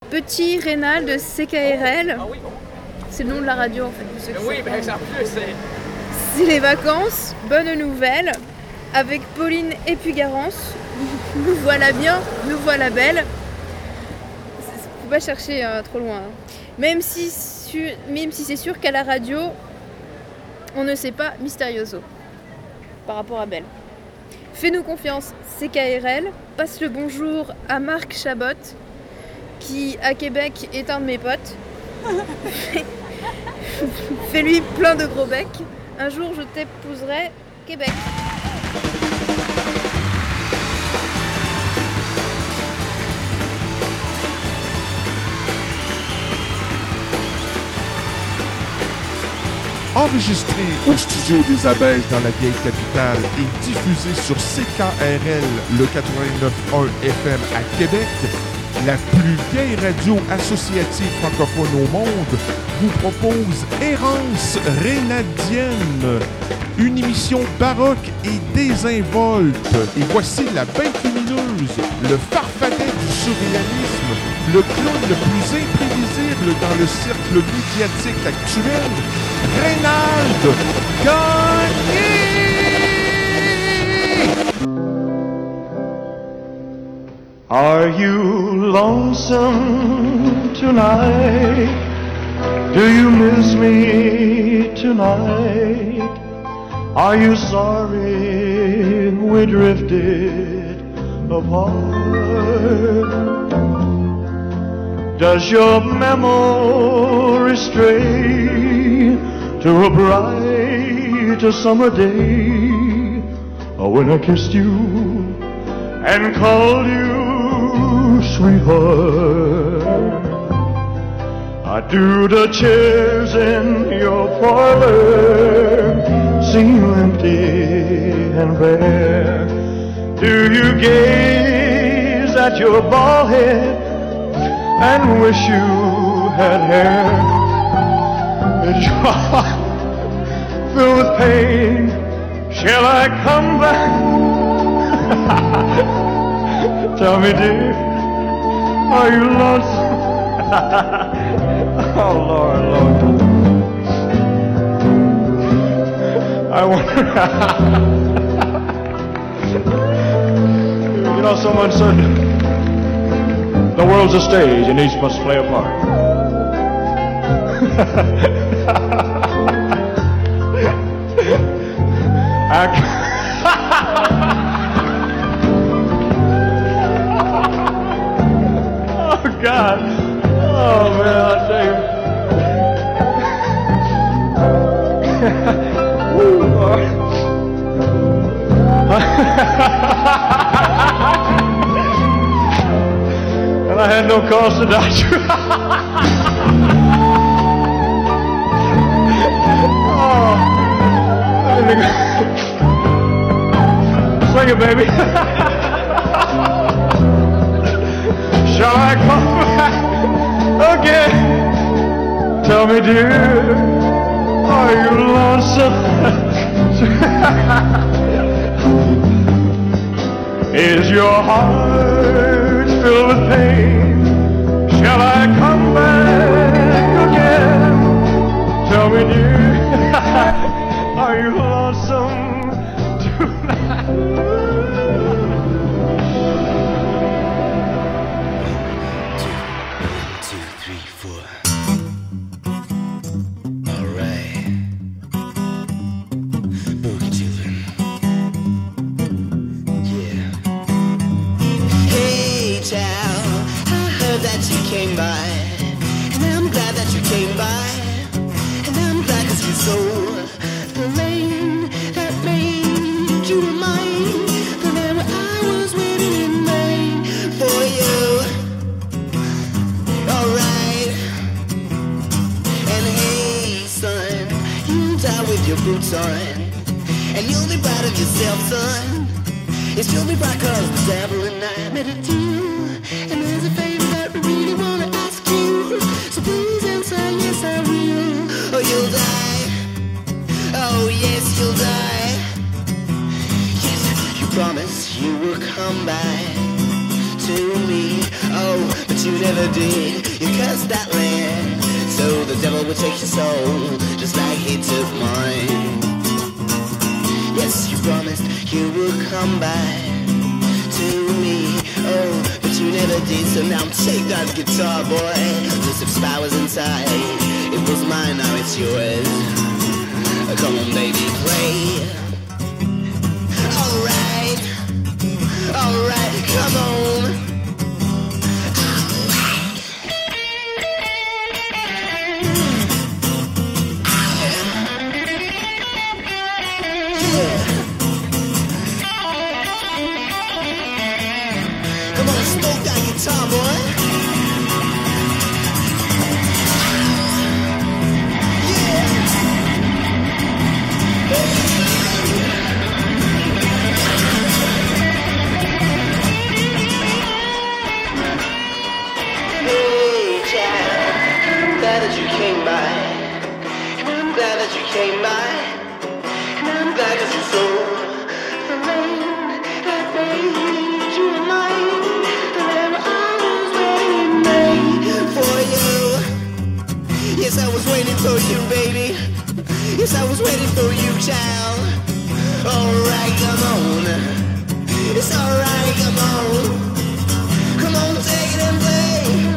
Petit rénal de CKRL. C'est le nom de la radio en fait. Pour ceux qui Oui, ben en plus, c'est les vacances, bonne nouvelle. Avec Pauline et Puy-Garance. Nous voilà bien, nous voilà belle. Faut pas chercher trop loin. Même si c'est sûr qu'à la radio, on ne sait pas Mysterioso par rapport à Belle. Fais-nous confiance, CKRL. Passe le bonjour à Marc Chabot, qui à Québec est un de mes potes. Fais-lui plein de gros becs. Un jour je t'épouserai, Québec. Enregistré au studio des Abeilles dans la vieille capitale et diffusé sur CKRL, le 89.1 FM à Québec, la plus vieille radio associative francophone au monde, vous propose Errance rénadienne, une émission baroque et désinvolte. Et voici la bête lumineuse, le farfadet du surréalisme, le clown le plus imprévisible dans le cercle médiatique actuel, Reynald Gagné! Are you lonesome tonight? Do you miss me tonight? Are you sorry we drifted apart? Does your memory stray to a bright summer day when I kissed you and called you sweetheart? Do the chairs in your parlor seem empty and bare? Do you gaze at your bald head and wish you had hair? Is your heart filled with pain? Shall I come back? Tell me, dear, are you lonesome? Oh, Lord, Lord. I wonder. You know, someone said, the world's a stage and each must play a part. Oh, God. Oh, man, I tell you. Woo, Lord. And I had no cause to doubt you. Oh. Sing it, baby. Shall I come back? Okay, tell me, dear, are you lonesome? Is your heart filled with pain? Shall I come back again? Tell me, dear, are you lonesome tonight? Boots on, and you'll be proud of yourself, son. Yes, you'll be proud 'cause the devil and I made a deal, and there's a favor that we really wanna ask you. So please answer, yes I will, or you'll die. Oh yes, you'll die. Yes, you promise you will come back to me. Oh, but you never did. You cursed that land, so the devil would take your soul, just like he took mine. Yes, you promised you would come back to me, oh, but you never did. So now take that guitar, boy. Just if spy was inside, it was mine, now it's yours. Come on, baby, play. Alright, alright, come on. Smoke that guitar, boy. Yeah. Hey, child, I'm glad that you came by. I'm glad that you came by. I'm glad that you saw the rain that made you mine. Yes, I was waiting for you, baby. Yes, I was waiting for you, child. Alright, come on. It's alright, come on. Come on, take it and play.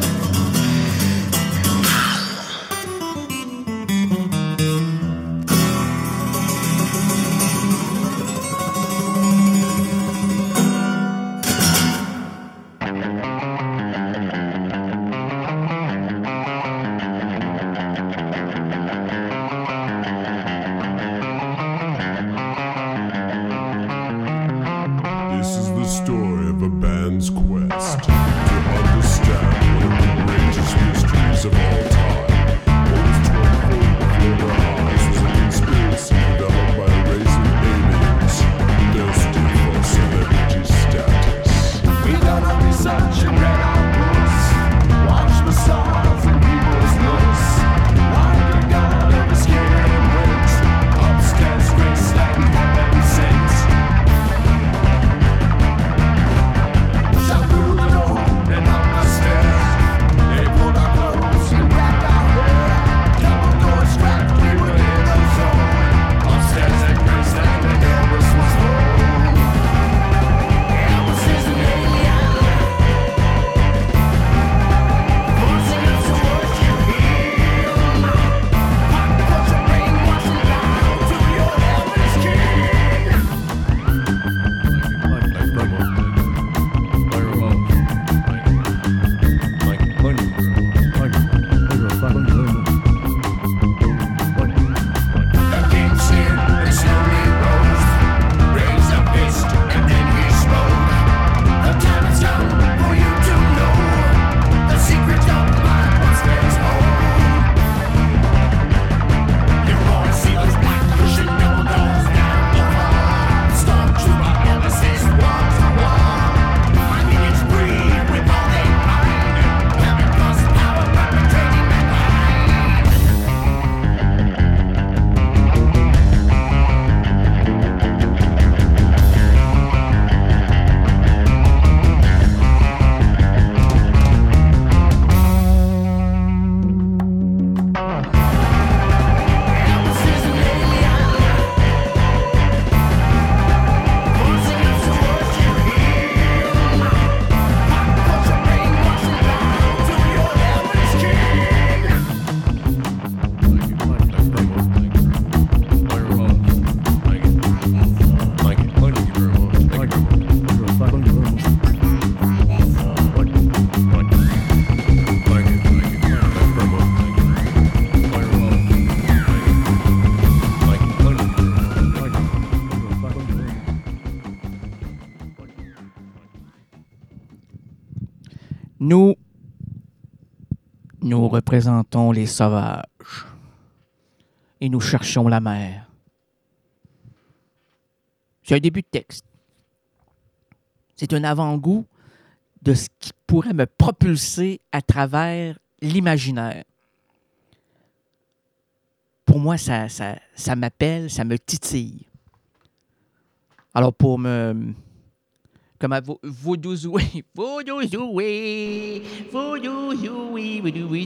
Nous représentons les sauvages et nous cherchons la mer. C'est un début de texte. C'est un avant-goût de ce qui pourrait me propulser à travers l'imaginaire. Pour moi, ça m'appelle, ça me titille. Alors, que Comment Voodoo Zoué. Voodoo Zoué. Voodoo Zoué.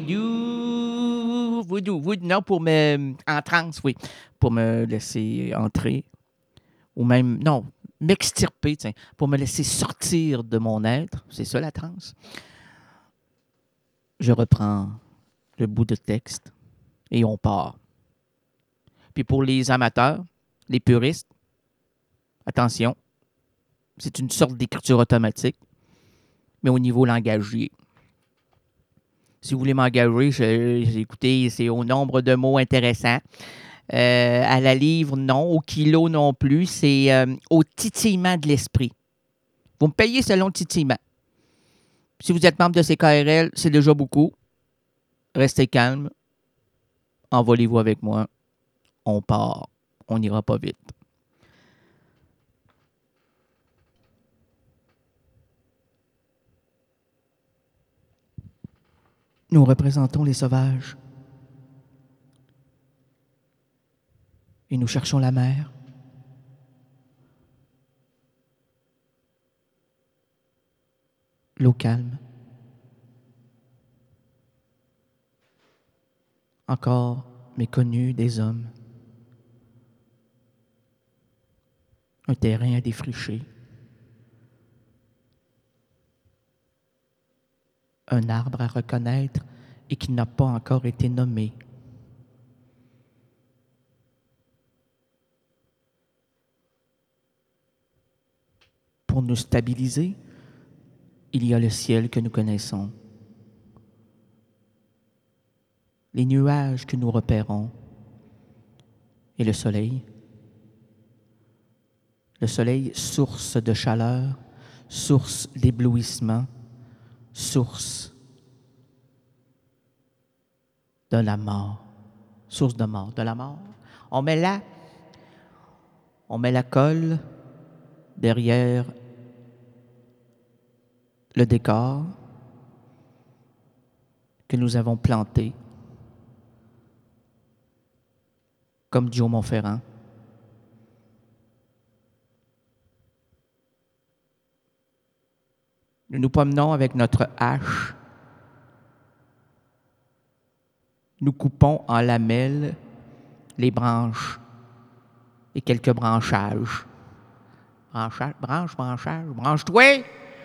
Voodoo. Non, pour me. En transe, oui. Pour me laisser entrer. Ou même. Non, m'extirper, tiens. Pour me laisser sortir de mon être. C'est ça la transe. Je reprends le bout de texte et on part. Puis pour les amateurs, les puristes, attention. C'est une sorte d'écriture automatique, mais au niveau langagier. Si vous voulez m'engager, écoutez, c'est au nombre de mots intéressants. À la livre, non. Au kilo, non plus. C'est au titillement de l'esprit. Vous me payez selon le titillement. Si vous êtes membre de CKRL, c'est déjà beaucoup. Restez calme. Envolez-vous avec moi. On part. On n'ira pas vite. Nous représentons les sauvages. Et nous cherchons la mer. L'eau calme. Encore méconnue des hommes. Un terrain à défricher. Un arbre à reconnaître et qui n'a pas encore été nommé. Pour nous stabiliser, il y a le ciel que nous connaissons, les nuages que nous repérons et le soleil. Le soleil, source de chaleur, source d'éblouissement, source de la mort. Source de mort, de la mort. On met la colle derrière le décor que nous avons planté, comme Joe Montferrand. Nous nous promenons avec notre hache. Nous coupons en lamelles les branches et quelques branchages. Branche-toi!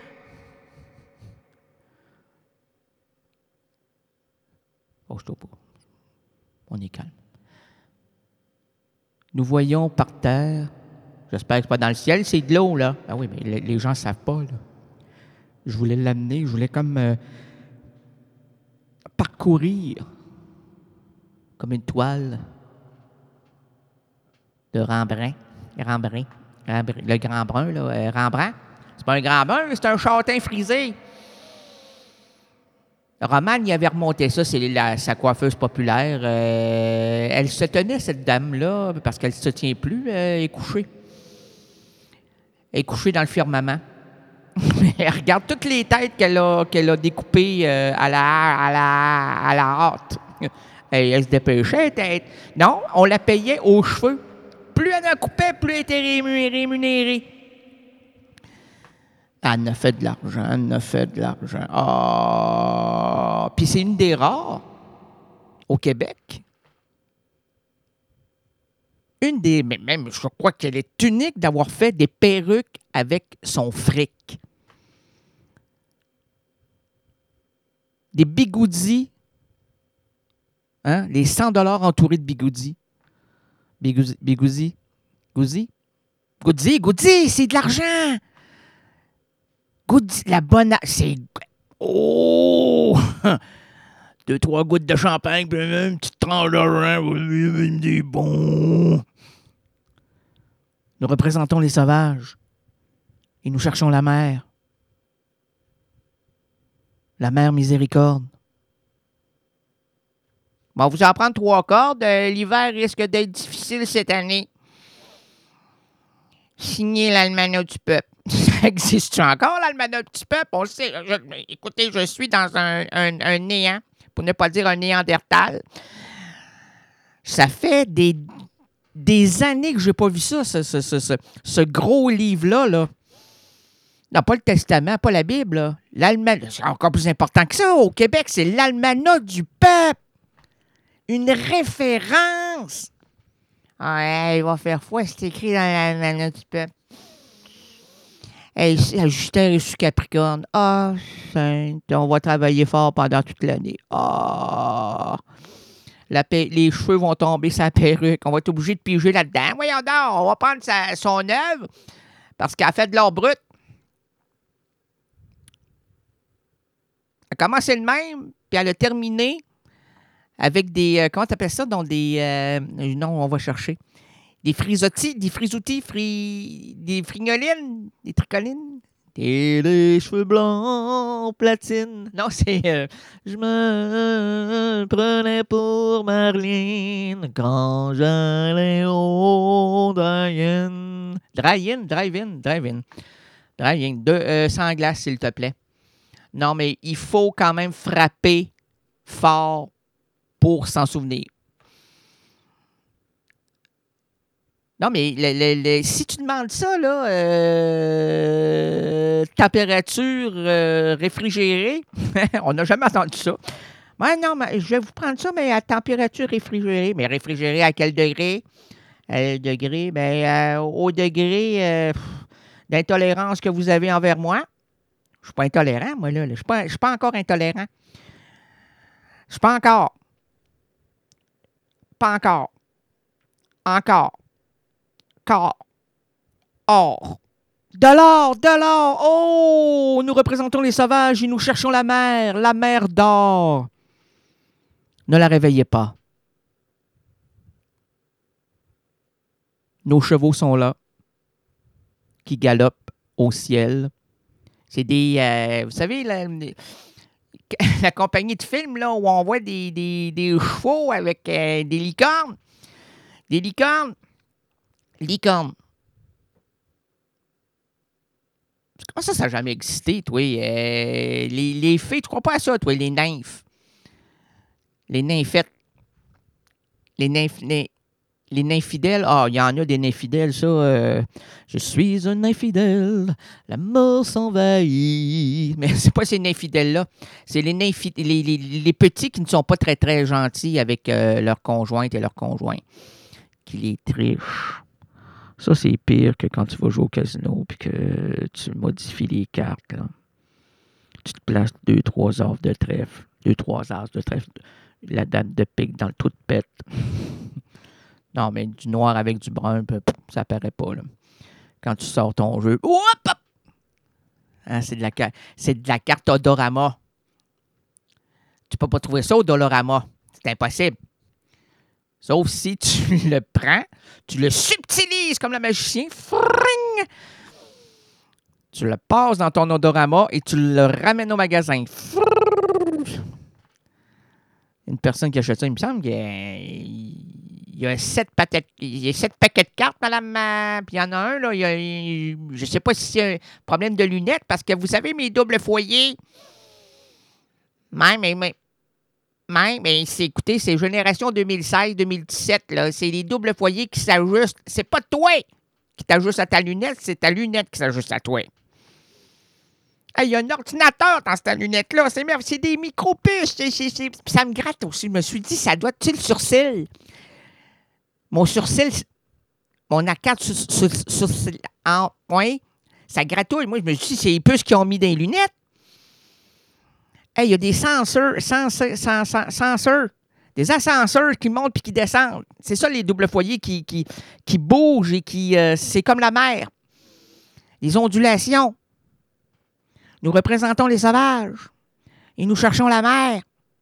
Oh, je pas. On est calme. Nous voyons par terre, j'espère que c'est pas dans le ciel, c'est de l'eau, là. Ah oui, mais les gens ne savent pas, là. Je voulais l'amener, je voulais comme parcourir comme une toile de Rembrandt. Le grand brun, là, Rembrandt. C'est pas un grand brun, c'est un châtain frisé. Romane, il avait remonté ça, c'est sa coiffeuse populaire. Elle se tenait, cette dame-là, parce qu'elle ne se tient plus, elle est couchée. Elle est couchée dans le firmament. Elle regarde toutes les têtes qu'elle a découpées à la hâte. Elle se dépêchait, tête. Non, on la payait aux cheveux. Plus elle en coupait, plus elle était rémunérée. Elle en a fait de l'argent, Ah! Puis c'est une des rares au Québec. Même, je crois qu'elle est unique d'avoir fait des perruques avec son fric. Des bigoudis. Hein? Les 100$ entourés de bigoudis. Bigoudis, c'est de l'argent! Goudi, la bonne... C'est... Oh! 2-3 gouttes de champagne, puis même une petite tranche d'argent, des bons. Nous représentons les sauvages et nous cherchons la mer. La mer miséricorde. Bon, vous en prendre 3 cordes. L'hiver risque d'être difficile cette année. Signé l'Almanach du peuple. Ça existe encore, l'Almanach du peuple? On le sait. Écoutez, je suis dans un néant, pour ne pas dire un néandertal. Ça fait des années que je n'ai pas vu ça, ce gros livre-là. Là. Non, pas le Testament, pas la Bible, là. L'almanach, c'est encore plus important que ça. Au Québec, c'est l'almanach du peuple. Une référence. Ah, il va faire foi, c'est écrit dans l'almanach du peuple. Hey, Sagittaire et sous Capricorne. Ah, sainte, on va travailler fort pendant toute l'année. Ah, les cheveux vont tomber sa perruque. On va être obligé de piger là-dedans. Voyons donc, on va prendre son œuvre parce qu'elle a fait de l'or brut. Elle a commencé le même, puis elle a terminé avec des... comment t'appelles ça? Donc des... non, on va chercher. Des frisottis, des frisoutis, des frignolines, des tricolines. Des cheveux blancs, platine. Non, c'est... je me prenais pour Marlene quand j'allais au drive-in. Drive-in. Sans glace, s'il te plaît. Non, mais il faut quand même frapper fort pour s'en souvenir. Non, mais si tu demandes ça, là, température réfrigérée, on n'a jamais entendu ça. Ouais, non, mais je vais vous prendre ça, mais à température réfrigérée. Mais réfrigérée à quel degré? Au degré d'intolérance que vous avez envers moi. Je suis pas intolérant, moi, là. Je suis pas encore intolérant. Je suis pas encore. Pas encore. Encore. Corps. Or. De l'or. Oh! Nous représentons les sauvages et nous cherchons la mer d'or. Ne la réveillez pas. Nos chevaux sont là, qui galopent au ciel. C'est des... vous savez, la compagnie de films là, où on voit des chevaux avec des licornes. Des licornes. Comment ça n'a jamais existé, toi? Les fées, tu crois pas à ça, toi, les nymphes? Les nymphettes. Les nymphes-fidèles. Ah, il y en a des nymphes-fidèles, ça. Je suis un infidèle, l'amour s'envahit. Mais c'est pas ces nymphes-fidèles-là. C'est les petits qui ne sont pas très, très gentils avec leur conjointe et leur conjoint. Qui les trichent. Ça, c'est pire que quand tu vas jouer au casino et que tu modifies les cartes. Là. Tu te places 2-3 as de trèfle. 2-3 as de trèfle. La dame de pique dans le trou de pète. Non, mais du noir avec du brun, ça apparaît pas. Là. Quand tu sors ton jeu, hein, c'est de la carte Odorama. Tu peux pas trouver ça au Dolorama. C'est impossible. Sauf si tu le prends, tu le subtilises comme le magicien. Fring! Tu le passes dans ton Odorama et tu le ramènes au magasin. Une personne qui achète ça, il me semble qu'il y a 7 paquets de cartes, madame. Puis il y en a un, là, je ne sais pas si c'est un problème de lunettes, parce que vous savez, mes doubles foyers. Mais écoutez, c'est génération 2016-2017, là. C'est les doubles foyers qui s'ajustent. C'est pas toi qui t'ajuste à ta lunette, c'est ta lunette qui s'ajuste à toi. Il y a un ordinateur dans cette lunette-là. C'est des micro-puces. Ça me gratte aussi. Je me suis dit, ça doit être le sourcil. Mon sourcil, mon arcade sourcil. Oui, ça gratouille. Moi, je me suis dit, c'est les puces qui ont mis des lunettes. Il y a des senseurs, des ascenseurs qui montent puis qui descendent. C'est ça, les doubles foyers qui bougent et qui... c'est comme la mer. Les ondulations. Nous représentons les sauvages et nous cherchons la mer.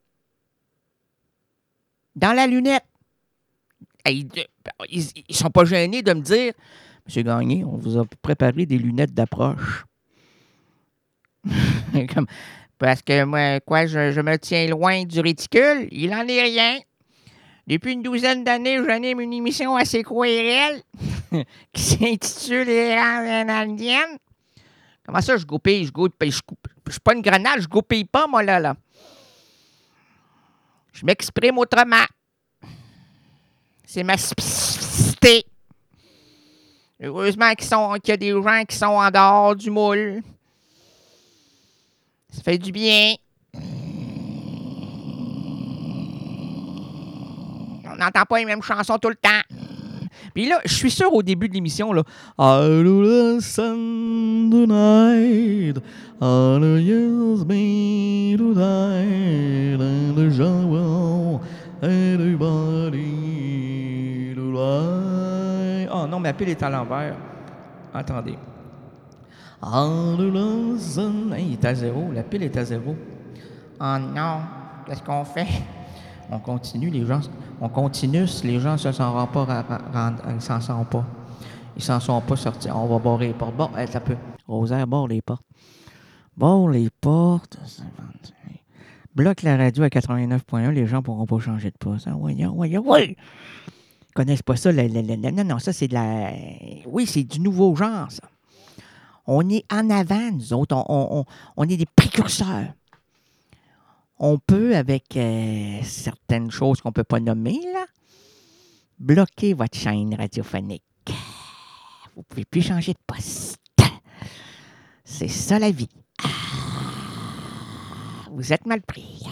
Dans la lunette. Ils ne sont pas gênés de me dire, Monsieur Gagné, on vous a préparé des lunettes d'approche. Parce que moi, je me tiens loin du réticule. Il n'en est rien. Depuis une douzaine d'années, j'anime une émission assez QRL qui s'intitule Les Grandes Indiennes. Comment ça, je goupille? Je suis pas une grenade, je goupille pas, moi, là. Je m'exprime autrement. C'est ma spécificité. Heureusement qu'il y a des gens qui sont en dehors du moule. Ça fait du bien. On n'entend pas les mêmes chansons tout le temps. Puis là, je suis sûr au début de l'émission, là, I do listen tonight, all the years me to die, and the gens will, everybody to die. Oh non, ma pile est à l'envers. Attendez. All the listen... Hey, il est à 0, la pile est à 0. Oh non, qu'est-ce qu'on fait? On continue, les gens se s'en ils s'en sont pas. Ils s'en sont pas sortis. On va barrer les portes. Bon, ça peut. Rosaire, barre les portes. Barre les portes. Bloque la radio à 89.1, les gens pourront pas changer de poste. Ah, ouais. Ils connaissent pas ça. Non, ça, c'est de la... Oui, c'est du nouveau genre, ça. On est en avant, nous autres. On est des précurseurs. On peut, avec certaines choses qu'on ne peut pas nommer, là, bloquer votre chaîne radiophonique. Vous ne pouvez plus changer de poste. C'est ça, la vie. Vous êtes mal pris.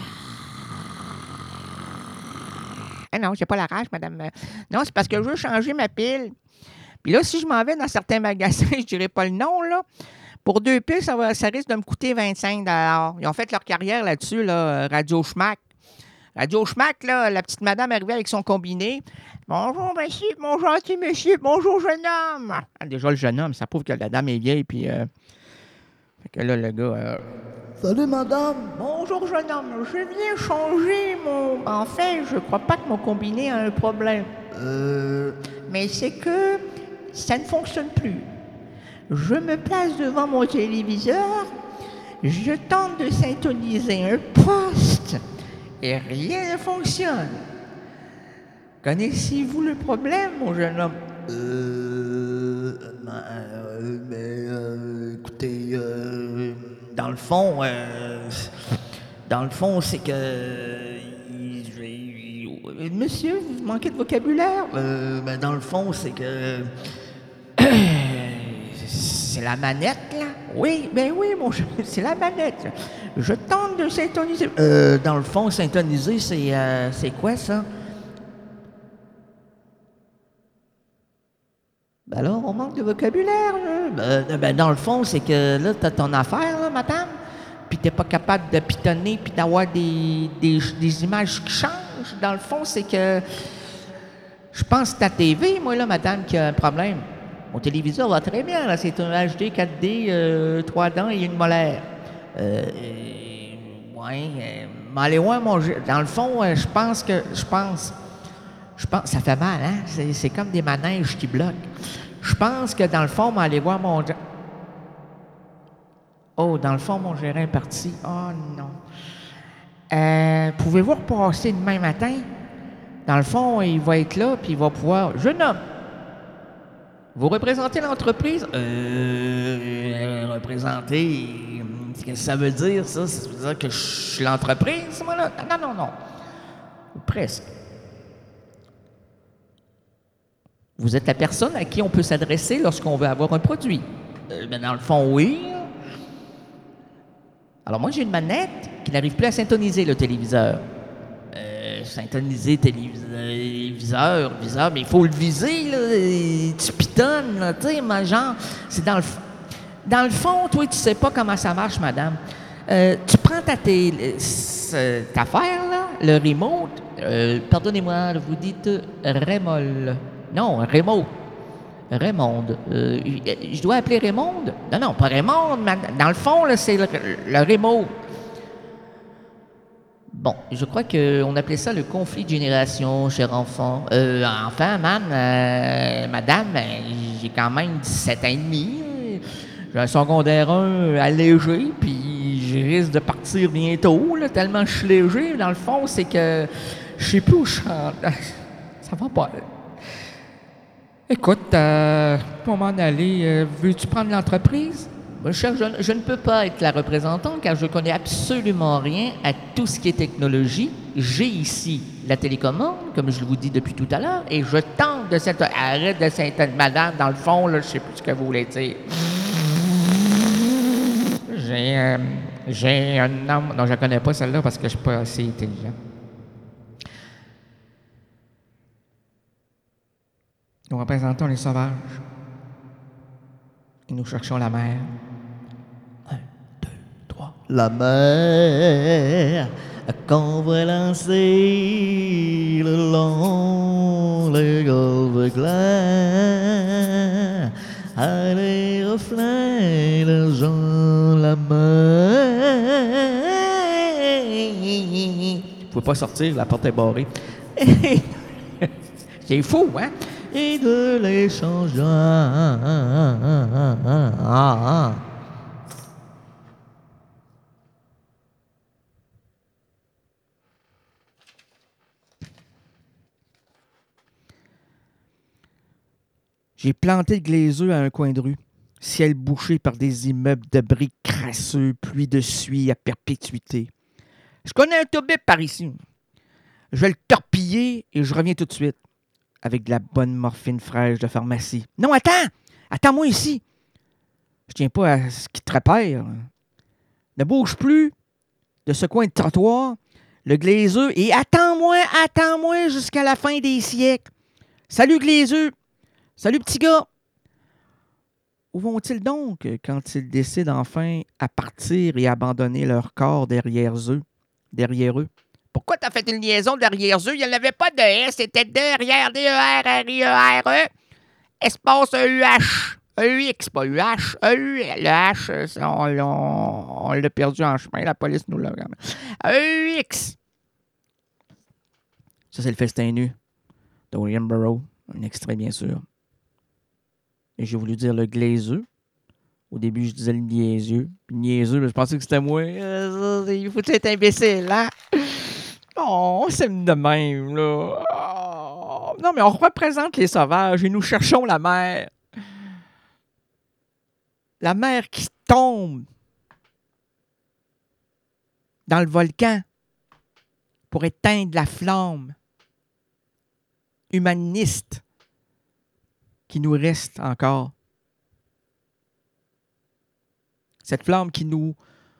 Ah non, j'ai pas la rage, madame. Non, c'est parce que je veux changer ma pile. Puis là, si je m'en vais dans certains magasins, je dirais pas le nom, là. Pour 2 piles, ça risque de me coûter 25 $. Ils ont fait leur carrière là-dessus, là, Radio Schmack. Radio Schmack, là, la petite madame arrivait avec son combiné. Bonjour, monsieur, mon gentil monsieur, bonjour, jeune homme. Ah, déjà, le jeune homme, ça prouve que la dame est vieille, puis... Fait que là, le gars... Salut, madame. Bonjour, jeune homme. Je viens changer mon... Enfin, je crois pas que mon combiné a un problème. Mais c'est que ça ne fonctionne plus. Je me place devant mon téléviseur, je tente de syntoniser un poste et rien ne fonctionne. Connaissez-vous le problème, mon jeune homme? Écoutez, dans le fond, c'est que... Monsieur, vous manquez de vocabulaire? Dans le fond, c'est que... C'est la manette, là? Oui, mon cher, c'est la manette. Je tente de syntoniser. Dans le fond, syntoniser, c'est quoi, ça? Ben alors, on manque de vocabulaire, là. Dans le fond, c'est que là, t'as ton affaire, là, madame, puis t'es pas capable de pitonner puis d'avoir des images qui changent. Dans le fond, c'est que... Je pense que c'est ta TV, moi, là, madame, qui a un problème. Mon téléviseur va très bien, là. C'est un HD 4D, 3 dents et une molaire. Allez, ouais, dans le fond, je pense... Ça fait mal, hein? C'est comme des manèges qui bloquent. Je pense que, dans le fond, aller voir mon... Oh, dans le fond, mon gérant est parti. Oh, non. Pouvez-vous repasser demain matin? Dans le fond, il va être là, puis il va pouvoir... Jeune homme! Vous représentez l'entreprise? Représenter... Qu'est-ce que ça veut dire, ça? Ça veut dire que je suis l'entreprise, moi, là? Non. Presque. Vous êtes la personne à qui on peut s'adresser lorsqu'on veut avoir un produit? Dans le fond, oui. Alors, moi, j'ai une manette qui n'arrive plus à syntoniser le téléviseur. Syntoniser téléviseur, viseur, mais il faut le viser, là, tu pitonnes, là, tu sais, genre, c'est dans le fond, toi, tu sais pas comment ça marche, madame. Tu prends ta affaire, là, le remote, pardonnez-moi, vous dites Raymond. Non, Raymond. Raymond. Je dois appeler Raymond? Non, pas Raymond, dans le fond, là, c'est le remote. Bon, je crois qu'on appelait ça le conflit de génération, cher enfant. Madame, j'ai quand même 17 ans et demi. J'ai un secondaire 1 allégé, puis je risque de partir bientôt, là, tellement je suis léger. Dans le fond, c'est que je sais plus où je chante. Ça va pas. Écoute, pour m'en aller, veux-tu prendre l'entreprise? Cher, je ne peux pas être la représentante car je ne connais absolument rien à tout ce qui est technologie. J'ai ici la télécommande, comme je vous dis depuis tout à l'heure, et je tente de cette... Arrête de cette... Madame, dans le fond, là, je ne sais plus ce que vous voulez dire. J'ai un homme... Non, je ne connais pas celle-là parce que je ne suis pas assez intelligent. Nous représentons les sauvages. Et nous cherchons la mer. 1, 2, 3. La mer qu'on va lancer le long des golfes clairs, à les reflets de Jean la mer. Vous ne pouvez pas sortir, la porte est barrée. C'est fou, hein? Et de l'échange. J'ai planté le glaiseux à un coin de rue. Ciel bouché par des immeubles de briques crasseux, pluie de suie à perpétuité. Je connais un toubib par ici. Je vais le torpiller et je reviens tout de suite. Avec de la bonne morphine fraîche de pharmacie. Non, attends! Attends-moi ici! Je tiens pas à ce qui te repère. Ne bouge plus de ce coin de trottoir, le glaiseux, et attends-moi jusqu'à la fin des siècles. Salut, glaiseux! Salut, petit gars! Où vont-ils donc quand ils décident enfin à partir et abandonner leur corps derrière eux? Pourquoi t'as fait une liaison derrière eux? Il n'y en avait pas de S, c'était derrière, D-E-R-R-I-E-R-E, espace E-U-H. E-U-X, pas U-H. E-U, le H, on l'a perdu en chemin, la police nous l'a regardé. E-U-X. Ça, c'est le festin nu de William Burroughs. Un extrait, bien sûr. Et j'ai voulu dire le glaiseux. Au début, je disais le niaiseux. Puis niaiseux, je pensais que c'était moi. Il faut être imbécile, hein? Oh, c'est de même, là. Oh. Non, mais on représente les sauvages et nous cherchons la mer. La mer qui tombe dans le volcan pour éteindre la flamme humaniste qui nous reste encore. Cette flamme qui nous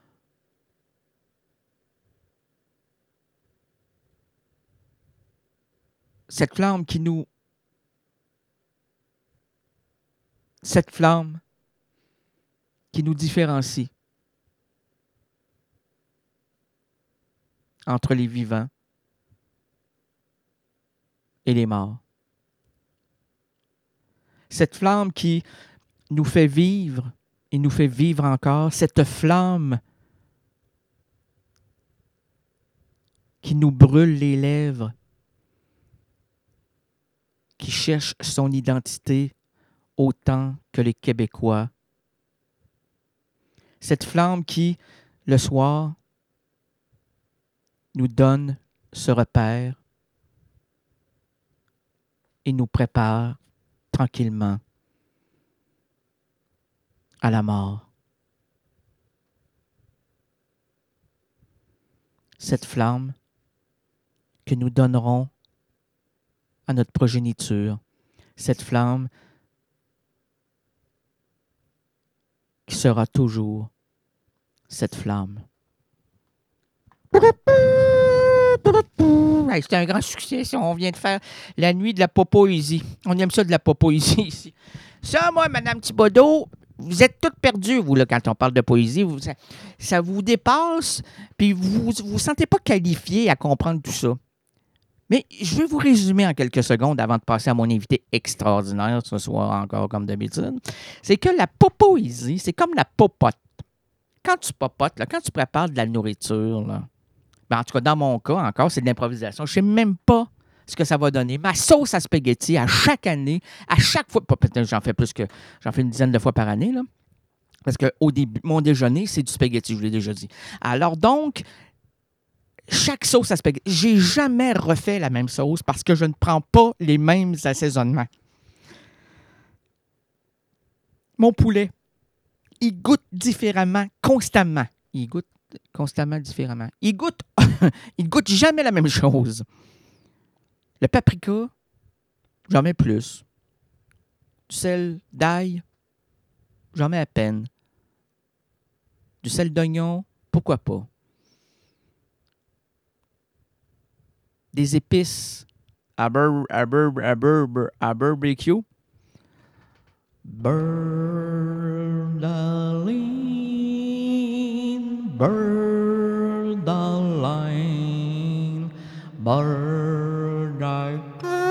Cette flamme qui nous différencie entre les vivants et les morts. Cette flamme qui nous fait vivre et nous fait vivre encore. Cette flamme qui nous brûle les lèvres, qui cherche son identité autant que les Québécois. Cette flamme qui, le soir, nous donne ce repère et nous prépare tranquillement à la mort. Cette flamme que nous donnerons à notre progéniture, cette flamme qui sera toujours cette flamme. Hey, c'était un grand succès, ça. On vient de faire la nuit de la popoésie. On aime ça de la popoésie ici. Ça, moi, Madame Thibodeau, vous êtes toutes perdues, vous, là, quand on parle de poésie. Ça vous dépasse, puis vous vous sentez pas qualifié à comprendre tout ça. Mais je vais vous résumer en quelques secondes avant de passer à mon invité extraordinaire ce soir encore comme d'habitude. C'est que la popoésie, c'est comme la popote. Quand tu popotes, là, quand tu prépares de la nourriture, là, ben en tout cas, dans mon cas, encore, c'est de l'improvisation. Je ne sais même pas ce que ça va donner. Ma sauce à spaghetti, à chaque année, à chaque fois, peut-être j'en fais une dizaine de fois par année, là, parce qu'au début, mon déjeuner, c'est du spaghetti, je vous l'ai déjà dit. Alors donc, chaque sauce à spaghetti, j'ai jamais refait la même sauce parce que je ne prends pas les mêmes assaisonnements. Mon poulet, il goûte différemment, constamment. Il goûte constamment différemment. Il goûte jamais la même chose. Le paprika, j'en mets plus. Du sel d'ail, j'en mets à peine. Du sel d'oignon, pourquoi pas? Des épices à barbecue. Berdaline, Berdaline, Berdaline.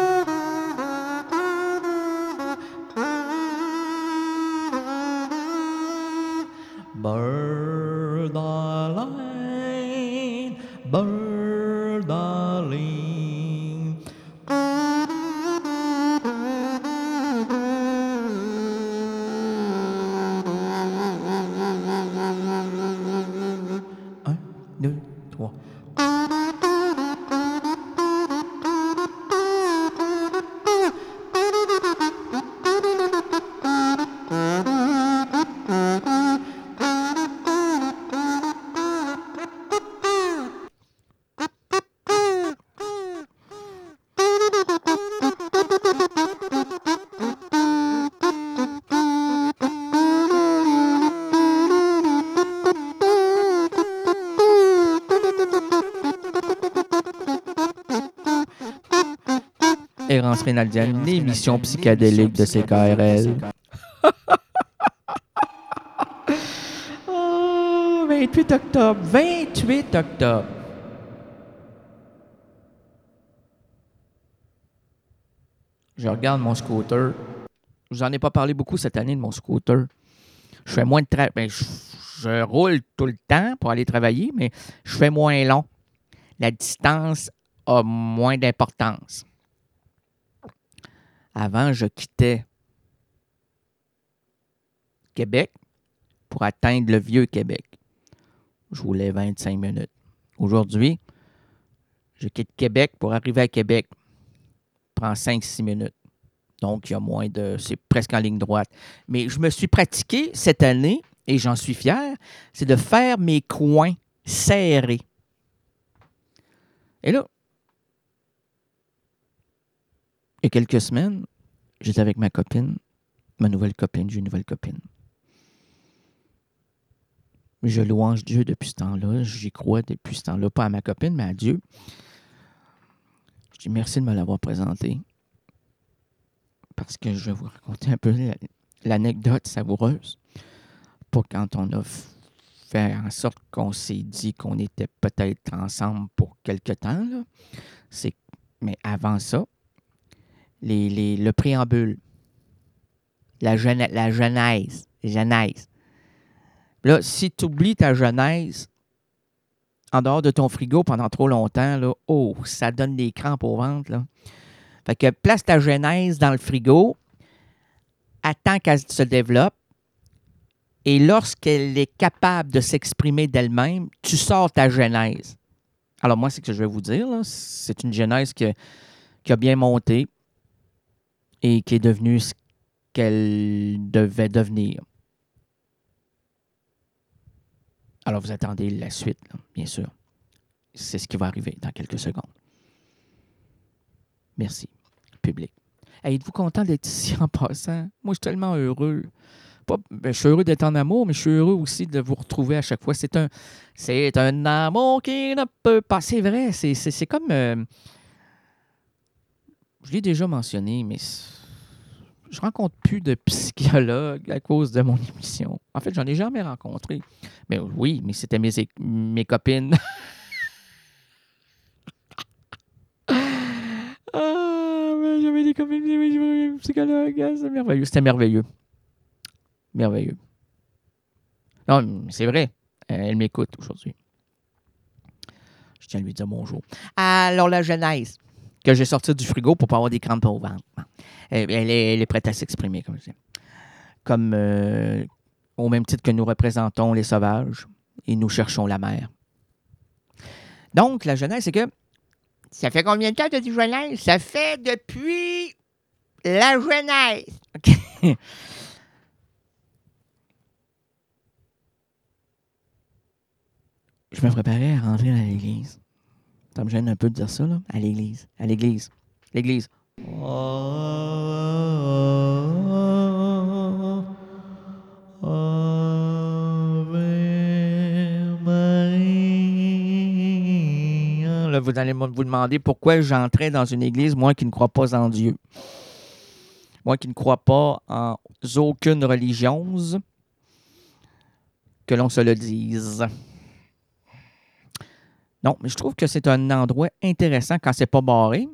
Berdaline, Berdaline. Un, deux, trois. Errance Rénaldienne, l'émission psychédélique de CKRL. 28 octobre, 28 octobre. Je regarde mon scooter. Je vous en ai pas parlé beaucoup cette année de mon scooter. Je fais moins de travail. Je roule tout le temps pour aller travailler, mais je fais moins long. La distance a moins d'importance. Avant, je quittais Québec pour atteindre le vieux Québec. Je roulais 25 minutes. Aujourd'hui, je quitte Québec pour arriver à Québec. Prend 5-6 minutes. Donc, il y a moins de... C'est presque en ligne droite. Mais je me suis pratiqué cette année, et j'en suis fier, c'est de faire mes coins serrés. Et là, il y a quelques semaines, j'étais avec ma copine, ma nouvelle copine, j'ai une nouvelle copine. Je louange Dieu depuis ce temps-là, j'y crois depuis ce temps-là, pas à ma copine, mais à Dieu. Je dis merci de me l'avoir présenté, parce que je vais vous raconter un peu l'anecdote savoureuse. Pour quand on a fait en sorte qu'on s'est dit qu'on était peut-être ensemble pour quelque temps, là. Mais avant ça, le préambule, la genèse. Là, si tu oublies ta genèse en dehors de ton frigo pendant trop longtemps, là, ça donne des crampes au ventre, là. Fait que place ta genèse dans le frigo, attends qu'elle se développe, et lorsqu'elle est capable de s'exprimer d'elle-même, tu sors ta genèse. Alors moi, c'est ce que je vais vous dire, là. C'est une genèse qui a bien monté et qui est devenue ce qu'elle devait devenir. Alors, vous attendez la suite, là, bien sûr. C'est ce qui va arriver dans quelques secondes. Merci, public. Hey, êtes-vous content d'être ici en passant? Moi, je suis tellement heureux. Je suis heureux d'être en amour, mais je suis heureux aussi de vous retrouver à chaque fois. C'est un amour qui ne peut pas... C'est vrai, c'est comme... je l'ai déjà mentionné, mais je rencontre plus de psychologues à cause de mon émission. En fait, j'en ai jamais rencontré. Mais oui, mais c'était mes copines. Mais j'avais des copines, j'avais des psychologues. C'est merveilleux. C'était merveilleux. Merveilleux. Non, c'est vrai. Elle m'écoute aujourd'hui. Je tiens à lui dire bonjour. Alors, la genèse que j'ai sortie du frigo pour ne pas avoir des crampes au ventre. Elle est prête à s'exprimer, comme je dis. Comme au même titre que nous représentons les sauvages et nous cherchons la mer. Donc, la genèse, c'est que... Ça fait combien de temps, tu as dit genèse? Ça fait depuis la genèse. OK. Je me préparais à rentrer à l'église. Ça me gêne un peu de dire ça, là. À l'église. À l'église. L'église. Ave là, vous allez vous demander pourquoi j'entrais dans une église, moi qui ne crois pas en Dieu. Moi qui ne crois pas en aucune religieuse, que l'on se le dise. Non, mais je trouve que c'est un endroit intéressant quand c'est pas barré.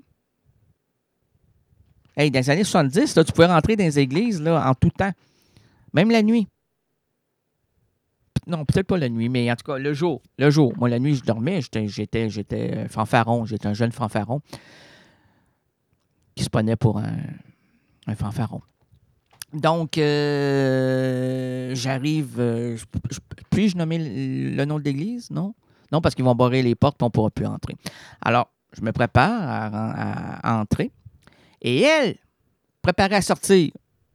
Hey, dans les années 70, là, tu pouvais rentrer dans les églises là, en tout temps. Même la nuit. Non, peut-être pas la nuit, mais en tout cas, le jour. Le jour. Moi, la nuit, je dormais. J'étais fanfaron. J'étais un jeune fanfaron qui se prenait pour un fanfaron. Donc, j'arrive... puis-je nommer le nom de l'église? Non? Non, parce qu'ils vont barrer les portes et on ne pourra plus entrer. Alors, je me prépare à entrer. Et elle, préparée à sortir.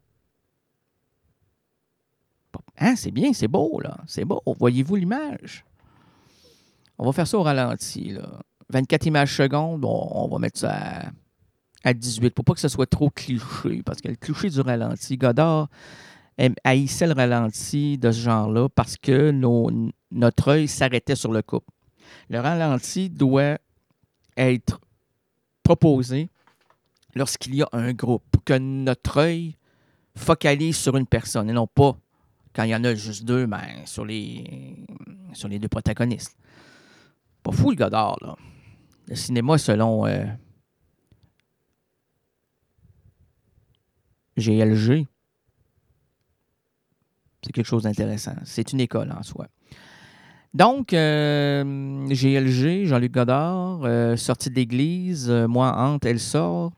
Hein, c'est bien, c'est beau, là. C'est beau. Voyez-vous l'image? On va faire ça au ralenti, là. 24 images secondes, on va mettre ça à 18 pour pas que ce soit trop cliché. Parce que le cliché du ralenti, Godard haïssait le ralenti de ce genre-là parce que notre œil s'arrêtait sur le couple. Le ralenti doit être proposé lorsqu'il y a un groupe, pour que notre œil focalise sur une personne et non pas, quand il y en a juste deux, ben, sur les deux protagonistes. Pas fou, le Godard, là. Le cinéma, selon GLG, c'est quelque chose d'intéressant. C'est une école en soi. Donc, GLG, Jean-Luc Godard, sorti de l'église, moi, entre, elle sort.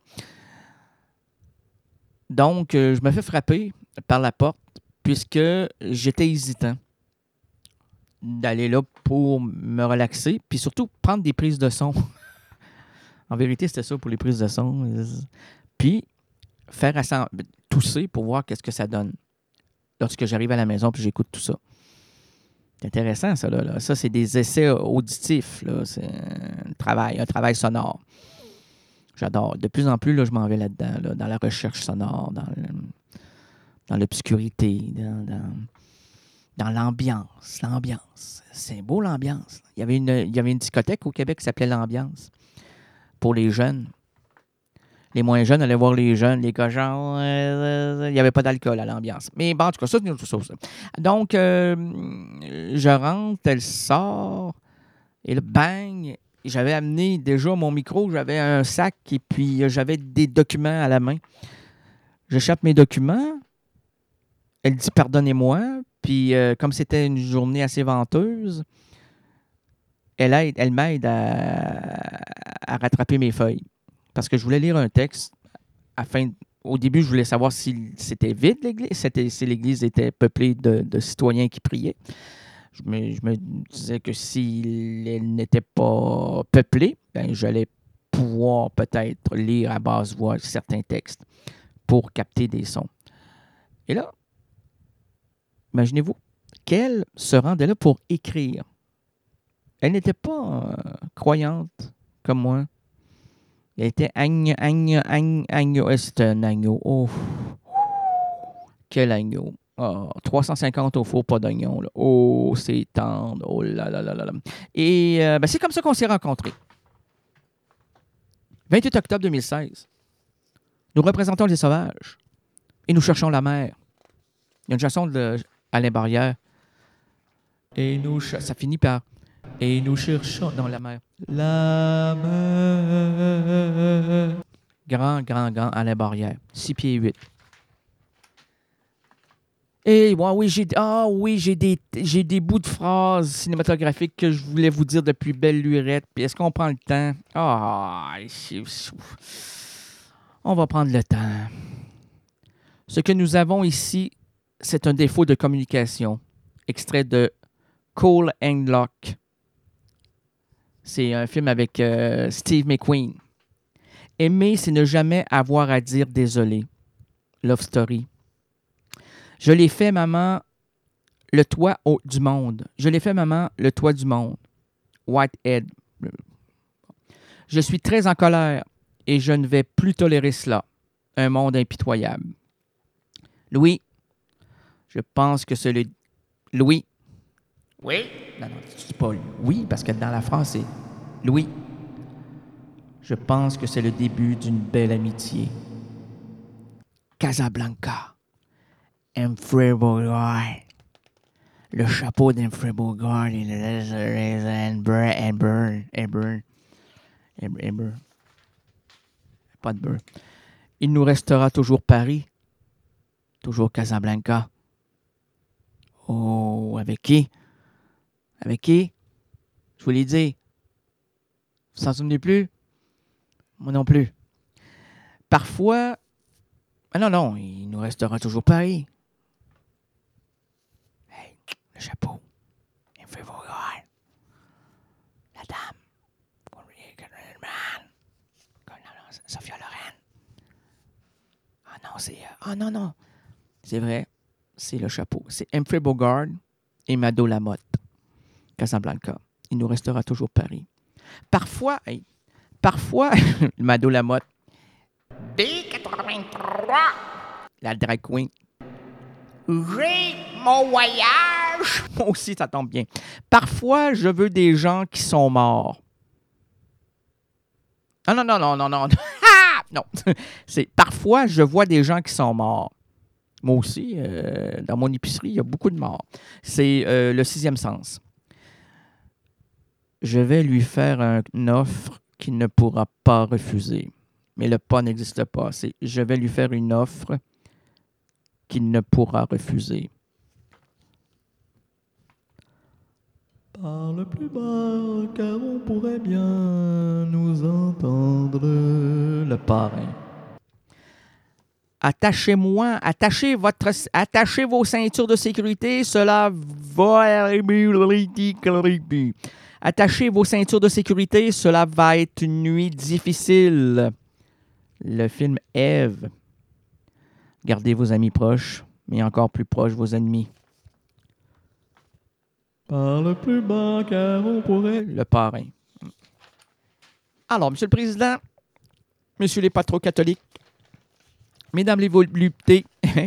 Donc, je me fais frapper par la porte puisque j'étais hésitant d'aller là pour me relaxer, puis surtout prendre des prises de son. En vérité, c'était ça pour les prises de son. Puis, faire tousser pour voir qu'est-ce que ça donne lorsque j'arrive à la maison puis j'écoute tout ça. C'est intéressant, ça. Là. Ça, c'est des essais auditifs. Là. C'est un travail sonore. J'adore. De plus en plus, là, je m'en vais là-dedans, là, dans la recherche sonore, dans l'obscurité, dans l'ambiance. L'ambiance. C'est beau, l'ambiance. Il y avait une discothèque au Québec qui s'appelait l'Ambiance pour les jeunes. Les moins jeunes allaient voir les jeunes, les gars genre, il n'y avait pas d'alcool à l'Ambiance. Mais bon, en tout cas, ça, c'est une autre chose. Donc, je rentre, elle sort, et là, bang, j'avais amené déjà mon micro, j'avais un sac, et puis j'avais des documents à la main. J'échappe mes documents, elle dit « Pardonnez-moi », puis comme c'était une journée assez venteuse, elle m'aide à rattraper mes feuilles. Parce que je voulais lire un texte au début, je voulais savoir si c'était vide, l'église, si l'église était peuplée de citoyens qui priaient. Je me disais que si elle n'était pas peuplée, ben, j'allais pouvoir peut-être lire à basse voix certains textes pour capter des sons. Et là, imaginez-vous qu'elle se rendait là pour écrire. Elle n'était pas croyante comme moi. Elle était agneau. C'était un agneau. Oh, quel agneau. Oh, 350 au four, pas d'oignon. Là. Oh, c'est tendre. Oh là là là là. Et ben, c'est comme ça qu'on s'est rencontrés. 28 octobre 2016. Nous représentons les sauvages. Et nous cherchons la mer. Il y a une chanson de Alain Barrière. Et ça finit par... Et nous cherchons dans la mer. La mer. Grand Alain Barrière. 6 pieds 8. Et ouais, oui, j'ai des bouts de phrases cinématographiques que je voulais vous dire depuis belle lurette. Puis est-ce qu'on prend le temps? On va prendre le temps. Ce que nous avons ici, c'est un défaut de communication. Extrait de Cole Hanglock. C'est un film avec Steve McQueen. Aimer, c'est ne jamais avoir à dire désolé. Love Story. Je l'ai fait, maman, le toit du monde. Je l'ai fait, maman, le toit du monde. Whitehead. Je suis très en colère et je ne vais plus tolérer cela. Un monde impitoyable. Louis, je pense que c'est le... Louis. Oui? Non, tu dis pas oui, parce que dans la phrase, c'est Louis. Je pense que c'est le début d'une belle amitié. Casablanca. Humphrey Bogart. Le chapeau d'Humphrey Bogart et le Eber. Pas de beurre. Il nous restera toujours Paris. Toujours Casablanca. Oh, avec qui? Avec qui? Je vous l'ai dit. Vous s'en souvenez plus? Moi non plus. Parfois... Ah non, il nous restera toujours Paris. Hey, le chapeau. Il me fait voir. La dame. Sophia Loren. Ah non, c'est... Ah non. C'est vrai. C'est le chapeau. C'est Humphrey Bogart et Mado Lamotte. Casablanca. Il nous restera toujours Paris. Parfois, Mado Lamotte. B83. La drag queen. J'ai mon voyage. Moi aussi, ça tombe bien. Parfois, je veux des gens qui sont morts. Ah non. Non. C'est parfois, je vois des gens qui sont morts. Moi aussi, dans mon épicerie, il y a beaucoup de morts. C'est le sixième sens. Je vais lui faire une offre qu'il ne pourra pas refuser. Mais le pas n'existe pas. C'est je vais lui faire une offre qu'il ne pourra refuser. Parle plus bas, car on pourrait bien nous entendre. Le parrain. Attachez vos ceintures de sécurité, cela va... Attachez vos ceintures de sécurité, cela va être une nuit difficile. Le film Ève. Gardez vos amis proches, mais encore plus proches vos ennemis. Parle plus bas, car on pourrait... Le parrain. Alors, Monsieur le Président, Messieurs les patrons catholiques, Mesdames les voluptés,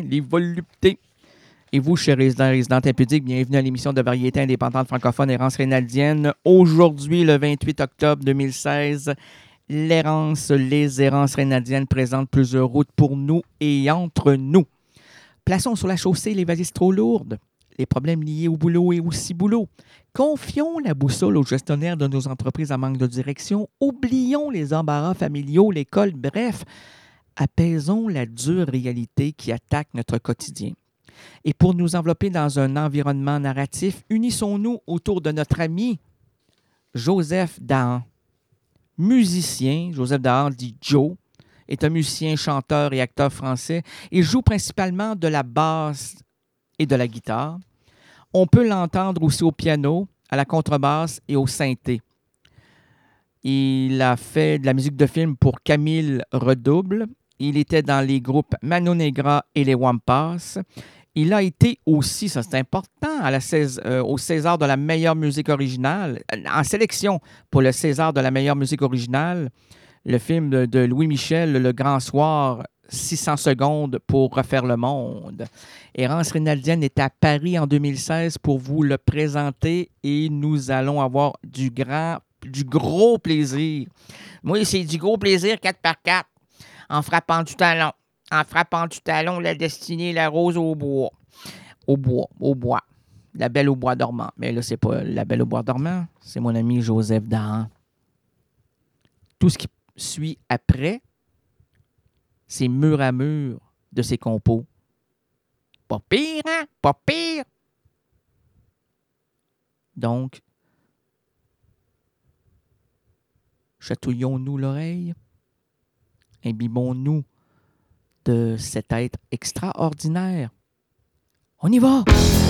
et vous, chers résidents et résidentes impudiques, bienvenue à l'émission de variété indépendante francophone Errance Rénaldienne. Aujourd'hui, le 28 octobre 2016, les Errances Rénaldiennes présentent plusieurs routes pour nous et entre nous. Plaçons sur la chaussée les valises trop lourdes, les problèmes liés au boulot et au ciboulot. Confions la boussole aux gestionnaires de nos entreprises en manque de direction. Oublions les embarras familiaux, l'école, bref. Apaisons la dure réalité qui attaque notre quotidien. Et pour nous envelopper dans un environnement narratif, unissons-nous autour de notre ami Joseph Dahan. Musicien, Joseph Dahan dit Joe, est un musicien, chanteur et acteur français. Il joue principalement de la basse et de la guitare. On peut l'entendre aussi au piano, à la contrebasse et au synthé. Il a fait de la musique de film pour Camille Redouble. Il était dans les groupes Mano Negra et les Wampas. Il a été aussi, ça c'est important, au César de la meilleure musique originale, en sélection pour le César de la meilleure musique originale, le film de Louis Michel, Le Grand Soir, 600 secondes pour refaire le monde. Errance Rénaldienne est à Paris en 2016 pour vous le présenter et nous allons avoir du gros plaisir. Moi, c'est du gros plaisir 4x4. En frappant du talon. La destinée, la rose au bois. Au bois. La belle au bois dormant. Mais là, c'est pas la belle au bois dormant. C'est mon ami Joseph Dahan. Tout ce qui suit après, c'est mur à mur de ses compos. Pas pire, hein? Pas pire. Donc, chatouillons-nous l'oreille. Imbibons-nous de cet être extraordinaire. On y va!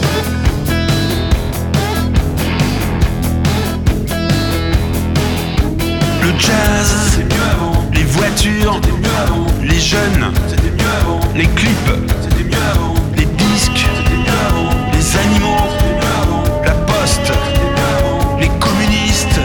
Le jazz, c'était mieux avant. Les voitures, c'était mieux avant. Les jeunes, c'était mieux avant. Les clips, c'était mieux avant. Les disques, c'était mieux avant. Les animaux, c'était mieux avant. La poste, c'était mieux avant. Les communistes.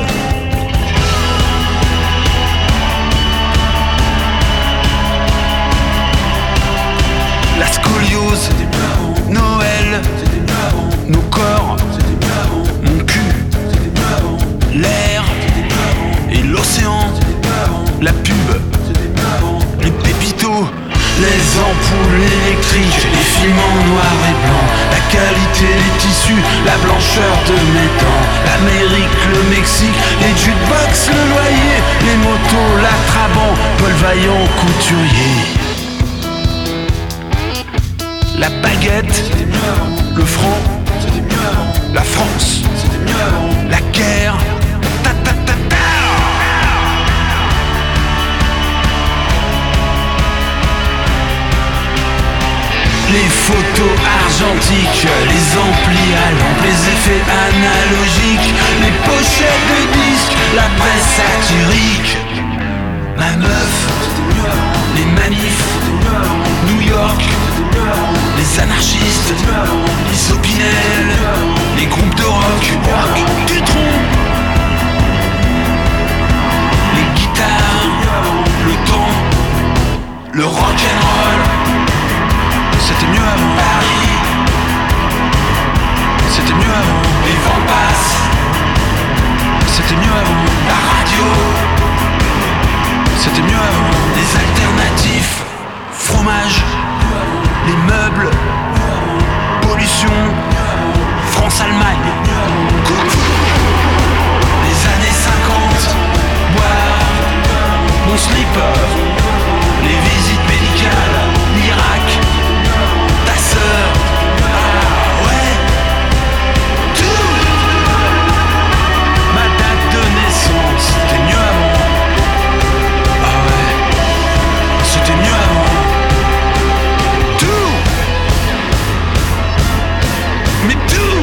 La scoliose, c'était mieux avant. Noël, c'était mieux avant. Nos corps, c'était mieux avant. Mon cul, c'était mieux avant. L'air, c'était mieux avant. Et l'océan, c'était mieux avant. ampoule électrique, les films en noir et blanc, la qualité des tissus, la blancheur de mes dents, l'Amérique, le Mexique, les jukebox, le loyer, les motos, la Trabant, Paul Vaillant, couturier. La baguette, le franc, la France, la guerre, ta ta ta ta. Les photos argentiques, les amplis à lampe, les effets analogiques, les pochettes de disques, la presse satirique. Ma meuf, les manifs, New York, les anarchistes, les opinels, les groupes de rock, du tronc, les guitares, le temps, le rock'n'roll. C'était mieux avant Paris. C'était mieux avant les vents passent. C'était mieux avant la radio. C'était mieux avant les alternatifs. Fromage, les meubles, pollution, France-Allemagne. Les années 50, boire, mon slipper, les visites médicales, l'Irak. Ah ouais, tout. Ma date de naissance, c'était mieux avant. Ah ouais, c'était mieux avant. Tout. Mais tout.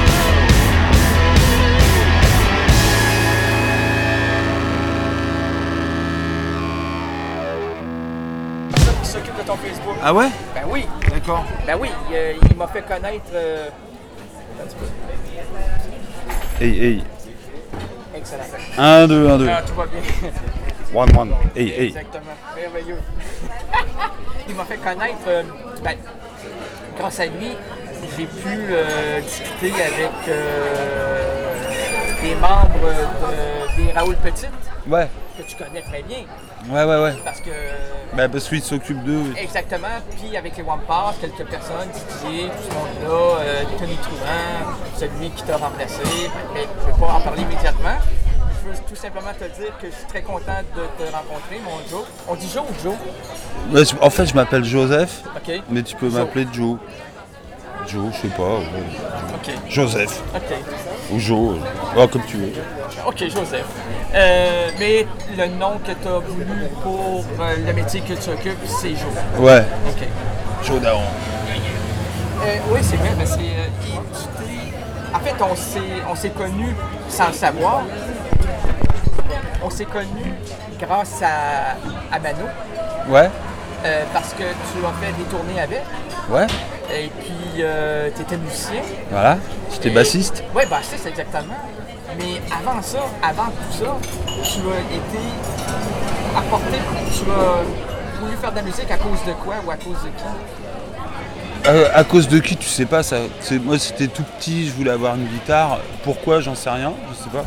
Qui s'occupe de ton Facebook? Ah ouais? Ben oui. D'accord. Ben oui, il m'a fait connaître. Un petit peu. Hey. Excellent. 1, 2, 1, 2. Ah, tout va bien. 1, 1. Hey. Exactement. Merveilleux. Il m'a fait connaître. Ben, grâce à lui, j'ai pu discuter avec des membres des Raoul Petit, Ouais. que tu connais très bien. Ouais. Parce que. Parce qu'il s'occupe d'eux. Exactement. Puis avec les One Pass, quelques personnes, Didier, tout ce monde-là, Tony Trouvant, celui qui t'a remplacé. Mais je ne vais pas en parler immédiatement. Je veux tout simplement te dire que je suis très content de te rencontrer, mon Joe. On dit Joe ou Joe? En fait, je m'appelle Joseph, OK. mais tu peux Joe. m'appeler Joe. Joe, je sais pas. OK. Joseph. OK. Ou Joe. Comme tu veux. OK, Joseph. Mais le nom que tu as voulu pour le métier que tu occupes, c'est Joe. Ouais. OK. Joe Daron. Oui, c'est vrai. Mais en fait, on s'est connus sans le savoir. On s'est connus grâce à Mano. Ouais. Parce que tu as fait des tournées avec. Ouais. Et puis, tu étais musicien. Voilà. J'étais bassiste. Oui, bassiste, exactement. Mais avant tout ça, tu as été apporté, tu as voulu faire de la musique à cause de quoi ou à cause de qui? À cause de qui, tu sais pas. Moi, c'était tout petit, je voulais avoir une guitare. Pourquoi, j'en sais rien, je sais pas.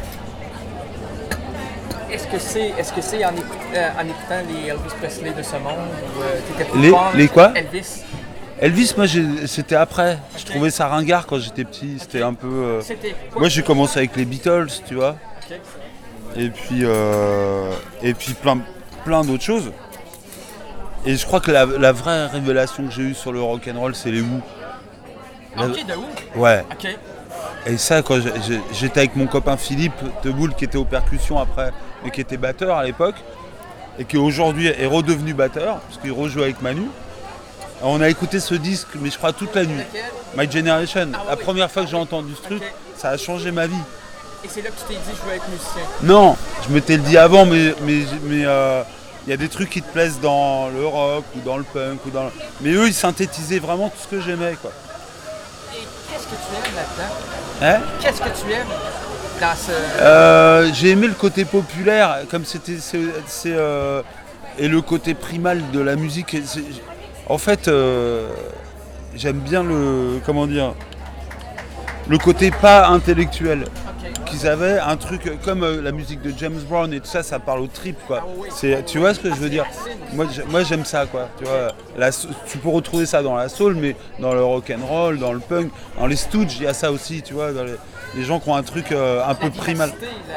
Est-ce que c'est en écoutant les Elvis Presley de ce monde ou t'étais plus Les- fort, les quoi? Elvis, Moi, c'était après. Je trouvais ça ringard quand j'étais petit. C'était un peu. c'était quoi? Moi, j'ai commencé avec les Beatles, tu vois. Ok. Et puis plein d'autres choses. Et je crois que la vraie révélation que j'ai eue sur le rock'n'roll, c'est les Who. Ok, de où? Ouais. Ok. Et ça, quand j'étais avec mon copain Philippe Teboul, qui était aux percussions après, mais qui était batteur à l'époque, et qui aujourd'hui est redevenu batteur, parce qu'il rejoue avec Manu. Alors, on a écouté ce disque, mais je crois toute la nuit. Laquelle? My Generation. Ah, La oui. première fois que j'ai entendu ce truc, Ok. ça a changé ma vie. Et c'est là que tu t'es dit je veux être musicien. Non, je m'étais le dit avant, mais y a des trucs qui te plaisent dans le rock ou dans le punk mais eux, ils synthétisaient vraiment tout ce que j'aimais, quoi. Et qu'est-ce que tu aimes là-dedans? Hein? Qu'est-ce que tu aimes dans ce... J'ai aimé le côté populaire, comme et le côté primal de la musique. En fait, j'aime bien le côté pas intellectuel, Ok. qu'ils avaient un truc comme la musique de James Brown et tout ça, ça parle au trip quoi. Tu vois ce que je veux dire? Moi j'aime ça quoi. Tu vois, tu peux retrouver ça dans la soul, mais dans le rock and roll, dans le punk, dans les Stooges, il y a ça aussi, tu vois, dans les gens qui ont un truc un peu primal.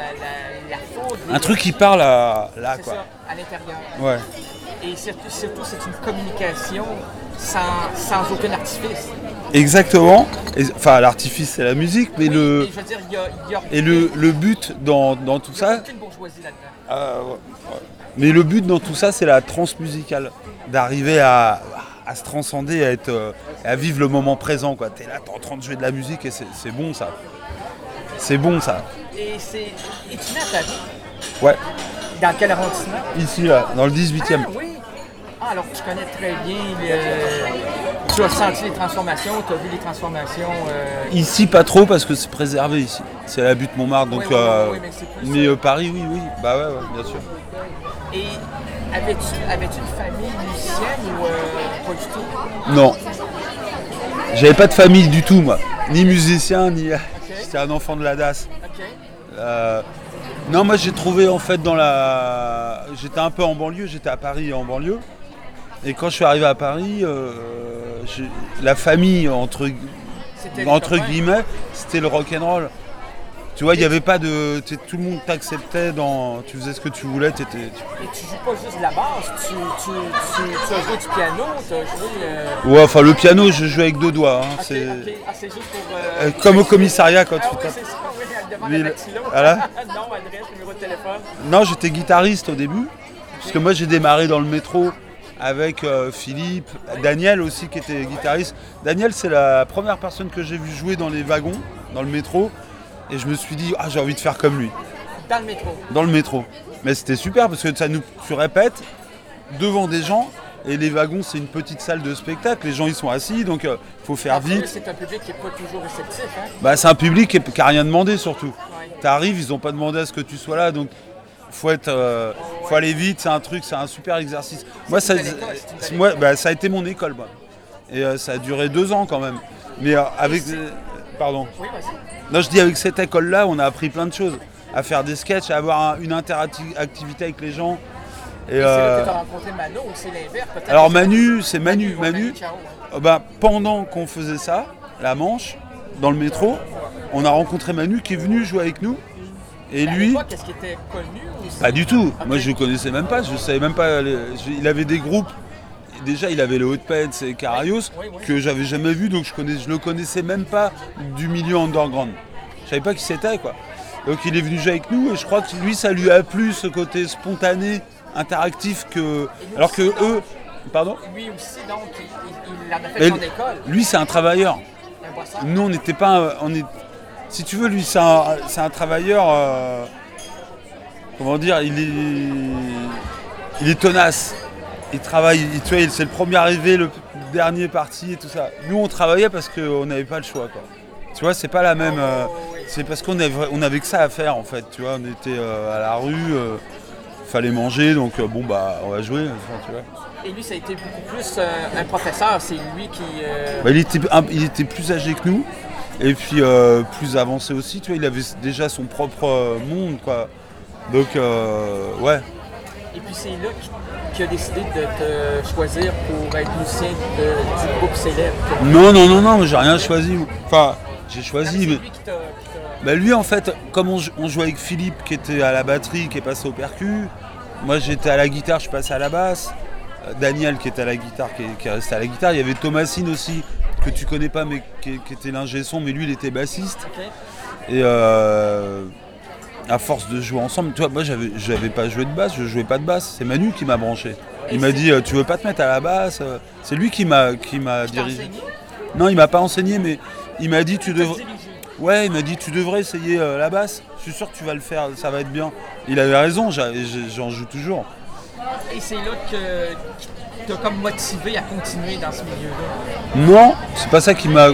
Un truc qui parle là quoi. Ça, à l'intérieur. Ouais. Et surtout, c'est une communication sans aucun artifice. Exactement. Enfin, l'artifice, c'est la musique, mais Oui, le... mais je veux dire, il y a Et le but dans tout il y a ça... aucune bourgeoisie là-dedans. Ouais. Mais le but dans tout ça, c'est la transe musicale. D'arriver à se transcender, à vivre le moment présent, quoi. T'es là, t'es en train de jouer de la musique et c'est bon, ça. C'est bon, ça. Et tu nais à Paris? Ouais. Dans quel arrondissement? Ici, là, dans le 18e. Ah oui! Ah, alors tu connais très bien, tu as senti les transformations, tu as vu les transformations. Ici, pas trop, parce que c'est préservé, ici. C'est la butte Montmartre, donc... Oui, mais c'est plus Paris, oui. Bah ouais, bien sûr. Et avais-tu une famille musicienne ou pas du tout? Non. J'avais pas de famille du tout, moi. Ni musicien, ni... J'étais un enfant de la DAS. Ok. Non, moi j'ai trouvé en fait j'étais un peu en banlieue, j'étais à Paris en banlieue. Et quand je suis arrivé à Paris, la famille, entre guillemets, c'était le rock'n'roll. Tu vois, il n'y avait pas de... Tout le monde t'acceptait, tu faisais ce que tu voulais. Et tu joues pas juste de la basse, tu as joué du piano, tu as joué... Ouais, enfin le piano, je jouais avec deux doigts. Hein, c'est juste pour... comme au commissariat quand tu oui, tapes. c'est ça, oui, devant Mais la dactylo. voilà. Non, adresse, numéro de téléphone. Non, j'étais guitariste au début. Parce que moi j'ai démarré dans le métro avec Philippe, Daniel aussi qui était guitariste. Daniel, c'est la première personne que j'ai vu jouer dans les wagons, dans le métro. Et je me suis dit, j'ai envie de faire comme lui. Dans le métro? Dans le métro. Mais c'était super parce que tu répètes devant des gens et les wagons, c'est une petite salle de spectacle. Les gens, ils sont assis, donc il faut faire vite. C'est un public qui n'est pas toujours réceptif. Hein? Bah, c'est un public qui n'a rien demandé surtout. Ouais. T'arrives, ils n'ont pas demandé à ce que tu sois là, donc faut aller vite, c'est un super exercice. Moi, ça a été mon école. Moi. Et ça a duré 2 ans quand même. Mais avec... Pardon. Oui, vas-y. Non, je dis avec cette école-là, on a appris plein de choses. À faire des sketchs, à avoir une interactivité avec les gens. Et c'est là que tu as rencontré Mano ou c'est l'inverse? Alors Manu, c'est Manu. Ciao, Pendant qu'on faisait ça, la Manche, dans le métro, on a rencontré Manu qui est venu jouer avec nous. Et lui... Est-ce qu'il était connu ou... Pas du tout. Okay. Moi, je le connaissais même pas. Je savais même pas... Il avait des groupes. Déjà, il avait le Hot Pants et Carayos que j'avais jamais vu, donc je le connaissais même pas du milieu underground. Je savais pas qui c'était, quoi. Donc il est venu jouer avec nous et je crois que lui, ça lui a plu ce côté spontané, interactif alors que eux, pardon. Lui aussi, donc, il en a fait son école. Lui, c'est un travailleur. Nous, on n'était pas, si tu veux, lui, c'est un travailleur. Comment dire, il est tenace. Il travaille, tu vois, c'est le premier arrivé, le dernier parti et tout ça. Nous, on travaillait parce qu'on n'avait pas le choix, quoi. Tu vois, c'est pas la même... c'est parce qu'on avait que ça à faire, en fait, tu vois. On était à la rue, fallait manger, donc on va jouer, enfin, tu vois. Et lui, ça a été beaucoup plus un professeur, c'est lui qui... Il était plus âgé que nous, et puis plus avancé aussi, tu vois. Il avait déjà son propre monde, quoi. Donc, ouais. Et puis c'est là qu'il a décidé de te choisir pour être musicien du groupe célèbre. Non, j'ai rien choisi. Enfin, j'ai choisi, mais... Lui qui t'a... Lui, en fait, comme on jouait avec Philippe qui était à la batterie, qui est passé au percu, moi j'étais à la guitare, je suis passé à la basse. Daniel qui était à la guitare, qui est resté à la guitare. Il y avait Thomasine aussi, que tu connais pas, mais qui était l'ingé son, mais lui il était bassiste. Okay. Et à force de jouer ensemble, tu vois, moi j'avais pas joué de basse, je jouais pas de basse. C'est Manu qui m'a branché. Il m'a dit tu veux pas te mettre à la basse? C'est lui qui m'a dirigé. Non, il m'a pas enseigné, mais il m'a dit tu devrais. Ouais, il m'a dit tu devrais essayer la basse. Je suis sûr que tu vas le faire, ça va être bien. Il avait raison, j'en joue toujours. Et c'est là que t'as comme motivé à continuer dans ce milieu-là? Non, c'est pas ça qui m'a...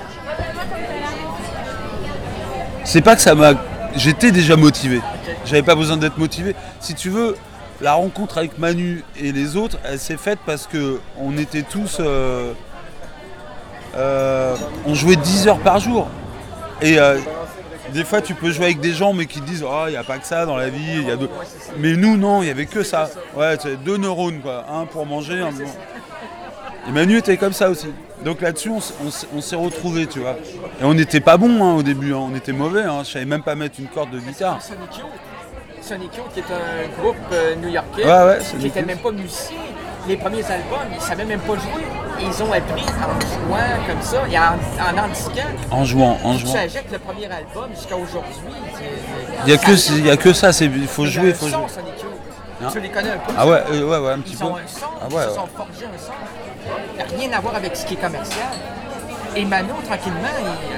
C'est pas que ça m'a... J'étais déjà motivé. Okay. J'avais pas besoin d'être motivé. Si tu veux, la rencontre avec Manu et les autres, elle s'est faite parce que on était tous... on jouait 10 heures par jour. Et Des fois, tu peux jouer avec des gens, mais qui te disent il n'y a pas que ça dans la vie. Il y a Mais nous, non, il n'y avait que ça. Ouais, c'est 2 neurones, quoi. Un pour manger, un pour... Et Manu était comme ça aussi. Donc là-dessus, on s'est retrouvés, tu vois. Et on n'était pas bons au début, on était mauvais. Je savais même pas mettre une corde de guitare. Sonic Youth, qui est un groupe new-yorkais, qui n'était même pas musicien. Les premiers albums, ils ne savaient même pas jouer. Ils ont appris en jouant comme ça, et en indiquant. En jouant. Tu savais que le premier album, jusqu'à aujourd'hui, il n'y a que ça, il faut jouer. Il y a un son, Sonic Youth. Tu les connais un peu? Ah ouais, un petit peu. Ils ont un son, ils se sont forgés un son. Ça n'a rien à voir avec ce qui est commercial. Et Manu, tranquillement,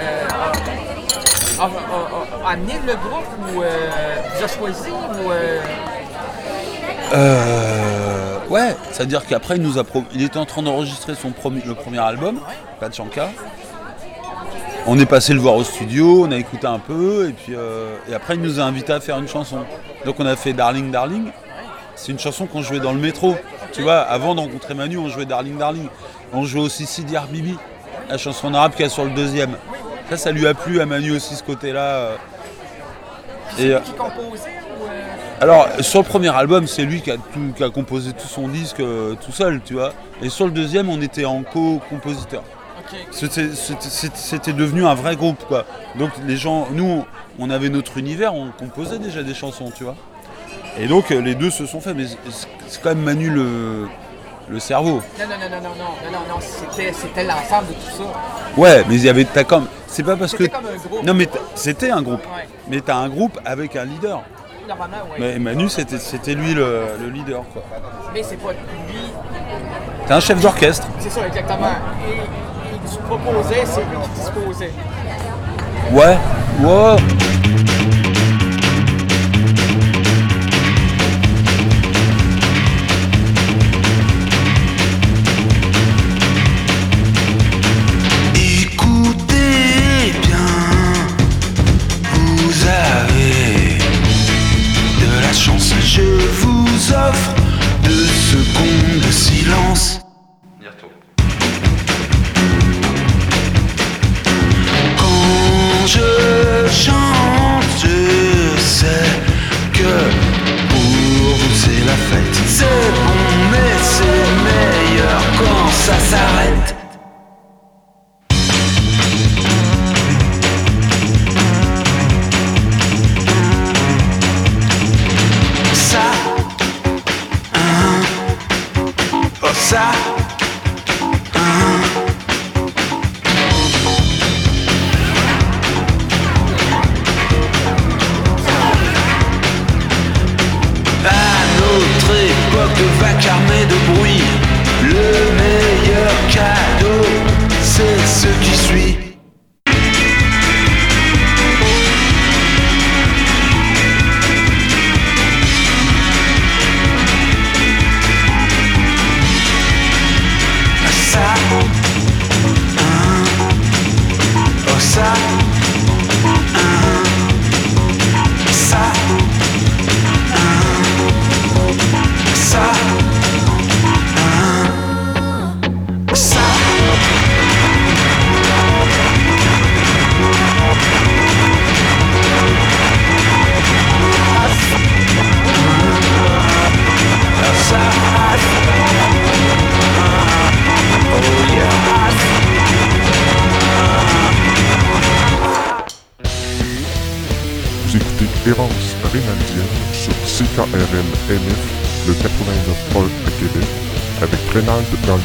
a amené le groupe ou vous a choisi ou... Ouais, c'est-à-dire qu'après il était en train d'enregistrer le premier album, Pachanka. On est passé le voir au studio, on a écouté un peu et après il nous a invités à faire une chanson. Donc on a fait Darling Darling. C'est une chanson qu'on jouait dans le métro. Tu vois, avant de rencontrer Manu, on jouait Darling Darling. On jouait aussi Sidi Arbibi, la chanson en arabe qu'il y a sur le deuxième. Ça lui a plu à Manu aussi, ce côté-là. C'est lui qui composait ou Alors, sur le premier album, c'est lui qui a composé tout son disque tout seul, tu vois. Et sur le deuxième, on était en co-compositeur. Okay. C'était devenu un vrai groupe, quoi. Donc les gens, nous, on avait notre univers, on composait déjà des chansons, tu vois. Et donc les deux se sont faits, mais c'est quand même Manu le cerveau. Non, c'était l'ensemble de tout ça. Ouais, mais il y avait c'est pas parce c'était que. Comme un groupe. Non, mais c'était un groupe. Ouais. Mais t'as un groupe avec un leader. Normalement, oui. Mais Manu, c'était lui le leader, quoi. Mais c'est pas lui. T'es un chef d'orchestre. C'est ça, exactement. Et tu proposais, c'est lui qui disposait. Ouais. Wow. Je vous offre 2 secondes de silence. Quand je chante, je sais que pour vous c'est la fête. C'est bon mais c'est meilleur quand ça s'arrête. Ça, à notre époque vacarmée de bruit, le meilleur cadeau, c'est ce qui suit. Errance Rénaldienne sur CKRL NF, le 89.1 à Québec, avec Rénald dans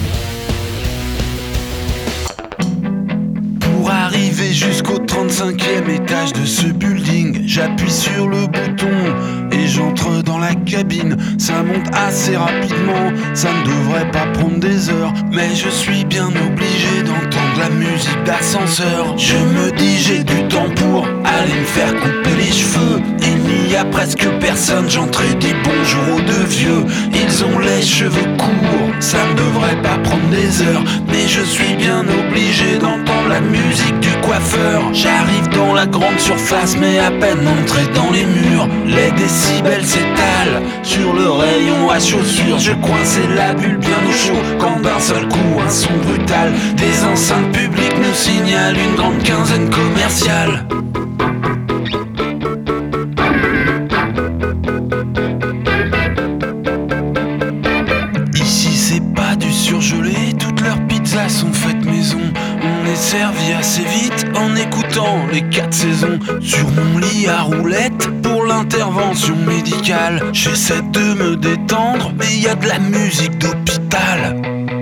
le... Pour arriver jusqu'au 35e étage de ce building, j'appuie sur le bouton et j'entre dans la cabine. Ça monte assez rapidement, ça ne devrait pas prendre des heures, mais je suis bien obligé d'entendre la musique d'ascenseur. Je me dis j'ai du temps pour aller me faire couper les cheveux. Il n'y a presque personne, j'entrais des bonjours aux 2 vieux. Ils ont les cheveux courts, ça ne devrait pas prendre des heures, mais je suis bien obligé d'entendre la musique du coiffeur. J'arrive dans la grande surface, mais à peine entré dans les murs, les décibels s'étalent sur le rayon à chaussures. Je coinçais la bulle bien au chaud quand d'un seul coup un son brutal des enceintes publiques nous signale une grande quinzaine commerciale. pizzas sont faites maison. On est servi assez vite en écoutant les 4 saisons. Sur mon lit à roulette pour l'intervention médicale. J'essaie de me détendre, mais y a de la musique d'hôpital.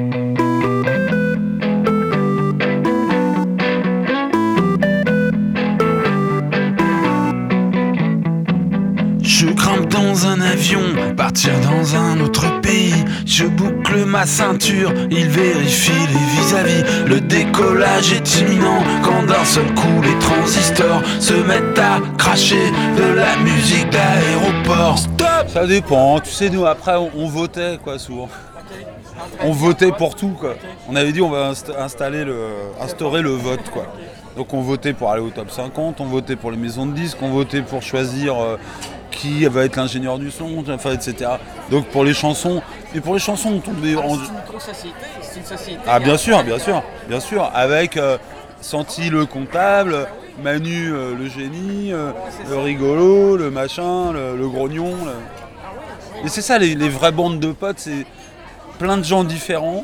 Je grimpe dans un avion, partir dans un autre pays. Je boucle ma ceinture, il vérifie les vis-à-vis. Le décollage est imminent quand d'un seul coup les transistors se mettent à cracher de la musique d'aéroport. Stop! Ça dépend, tu sais, nous après on votait quoi souvent. On votait pour tout quoi. On avait dit on va instaurer le vote quoi. Donc on votait pour aller au top 50, on votait pour les maisons de disques, on votait pour choisir qui va être l'ingénieur du son, enfin, etc. Donc pour les chansons, et pour les chansons on tombait en... C'est une micro-société, c'est une société. Ah bien sûr, avec Santi le comptable, Manu le génie, le rigolo, le machin, le grognon. Et c'est ça les vraies bandes de potes, c'est plein de gens différents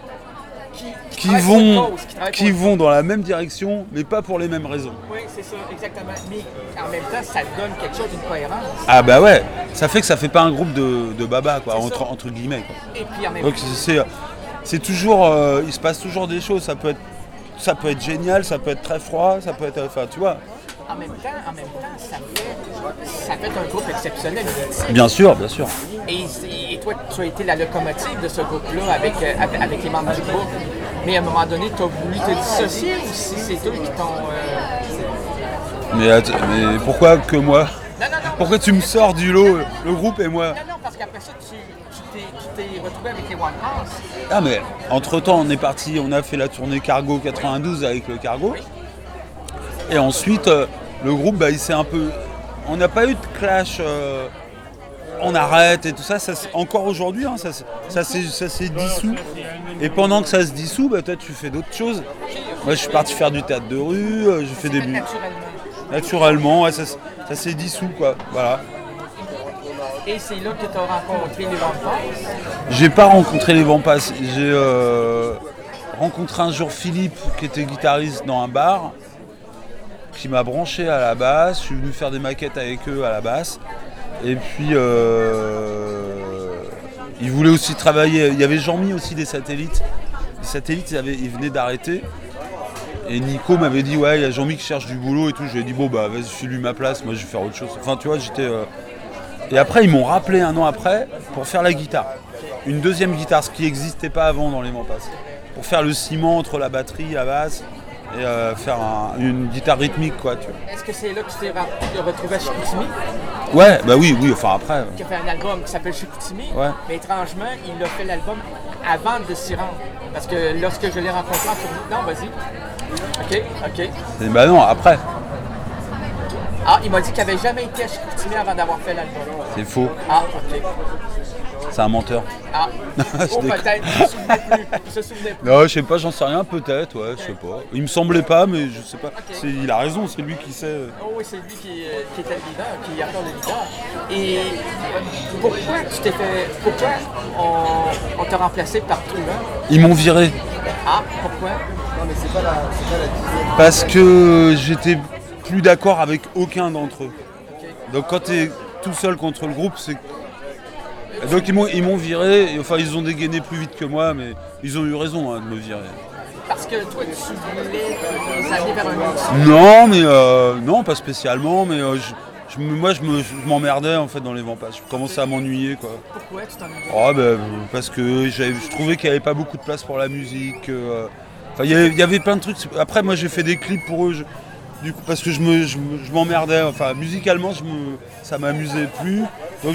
qui vont dans la même direction, mais pas pour les mêmes raisons. Oui, c'est ça, exactement. Mais en même temps, ça donne quelque chose, une cohérence. Ah bah ouais, ça fait que ça fait pas un groupe de baba, quoi, entre guillemets. Quoi. Et puis en même donc temps... c'est toujours, il se passe toujours des choses, ça peut être génial, ça peut être très froid, ça peut être, enfin tu vois. En même temps, ça fait un groupe exceptionnel. Bien sûr. Et toi, tu as été la locomotive de ce groupe-là avec les membres du groupe. Mais à un moment donné, tu as voulu te dissocier ou si c'est eux qui t'ont... Mais pourquoi que moi? Non. Pourquoi tu me sors du lot, le groupe et moi? Non, parce qu'après ça, tu t'es retrouvé avec les One House. Ah mais, entre-temps, on est parti, on a fait la tournée Cargo 92 avec le Cargo. Oui. Et ensuite, le groupe, il s'est un peu... On n'a pas eu de clash, on arrête et tout ça. Encore aujourd'hui, hein, ça s'est dissous. Et pendant que ça se dissout, toi, tu fais d'autres choses. Moi, je suis parti faire du théâtre de rue, je fais des... Naturellement, ouais, ça s'est dissous, quoi. Voilà. Et c'est là que tu as rencontré les Vampas? J'ai pas rencontré les Vampas. J'ai rencontré un jour Philippe, qui était guitariste dans un bar, qui m'a branché à la basse. Je suis venu faire des maquettes avec eux à la basse. Et puis, ils voulaient aussi travailler. Il y avait Jean-Mi aussi des Satellites. Les Satellites, ils venaient d'arrêter. Et Nico m'avait dit, ouais, il y a Jean-Mi qui cherche du boulot et tout. Je lui ai dit, bon, vas-y, file-lui ma place, moi je vais faire autre chose. Enfin, tu vois, j'étais... Et après, ils m'ont rappelé un an après pour faire la guitare. Une deuxième guitare, ce qui n'existait pas avant dans les Vampas. Pour faire le ciment entre la batterie, la basse, et faire une guitare rythmique, quoi. Tu vois. Est-ce que c'est là que tu t'es retrouvé à Chicoutimi? Ouais, oui, enfin après. Qui a fait un album qui s'appelle Chicoutimi, ouais. Mais étrangement, il a fait l'album avant de s'y rendre. Parce que lorsque je l'ai rencontré en tournée... Non, vas-y. OK. Et non, après. Ah, il m'a dit qu'il n'avait jamais été à Chicoutimi avant d'avoir fait l'album. C'est faux. Ah, OK. C'est un menteur. Ah, peut-être, il se souvenait plus. Non, je sais pas, j'en sais rien, peut-être, ouais, je sais pas. Il me semblait pas, mais je sais pas. Okay. Il a raison, c'est lui qui sait. Oh oui, c'est lui qui était le leader, qui est encore le leader. Et pourquoi on t'a remplacé par Trouin? Ils m'ont viré. Ah, pourquoi? Non, mais c'est pas la parce que j'étais plus d'accord avec aucun d'entre eux. Okay. Donc quand t'es tout seul contre le groupe, c'est... Donc ils m'ont viré, enfin ils ont dégainé plus vite que moi, mais ils ont eu raison de me virer. Parce que toi tu voulais les amener vers un autre? Non, mais non, pas spécialement, mais moi je m'emmerdais en fait dans les Vampas. Je commençais à m'ennuyer, quoi. Pourquoi tu t'ennuyais? Parce que je trouvais qu'il n'y avait pas beaucoup de place pour la musique. Enfin il y avait plein de trucs. Après moi j'ai fait des clips pour eux. Du coup, parce que je m'emmerdais, enfin musicalement ça m'amusait plus.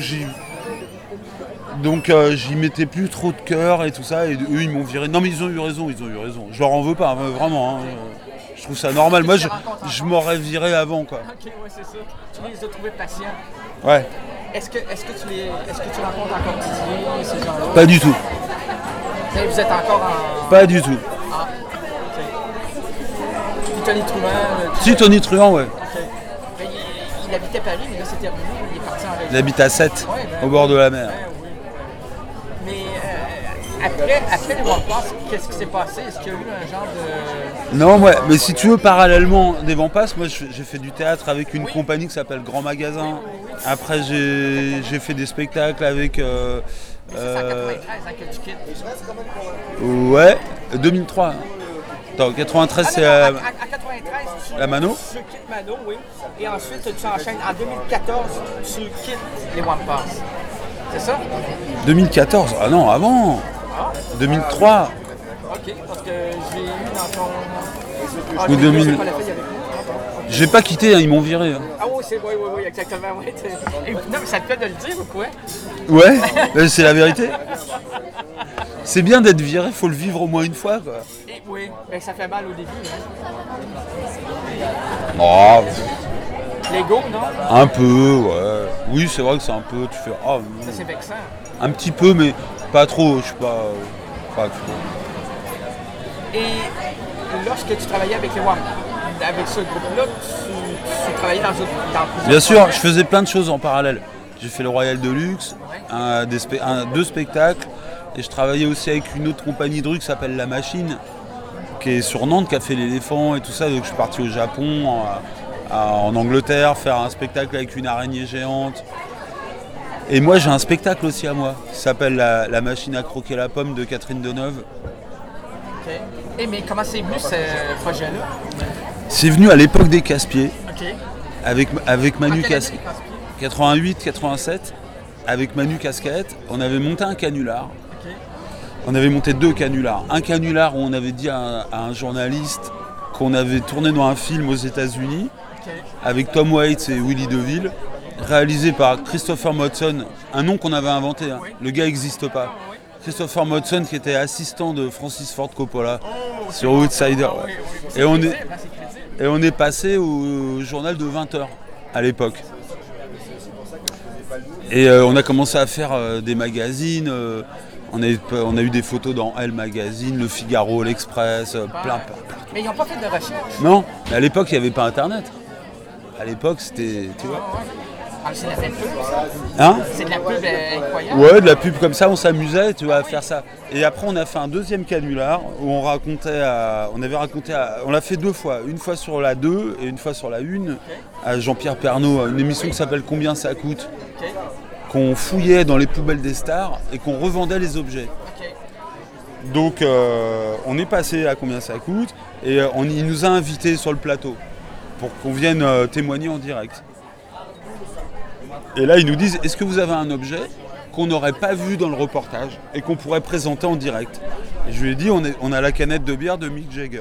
Donc j'y mettais plus trop de cœur et tout ça, et eux ils m'ont viré. Non mais ils ont eu raison. Je leur en veux pas, vraiment. Hein. Je trouve ça normal. Moi je m'aurais viré avant, quoi. Ok, ouais, c'est ça. Tu les as trouvés patients. Ouais. Est-ce que tu rencontres encore Didier, ces gens-là? Pas du tout. Et vous êtes encore en... Pas du tout. Ah, ok. Puis Tony Truant... Si, Tony Truant, ouais. Ok. Mais il habitait Paris, mais là c'est terminé, il est parti en région. Il habite à 7, au bord de la mer. Oui. Mais Après les Wampas, qu'est-ce qui s'est passé? Est-ce qu'il y a eu un genre de... Non, ouais, mais si tu veux, parallèlement des Wampas, moi j'ai fait du théâtre avec une compagnie qui s'appelle Grand Magasin. Après, j'ai fait des spectacles avec. C'est en 93 que tu quittes. Ouais, 2003. Attends, 93, c'est À 93, la Mano. Tu quittes Mano, oui. Et ensuite, tu enchaînes. En 2014, tu quittes les Wampas. C'est ça? 2014, ah non, avant. 2003. OK, parce que j'ai eu dans ton... Ou 2000. J'ai pas quitté, hein, ils m'ont viré. Hein. Ah oui, oui, exactement. Oui. Et, non, mais ça te fait de le dire ou quoi? Ouais, c'est la vérité. C'est bien d'être viré, faut le vivre au moins une fois, quoi. Et, oui, mais ça fait mal au début. Hein. Oh, L'ego, non? un peu, ouais. Oui, c'est vrai que c'est un peu, tu fais... Oh, Ça, c'est vexant. un petit peu, mais pas trop, je suis pas Et lorsque tu travaillais avec les WAM, avec ce groupe-là, tu travaillais dans plusieurs... Bien sûr, je faisais plein de choses en parallèle. J'ai fait le Royal Deluxe, deux spectacles, et je travaillais aussi avec une autre compagnie de rue qui s'appelle La Machine, qui est sur Nantes, qui a fait l'éléphant et tout ça. Donc je suis parti au Japon, en Angleterre, faire un spectacle avec une araignée géante. Et moi j'ai un spectacle aussi à moi, qui s'appelle la Machine à croquer la pomme de Catherine Deneuve. Okay. Et mais comment c'est venu ce projet-là? C'est venu à l'époque des Casse-Pieds, Okay. avec Manu Casquette. 88, 87, avec Manu Casquette, on avait monté un canular. Okay. On avait monté 2 canulars. Un canular où on avait dit à un journaliste qu'on avait tourné dans un film aux États-Unis, Okay. avec Tom Waits et Willy DeVille, réalisé par Christopher Modson, un nom qu'on avait inventé, hein. Le gars n'existe pas. Christopher Modson qui était assistant de Francis Ford Coppola sur Outsider. Ouais. Et on est passé au journal de 20h à l'époque. Et on a commencé à faire des magazines. On a eu des photos dans Elle Magazine, Le Figaro, L'Express, plein. Mais ils n'ont pas fait de recherche. Non, mais à l'époque, il n'y avait pas Internet. À l'époque, c'était, tu vois. Ah, c'est de la belle pub, ça. Hein? C'est de la pub incroyable. Ouais, de la pub comme ça, on s'amusait, tu vois, à faire ça. Et après, on a fait un deuxième canular où on l'a fait 2 fois. Une fois sur la 2 et une fois sur la 1 à Jean-Pierre Pernaut, une émission qui s'appelle Combien ça coûte? Okay. Qu'on fouillait dans les poubelles des stars et qu'on revendait les objets. Okay. Donc on est passé à Combien ça coûte et il nous a invités sur le plateau pour qu'on vienne témoigner en direct. Et là ils nous disent, est-ce que vous avez un objet qu'on n'aurait pas vu dans le reportage et qu'on pourrait présenter en direct? Et je lui ai dit, on a la canette de bière de Mick Jagger.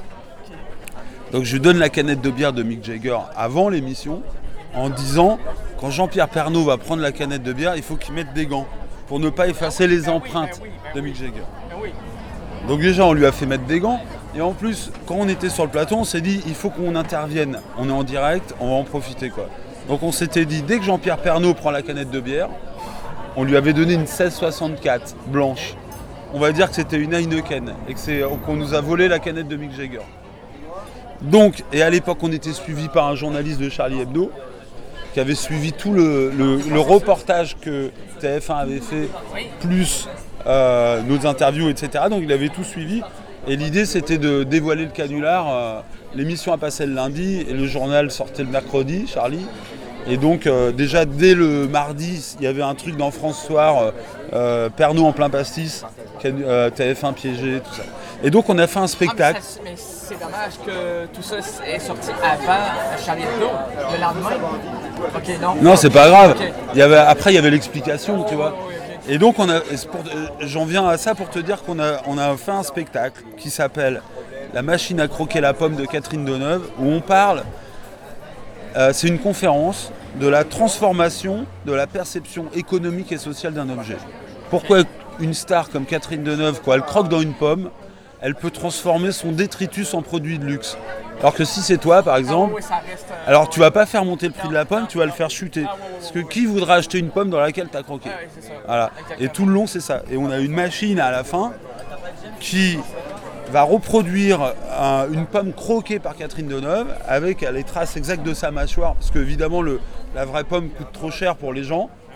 Donc je lui donne la canette de bière de Mick Jagger avant l'émission en disant, quand Jean-Pierre Pernaut va prendre la canette de bière, il faut qu'il mette des gants pour ne pas effacer les empreintes de Mick Jagger. Donc déjà, on lui a fait mettre des gants. Et en plus, quand on était sur le plateau, on s'est dit, il faut qu'on intervienne. On est en direct, on va en profiter, quoi. Donc on s'était dit, dès que Jean-Pierre Pernaut prend la canette de bière, on lui avait donné une 1664 blanche. On va dire que c'était une Heineken et qu'on nous a volé la canette de Mick Jagger. Donc, et à l'époque, on était suivi par un journaliste de Charlie Hebdo qui avait suivi tout le reportage que TF1 avait fait, plus nos interviews, etc. Donc il avait tout suivi. Et l'idée, c'était de dévoiler le canular. L'émission a passé le lundi et le journal sortait le mercredi, Charlie. Et donc déjà, dès le mardi, il y avait un truc dans France Soir, Pernaut en plein pastis, TF1 piégé, tout ça. Et donc on a fait un spectacle. Mais c'est dommage que tout ça est sorti avant Charlie Hebdo, le lendemain. Ok, non. Non, c'est pas grave. Okay. Après, il y avait l'explication, tu vois. Et donc, j'en viens à ça pour te dire qu'on a fait un spectacle qui s'appelle La Machine à croquer la pomme de Catherine Deneuve, où on parle, c'est une conférence de la transformation de la perception économique et sociale d'un objet. Pourquoi une star comme Catherine Deneuve, quand elle croque dans une pomme, elle peut transformer son détritus en produit de luxe. Alors que si c'est toi, par exemple, alors tu vas pas faire monter le prix de la pomme, tu vas le faire chuter. Parce que qui voudra acheter une pomme dans laquelle tu as croqué? Voilà. Et tout le long, c'est ça. Et on a une machine à la fin qui va reproduire une pomme croquée par Catherine Deneuve avec les traces exactes de sa mâchoire. Parce que évidemment, la vraie pomme coûte trop cher pour les gens.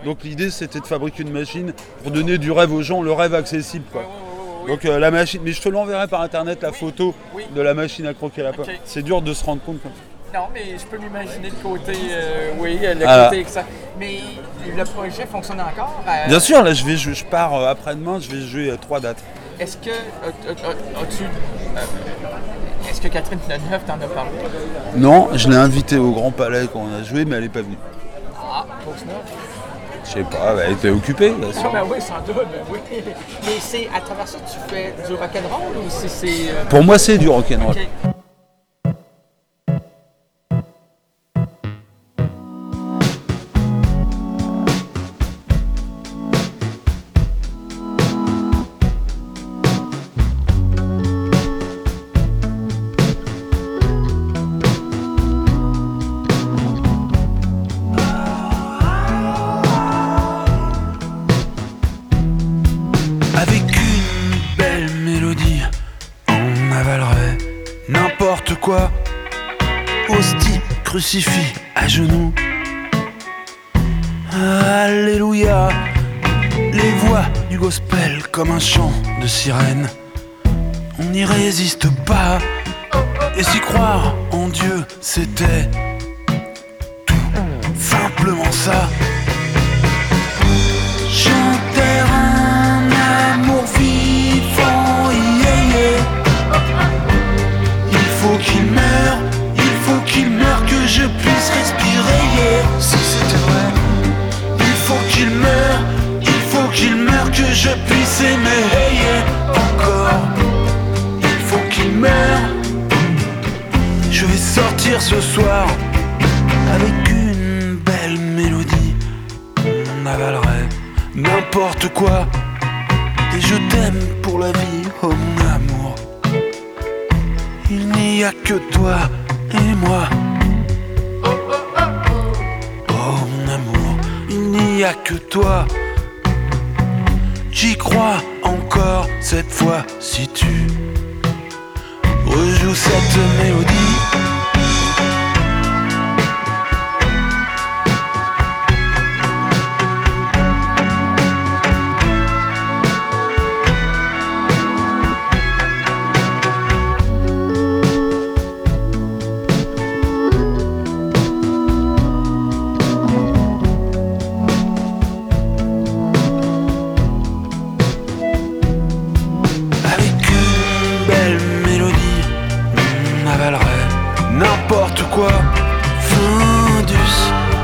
Donc l'idée c'était de fabriquer une machine pour donner du rêve aux gens, le rêve accessible quoi. Donc la machine, mais je te l'enverrai par internet la photo de la machine à croquer lapin. Ok. C'est dur de se rendre compte comme ça. Non, mais je peux m'imaginer le côté, côté exact. Mais le projet fonctionne encore? Bien sûr, là je pars après-demain, je vais jouer 3 dates. Est-ce que est-ce que Catherine Deneuve t'en a parlé? Non, je l'ai invitée au Grand Palais quand on a joué, mais elle n'est pas venue. Ah, pour ça? Je sais pas, elle était occupée. Bien sûr. Ah ben oui, sans doute, ben oui. Mais c'est à travers ça que tu fais du rock'n'roll ou c'est... Pour moi, c'est du rock'n'roll. Okay. Avec une belle mélodie, on avalerait n'importe quoi. Hostie, crucifix, à genoux. Alléluia. Les voix du gospel comme un chant de sirène. On n'y résiste pas. Et si croire en Dieu, c'était tout simplement ça. Chanter un amour vivant, yeah, yeah. Il faut qu'il meure que je puisse respirer, yeah. Si c'était vrai, il faut qu'il meure que je puisse aimer, yeah. Encore, il faut qu'il meure. Je vais sortir ce soir avec une belle mélodie. On avalerait n'importe quoi. Et je t'aime pour la vie, oh mon amour. Il n'y a que toi et moi. Oh mon amour, il n'y a que toi. J'y crois encore cette fois si tu rejoues cette mélodie. N'importe quoi, Findus.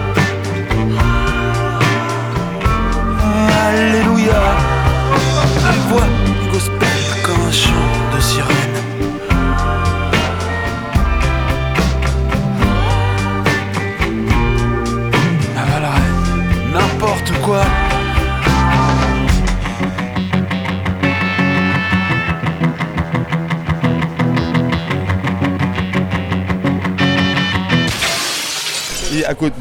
Alléluia. Les voix du gospel comme un chant de sirène. Avalerait n'importe quoi. Et à côté,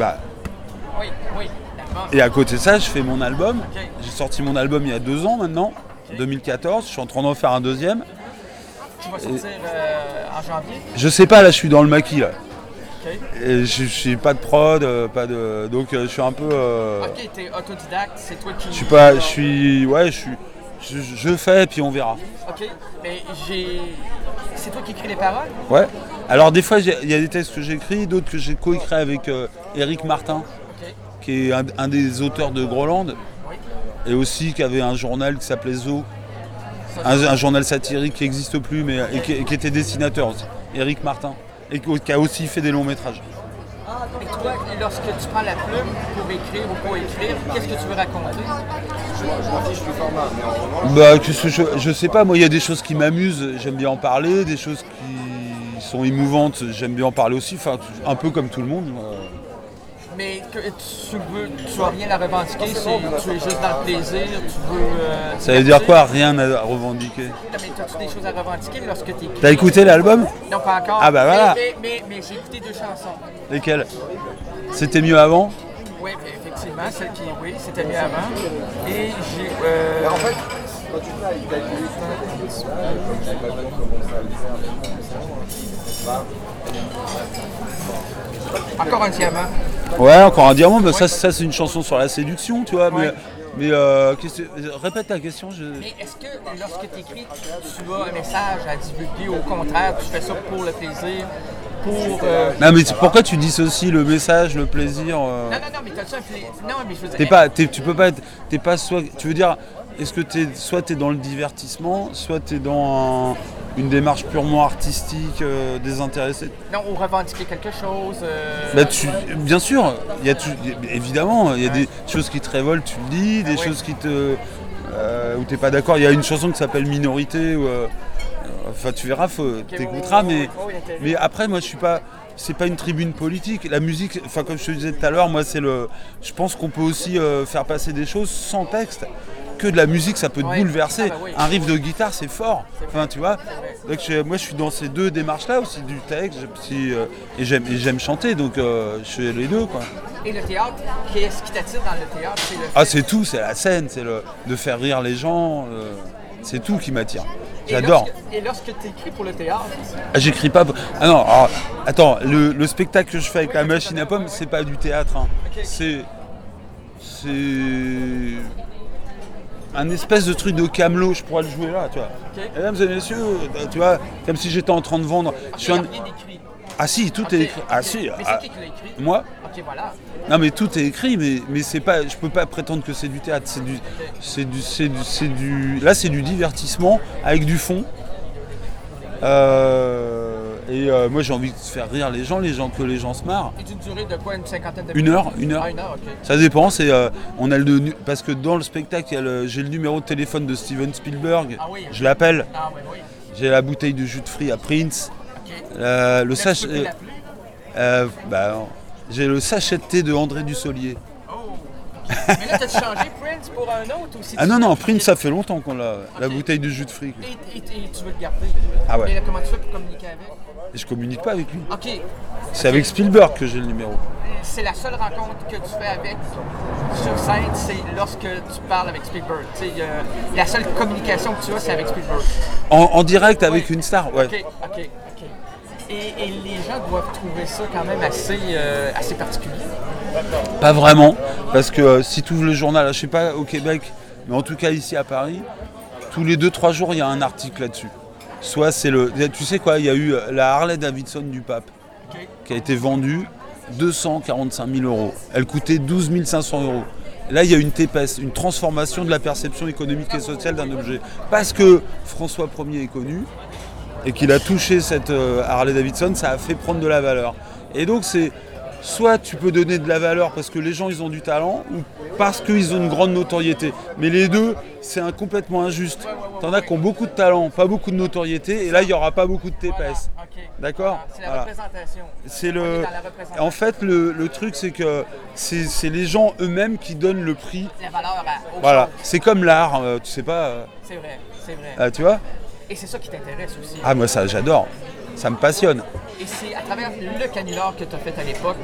et à côté de ça, je fais mon album. Okay. J'ai sorti mon album il y a 2 ans maintenant, 2014. Je suis en train d'en faire un deuxième. Tu vas sortir en janvier? Je sais pas, là, je suis dans le maquis là. Okay. Et je suis pas de prod, pas de. Donc je suis un peu. Ok, t'es autodidacte, c'est toi qui. Je suis pas, je suis, ouais, je fais puis on verra. Ok, mais c'est toi qui écris les paroles? Ouais. Alors des fois, il y a des textes que j'écris, d'autres que j'ai coécrit avec Éric Martin, Okay. qui est un des auteurs de Groland, Oui. et aussi qui avait un journal qui s'appelait Zo, un journal satirique qui n'existe plus, mais et qui était dessinateur aussi, Éric Martin, et qui a aussi fait des longs métrages. Et toi, lorsque tu prends la plume pour écrire ou pour écrire, qu'est-ce que tu veux raconter? Bah, je sais pas, moi il y a des choses qui m'amusent, j'aime bien en parler, des choses qui sont émouvantes, j'aime bien en parler aussi, enfin un peu comme tout le monde. Mais que tu as rien à revendiquer, tu es juste dans le plaisir, tu veux... Ça veut dire quoi, rien à revendiquer? Non, mais as-tu des choses à revendiquer lorsque tu écris? T'as écouté l'album? Non, pas encore. Ah bah voilà. Mais j'ai écouté 2 chansons. Lesquelles? C'était mieux avant? Oui, effectivement, celle qui, oui, c'était mieux avant. Et j'ai... en fait, quand tu fais avec ta encore un diamant. Ouais, encore un diamant, bah, ça c'est une chanson sur la séduction, tu vois. Ouais. Mais répète ta question. Mais est-ce que lorsque tu écris, tu as un message à divulguer, au contraire, tu fais ça pour le plaisir, pour... Non, mais pourquoi tu dissocies le message, le plaisir Non, mais t'as ça un plaisir. Non, mais je veux dire... Tu peux pas être... T'es pas soit... Tu veux dire, est-ce que soit t'es dans le divertissement, soit t'es dans une démarche purement artistique, désintéressée? Non, ou revendiquer quelque chose. Bien sûr, évidemment, il y a des choses qui te révoltent, tu le dis, des choses qui te... où t'es pas d'accord. Il y a une chanson qui s'appelle Minorité, où... Enfin, tu verras, t'écouteras, mais après, moi, je suis pas... C'est pas une tribune politique. La musique, enfin, comme je te disais tout à l'heure, moi, je pense qu'on peut aussi faire passer des choses sans texte. Que de la musique, ça peut te bouleverser. Un riff de guitare, c'est fort. Enfin, tu vois. Donc, moi, je suis dans ces deux démarches-là aussi, du texte, et j'aime chanter, donc je fais les deux, quoi. Et le théâtre, qu'est-ce qui t'attire dans le théâtre? C'est tout, c'est la scène, c'est de faire rire les gens. C'est tout qui m'attire. J'adore. Et lorsque tu écris pour le théâtre? J'écris pas. Ah non, attends, le spectacle que je fais avec la machine à pommes, c'est pas du théâtre. Hein. Okay. C'est un espèce de truc de camelot, je pourrais le jouer là, tu vois. Okay. Mesdames et messieurs, tu vois, comme si j'étais en train de vendre. Rien d'écrit. Ah si, tout est écrit. Ah si. Mais c'est qui l'a écrit? Moi. Ok, voilà. Non mais tout est écrit, mais c'est pas. Je peux pas prétendre que c'est du théâtre. Là, c'est du divertissement avec du fond. Moi, j'ai envie de faire rire les gens que les gens se marrent. Et d'une durée de quoi, une cinquantaine de minutes? Une heure. Ah, une heure, ok. Ça dépend. On a parce que dans le spectacle, j'ai le numéro de téléphone de Steven Spielberg. Ah oui. Je l'appelle. Ah oui. J'ai la bouteille de jus de fruits à Prince. Okay. Le sachet. J'ai le sachet de thé de André Dussolier. Oh. Mais là, t'as changé Prince pour un autre aussi? Non, Prince, ça fait longtemps qu'on l'a. Okay. La bouteille de jus de fruits. Et tu veux le garder? Ah ouais. Mais là, comment tu fais pour communiquer avec? Et je communique pas avec lui. Ok. C'est avec Spielberg que j'ai le numéro. C'est la seule rencontre que tu fais avec sur scène, c'est lorsque tu parles avec Spielberg. La seule communication que tu as, c'est avec Spielberg. En direct avec une star, ouais. Ok. Et les gens doivent trouver ça quand même assez particulier. Pas vraiment, parce que si tu ouvres le journal, je sais pas au Québec, mais en tout cas ici à Paris, tous les 2-3 jours, il y a un article là-dessus. Soit c'est tu sais quoi, il y a eu la Harley Davidson du pape, qui a été vendue 245 000 €. Elle coûtait 12 500 €. Là, il y a une TPS, une transformation de la perception économique et sociale d'un objet. Parce que François Ier est connu et qu'il a touché cette Harley Davidson, ça a fait prendre de la valeur. Et donc, c'est soit tu peux donner de la valeur parce que les gens ils ont du talent ou parce qu'ils ont une grande notoriété. Mais les deux, c'est complètement injuste. T'en as qui ont beaucoup de talent, pas beaucoup de notoriété, et là il n'y aura pas beaucoup de TPS. Voilà, okay. D'accord ? C'est la représentation. En fait, le truc c'est que c'est les gens eux-mêmes qui donnent le prix. La valeur aux voilà. choses. C'est comme l'art, tu sais pas. C'est vrai. Tu vois ? Et c'est ça qui t'intéresse aussi. Ah moi ça j'adore. Ça me passionne. Et c'est à travers le canular que tu as fait à l'époque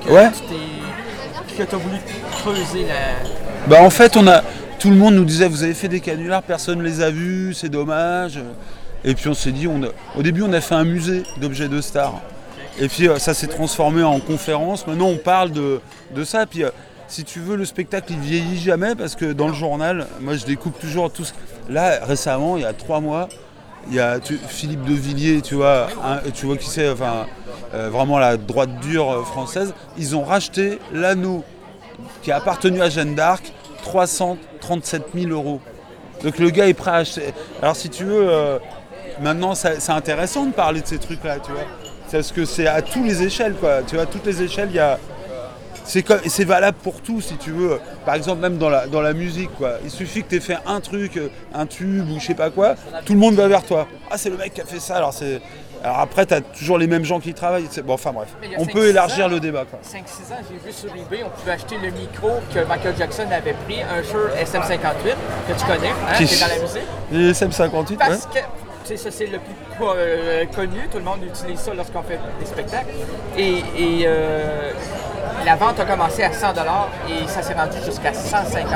que tu as voulu creuser la... En fait, tout le monde nous disait, vous avez fait des canulars, personne ne les a vus, c'est dommage. Et puis on s'est dit, au début on a fait un musée d'objets de stars. Et puis ça s'est transformé en conférence. Maintenant on parle de ça. Puis si tu veux, le spectacle il vieillit jamais parce que dans le journal, moi je découpe toujours tout ce... Là récemment, il y a 3 mois, il y a Philippe de Villiers, tu vois qui c'est, vraiment la droite dure française. Ils ont racheté l'anneau qui a appartenu à Jeanne d'Arc, 337 000 €. Donc le gars est prêt à acheter. Alors si tu veux, maintenant c'est intéressant de parler de ces trucs-là, tu vois. Parce que c'est à toutes les échelles, quoi. Tu vois, à toutes les échelles, il y a... C'est valable pour tout, si tu veux. Par exemple, même dans la musique, quoi. Il suffit que tu aies fait un truc, un tube ou je sais pas quoi, tout le monde va vers toi. Ah, c'est le mec qui a fait ça. Alors après, tu as toujours les mêmes gens qui y travaillent. Enfin bref, on peut élargir le débat, quoi. 5-6 ans, j'ai vu sur eBay, on pouvait acheter le micro que Michael Jackson avait pris, un Shure SM58, que tu connais, qui est dans la musique. Les SM58, parce que ça, c'est le plus connu, tout le monde utilise ça lorsqu'on fait des spectacles. Et la vente a commencé à 100 $ et ça s'est vendu jusqu'à 150 000 $.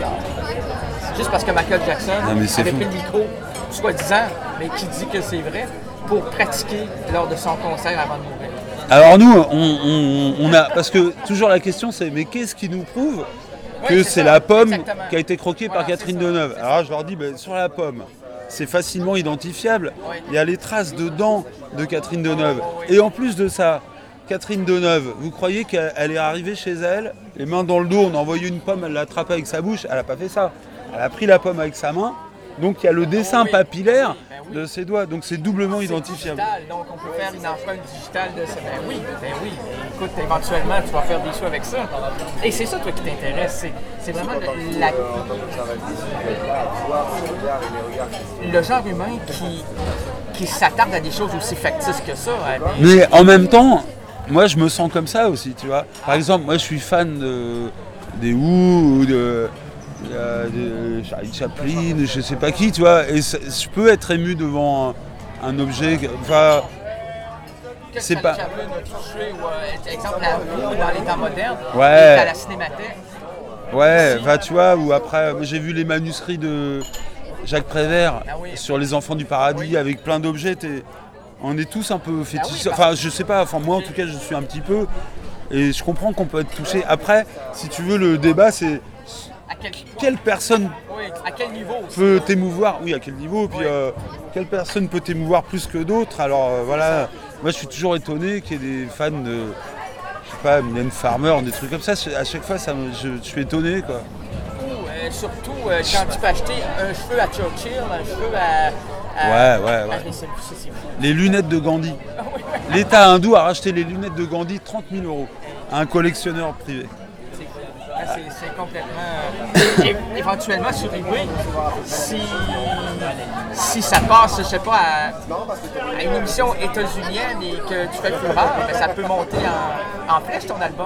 Juste parce que Michael Jackson avait pris le micro, soi-disant, mais qui dit que c'est vrai, pour pratiquer lors de son concert avant de mourir. Alors nous, on a... Parce que toujours la question c'est, mais qu'est-ce qui nous prouve que c'est la pomme exactement. qui a été croquée par Catherine c'est ça, Deneuve? c'est Alors je leur dis, sur la pomme, c'est facilement identifiable. Ouais. Il y a les traces de dents de Catherine Deneuve. Et en plus de ça, Catherine Deneuve, vous croyez qu'elle est arrivée chez elle, les mains dans le dos, on a envoyé une pomme, elle l'a attrapée avec sa bouche? Elle n'a pas fait ça. Elle a pris la pomme avec sa main. Donc il y a le dessin papillaire de ses doigts. Donc c'est doublement identifiable. Digital, donc on peut faire une empreinte digitale de ça. Ben oui. Écoute, éventuellement, tu vas faire des sous avec ça. Et c'est ça, toi, qui t'intéresse. C'est vraiment le genre humain qui s'attarde à des choses aussi factices que ça. Mais en même temps, moi je me sens comme ça aussi, tu vois. Par exemple, moi je suis fan des Who ou de Charlie Chaplin, je sais pas qui, tu vois. Et je peux être ému devant un objet. Enfin, c'est pas. Chaplin a touché, ou exemple, la Who dans les temps modernes, Ouais. à la cinémathèque. Ouais, enfin tu vois, ou après, j'ai vu les manuscrits de Jacques Prévert sur les enfants du paradis avec plein d'objets. On est tous un peu fétichistes. Enfin, je sais pas, moi en tout cas, je suis un petit peu. Et je comprends qu'on peut être touché. Après, si tu veux, le débat, c'est quelle personne à quel niveau peut t'émouvoir. Oui, à quel niveau. Puis quelle personne peut t'émouvoir plus que d'autres. Alors voilà, moi je suis toujours étonné qu'il y ait des fans de, je sais pas, Mylène Farmer, des trucs comme ça. À chaque fois, je suis étonné, quoi. Surtout quand tu peux acheter un cheveu à Churchill, un cheveu à... Ouais. C'est fou. Les lunettes de Gandhi. L'État hindou a racheté les lunettes de Gandhi 30 000 € à un collectionneur privé. C'est complètement... éventuellement sur eBay, si ça passe, je sais pas, à une émission états-unienne et que tu fais le fureur, ben ça peut monter en flèche ton album.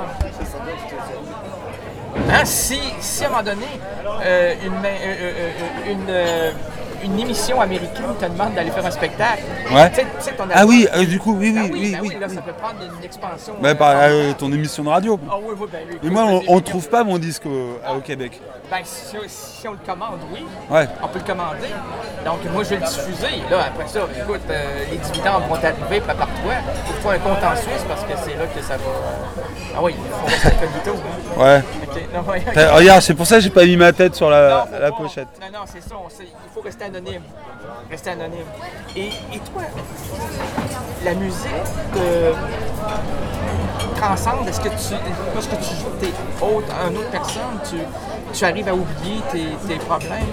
Hein? Si à un moment donné, une émission américaine te demande d'aller faire un spectacle, ouais. Tu sais, ton album, ah oui, du coup, oui. Là, ça peut prendre une expansion. Ton émission de radio. Ah oui, oui. Et moi, on ne trouve pas mon disque au Québec. Ben, si on le commande, oui. Ouais. On peut le commander. Donc, moi, je vais le diffuser. Là, après ça, écoute, les dividendes vont arriver par toi. Il faut un compte en Suisse parce que c'est là que ça va... Ah oui, il faut rester incognito. Ouais. Okay. Non, ouais. Regarde, c'est pour ça que j'ai pas mis ma tête sur la pochette. Non, c'est ça. Il faut rester anonyme. Et toi, la musique transcende, est-ce que lorsque tu joues une autre personne, tu arrives à oublier tes problèmes,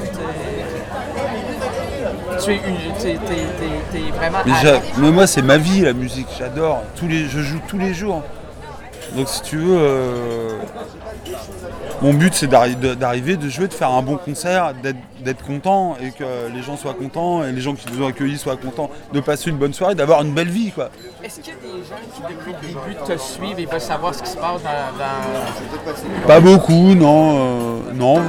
t'es vraiment... Mais moi, c'est ma vie, la musique, j'adore. Je joue tous les jours. Donc si tu veux, mon but c'est d'arriver, de jouer, de faire un bon concert, d'être content et que les gens soient contents et les gens qui nous ont accueillis soient contents, de passer une bonne soirée, d'avoir une belle vie, quoi. Est-ce qu'il y a des gens qui depuis le début te suivent et veulent savoir ce qui se passe dans... Pas beaucoup, non.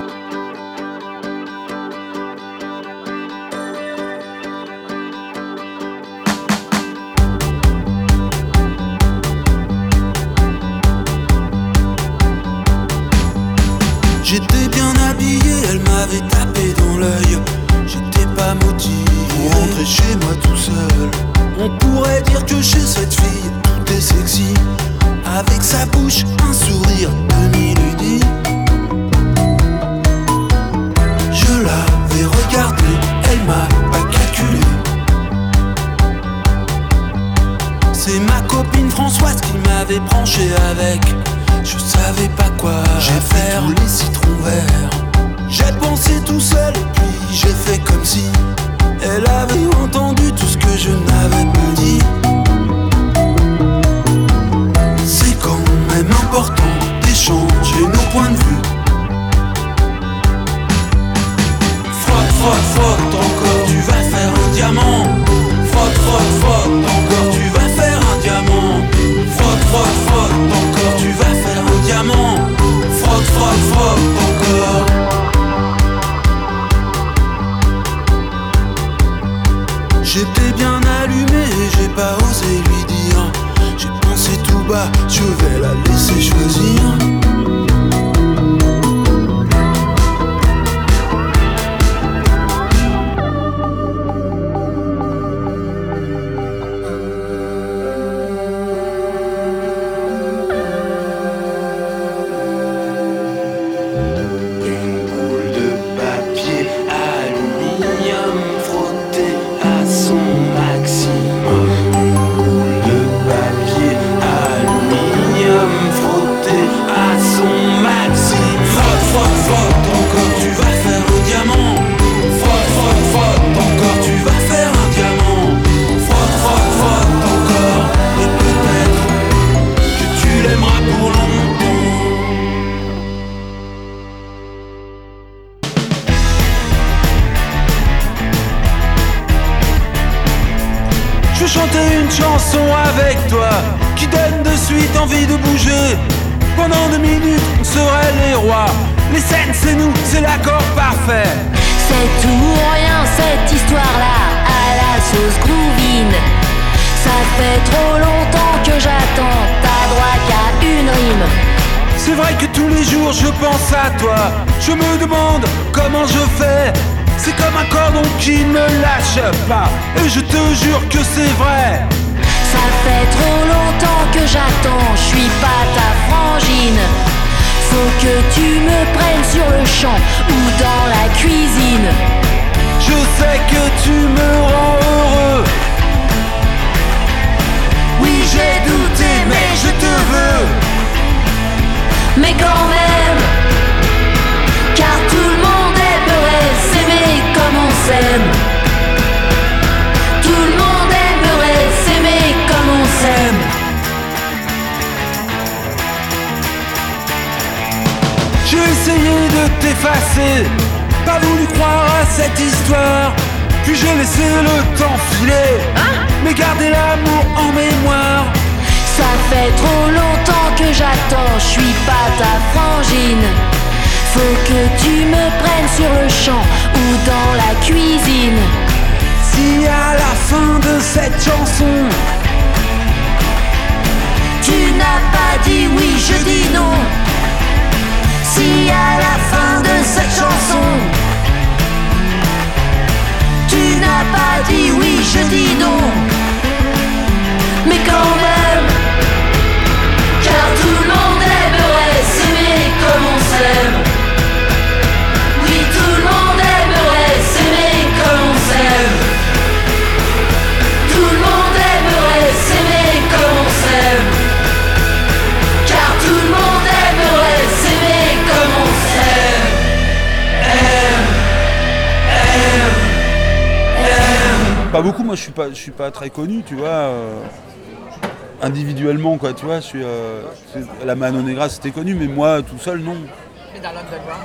J'étais bien habillé, elle m'avait tapé dans l'œil. J'étais pas motivé pour rentrer chez moi tout seul. On pourrait dire que chez cette fille, tout est sexy. Avec sa bouche, un sourire demi-ludie. Je l'avais regardée, elle m'a pas calculé. C'est ma copine Françoise qui m'avait branché avec. Je savais pas quoi j'ai fait tous les citrons verts. J'ai pensé tout seul et puis j'ai fait comme si elle avait entendu tout ce que je n'avais pas dit. C'est quand même important d'échanger nos points de vue. Frotte encore, tu vas faire un diamant. Frotte encore, tu vas faire un diamant. Frotte encore, tu vas faire un diamant. Frotte encore. J'étais bien allumé et j'ai pas osé lui dire. J'ai pensé tout bas, je vais la laisser choisir. chanter une chanson avec toi qui donne de suite envie de bouger. Pendant 2 minutes, on serait les rois. Les scènes, c'est nous, c'est l'accord parfait. C'est tout ou rien cette histoire-là, à la sauce groovine. Ça fait trop longtemps que j'attends, t'as droit qu'à une rime. C'est vrai que tous les jours je pense à toi. Je me demande comment je fais. C'est comme un cordon qui ne me lâche pas. Et je te jure que c'est vrai. Ça fait trop longtemps que j'attends, je suis pas ta frangine. Faut que tu me prennes sur le champ ou dans la cuisine. Je sais que tu me rends heureux. Oui, j'ai douté, mais je te veux. Mais quand même, car tout le monde aimerait s'aimer comme on s'aime. Tout le monde aimerait s'aimer comme on s'aime. J'ai essayé de t'effacer, pas voulu croire à cette histoire. Puis j'ai laissé le temps filer, mais garder l'amour en mémoire. Ça fait trop longtemps que j'attends, je suis pas ta frangine. Faut que tu me prennes sur le champ ou dans la cuisine. Si à la fin de cette chanson tu n'as pas dit oui, je dis non. Si à la fin de cette chanson tu n'as pas dit oui, je dis non. Mais quand même, car tout le monde aimerait s'aimer comme on s'aime. Oui, tout le monde aimerait s'aimer comme on s'aime. Tout le monde aimerait s'aimer comme on s'aime. Car tout le monde aimerait s'aimer comme on s'aime. Pas beaucoup, moi je suis pas très connu, tu vois. Individuellement, quoi, tu vois. La Mano Negra c'était connu, mais moi tout seul, non. Mais dans l'underground,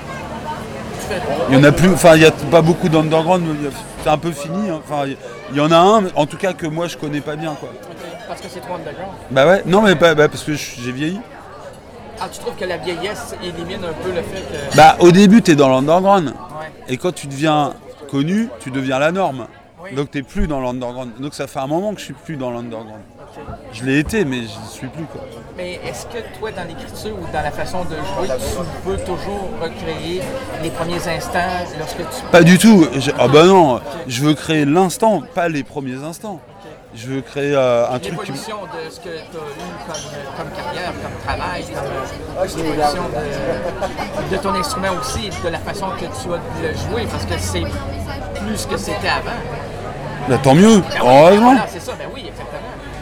Il y en a plus, enfin il y a pas beaucoup d'underground, c'est un peu fini. Hein. Enfin il y en a un, mais en tout cas que moi je connais pas bien, quoi. parce que c'est trop underground. Bah ouais, non mais pas parce que j'ai vieilli. Ah, tu trouves que la vieillesse élimine un peu le fait que... Bah au début t'es dans l'underground, Ouais. et quand tu deviens connu, tu deviens la norme. Oui. Donc t'es plus dans l'underground. Donc ça fait un moment que je suis plus dans l'underground. Ok. Je l'ai été, mais je suis plus, quoi. Mais est-ce que toi, dans l'écriture ou dans la façon de jouer, tu veux toujours recréer les premiers instants lorsque tu... Pas du tout. Ah bah non, je veux créer l'instant, pas les premiers instants. Je veux créer un truc qui... L'évolution de ce que tu as eu comme carrière, comme travail, comme l'évolution de ton instrument aussi, de la façon que tu as de le jouer, parce que c'est plus ce que c'était avant. Bah, tant mieux, Ben oui, heureusement. voilà, c'est ça, ben oui, exactement.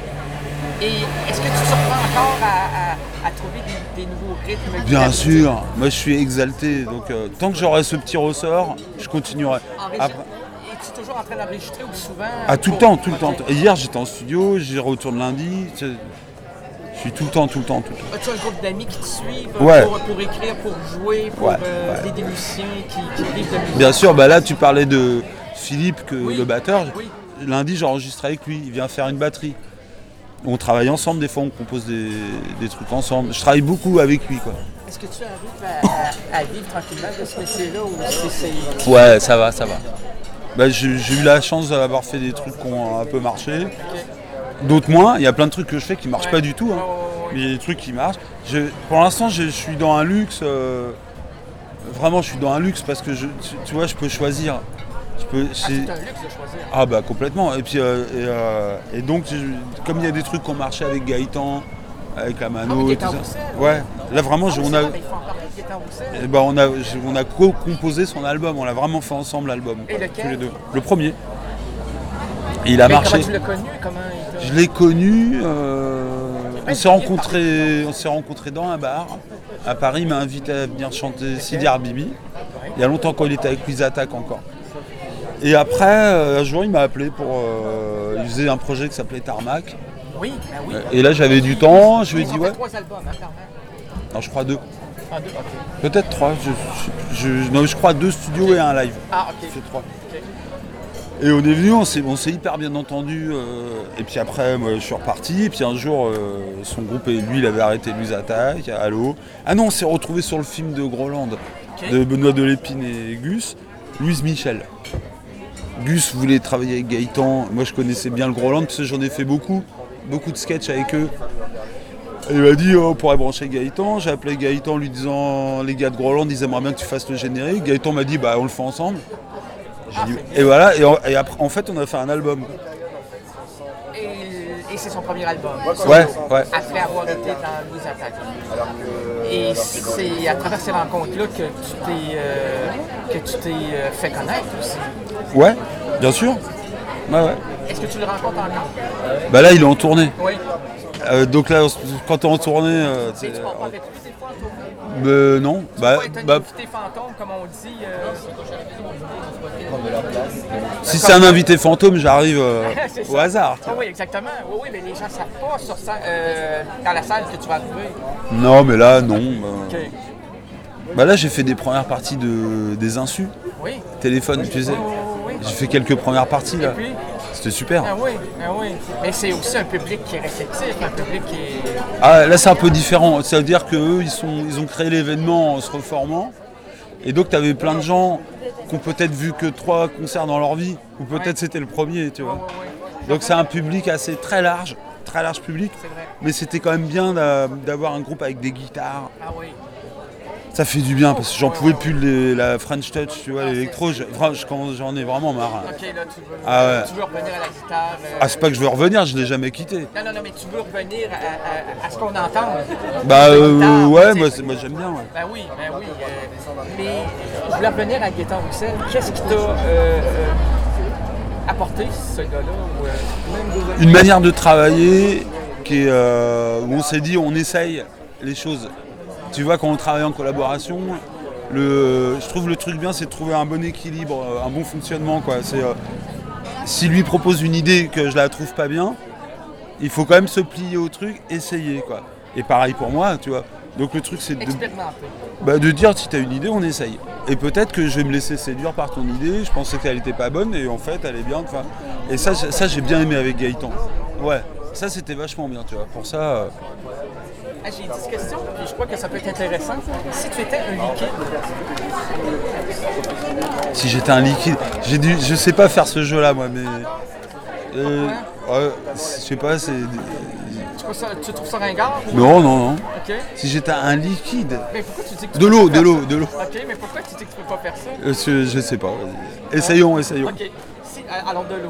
Et est-ce que tu te surprends encore à trouver des nouveaux rythmes? Bien sûr, moi je suis exalté, donc tant que j'aurai ce petit ressort, je continuerai. Après- Es-tu toujours en train d'enregistrer ou souvent? Ah, tout le temps, tout le temps. Et hier j'étais en studio, j'y retourne lundi. Je suis tout le temps. As-tu un groupe d'amis qui te suivent Ouais. pour écrire, pour jouer, pour Ouais. des musiciens qui vivent de musique? Bien sûr, bah là tu parlais de Philippe, Oui. le batteur. Oui. Lundi j'enregistre avec lui, il vient faire une batterie. On travaille ensemble, des fois on compose des trucs ensemble. Je travaille beaucoup avec lui, quoi. Est-ce que tu arrives à vivre tranquillement de ce métier-là ou c'est... Ouais, ça va. Bah, j'ai eu la chance d'avoir fait des trucs qui ont un peu marché. D'autres moins. Il y a plein de trucs que je fais qui marchent pas du tout. Hein. Mais il y a des trucs qui marchent. Pour l'instant, je suis dans un luxe. Vraiment, je suis dans un luxe parce que tu vois, je peux choisir. c'est un luxe de choisir. Ah bah complètement. Et puis et donc comme il y a des trucs qui ont marché avec Gaëtan, avec la Mano, mais tout Gaëtan ça. Roussel. Ouais. Là vraiment, Mais il faut en parler de Gaëtan Roussel. eh ben, on a co-composé son album. On l'a vraiment fait ensemble l'album. Et quoi, lequel? tous les deux. Le premier. Et il a Mais marché. comment tu l'as connu? Je l'ai connu. On s'est rencontrés dans un bar à Paris. Il m'a invité à venir chanter Sidi Arbibi. Il y a longtemps quand il était avec Louise Attaque encore. Et après, un jour, il m'a appelé pour. Il faisait un projet qui s'appelait Tarmac. Oui, ben oui. Et là, j'avais du temps. Je lui ai Ils dit ont ouais. fait 3 albums, hein, Tarmac. Non, je crois 2. Ah, 2, ok. Peut-être 3. Non, je crois 2 studios et un live. Ah, ok. C'est 3. Et on est venu, on s'est hyper bien entendu. Et puis après, moi, je suis reparti. Et puis un jour, son groupe, lui, il avait arrêté Luz Attack, Allo. Ah non, on s'est retrouvé sur le film de Groland, de Benoît Delépine et Gus, Louise Michel. Gus voulait travailler avec Gaëtan. Moi, je connaissais bien le Groland parce que j'en ai fait beaucoup de sketchs avec eux. Et il m'a dit, on pourrait brancher Gaëtan. J'ai appelé Gaëtan en lui disant, les gars de Groland, ils aimeraient bien que tu fasses le générique. Gaëtan m'a dit, bah, on le fait ensemble. J'ai dit, et voilà, et après, en fait, on a fait un album. Et c'est son premier album. Ouais. Après avoir été dans Luz Attack. Et c'est à travers ces rencontres-là que tu t'es fait connaître aussi. Ouais, bien sûr. Ouais. Est-ce que tu le rencontres en ligne? Bah là, il est en tournée. Oui. Donc là, quand t'es en tournée... tu parles pas avec lui des fois en tournée? Non. Tu peux être un invité fantôme, comme on dit. Si c'est un invité fantôme, j'arrive au hasard. Oui, exactement. Oui, mais les gens ne savent pas sur dans la salle que tu vas arriver. Non, mais là, non. OK. Bah là, j'ai fait des premières parties des insus. Oui. Téléphone, tu sais. Oui. J'ai fait quelques premières parties, là. Et puis? C'était super. Ah oui. Mais c'est aussi un public qui est réceptif, un public qui est... Ah, là, c'est un peu différent. Ça veut dire qu'eux, ils ont créé l'événement en se reformant. Et donc, tu avais plein de gens qui ont peut-être vu que 3 concerts dans leur vie. Ou peut-être c'était le premier, tu vois. Donc, c'est un public assez très large public. Mais c'était quand même bien d'avoir un groupe avec des guitares. Ah oui. Ça fait du bien parce que j'en pouvais plus la French Touch, tu vois, l'électro, j'en ai vraiment marre. Ok, là tu veux revenir à la guitare. C'est pas que je veux revenir, je l'ai jamais quitté. Non, mais tu veux revenir à ce qu'on entend. Bah ouais, moi j'aime bien. Ouais. Ben oui. Mais je voulais revenir à Gaëtan Roussel. Qu'est-ce qui t'a apporté ce gars-là? Une manière de travailler qui est, où on s'est dit on essaye les choses. Tu vois, quand on travaille en collaboration, je trouve le truc bien, c'est de trouver un bon équilibre, un bon fonctionnement, quoi. Si lui propose une idée que je la trouve pas bien, il faut quand même se plier au truc, essayer, quoi. Et pareil pour moi, tu vois. Donc le truc, c'est de dire, si tu as une idée, on essaye. Et peut-être que je vais me laisser séduire par ton idée, je pensais qu'elle était pas bonne, et en fait, elle est bien. Et ça j'ai bien aimé avec Gaëtan. Ouais, ça, c'était vachement bien, tu vois. Pour ça... J'ai 10 questions, et je crois que ça peut être intéressant. Si tu étais un liquide... Si j'étais un liquide... Je sais pas faire ce jeu-là, moi, mais... je sais pas, c'est... Tu trouves ça ringard? Non. Okay. Si j'étais un liquide... Mais pourquoi tu dis que tu de l'eau. Ok, mais pourquoi tu dis que tu peux pas faire ça? Je sais pas, vas-y. Essayons. Ok, alors de l'eau.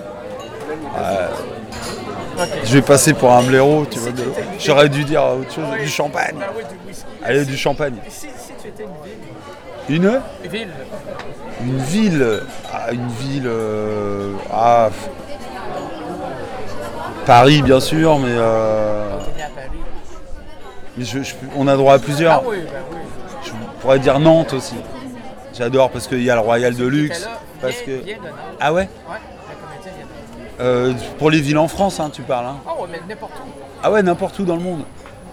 Okay. Je vais passer pour un blaireau, tu vois. J'aurais dû dire autre chose, du champagne. Ben oui, du whisky. Allez, du champagne. Si tu étais une ville. Une ville. Une ville. Paris, bien sûr, mais. Mais on a droit à plusieurs. Ah oui, ben oui. Je pourrais dire Nantes aussi. J'adore parce qu'il y a le Royal de Luxe. Ah ouais? Pour les villes en France, hein, tu parles. Hein. Ah ouais, mais n'importe où. Ah ouais, n'importe où dans le monde.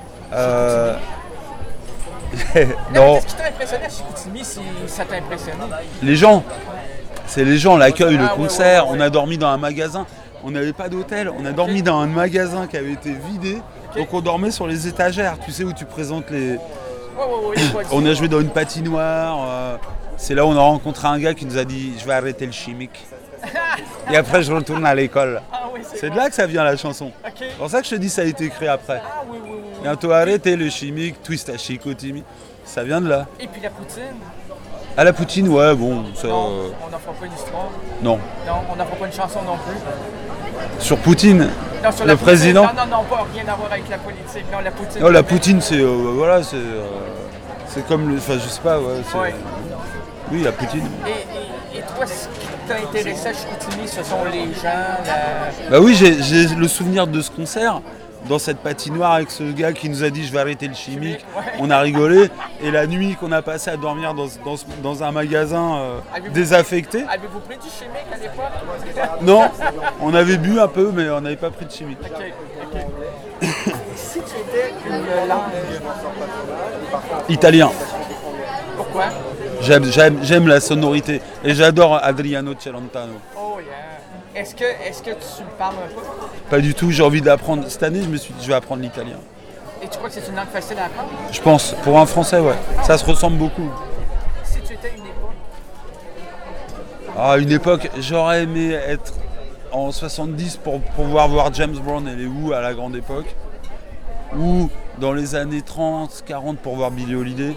Non. Qu'est-ce qui t'a impressionné à Chicoutimi si ça t'a impressionné? Les gens. C'est les gens, l'accueil, le concert. Ouais. On a dormi dans un magasin. On n'avait pas d'hôtel. On a dormi dans un magasin qui avait été vidé. Okay. Donc on dormait sur les étagères. Tu sais où tu présentes les... On a joué dans une patinoire. C'est là où on a rencontré un gars qui nous a dit « Je vais arrêter le chimique ». Et après je retourne à l'école. C'est de là que ça vient la chanson. Okay. C'est pour ça que je te dis ça a été écrit après. Bientôt arrêter le chimique, twist à Chicoutimi. Ça vient de là. Et puis la poutine? À la poutine, ouais, bon. Ça, non, on n'en fera pas une histoire. Non. Non, on n'en fera pas une chanson non plus. Sur Poutine? Non, sur le président? Non, pas rien à voir avec la politique. Non, la poutine. Non, la poutine, c'est. Voilà, c'est comme le. Enfin, je sais pas, ouais. Oui, la poutine. Et toi, ce qui t'a intéressé à Chicoutimi, ce sont les gens, Bah oui, j'ai le souvenir de ce concert. Dans cette patinoire avec ce gars qui nous a dit je vais arrêter le chimique, on a rigolé. Et la nuit qu'on a passé à dormir dans un magasin désaffecté. Avez-vous pris du chimique à l'époque? Non, on avait bu un peu mais on n'avait pas pris de chimique. Ok. Si tu étais une langue? Italien. Pourquoi? J'aime la sonorité et j'adore Adriano Celentano. Oh yeah. Est-ce que tu le parles un peu? Pas du tout, j'ai envie d'apprendre. Cette année, je me suis dit, je vais apprendre l'italien. Et tu crois que c'est une langue facile à apprendre? Je pense, pour un Français, ouais. Ça se ressemble beaucoup. Si tu étais une époque? Ah, une époque, j'aurais aimé être en 70 pour pouvoir voir James Brown et les Who à la grande époque. Ou dans les années 30, 40 pour voir Billie Holiday.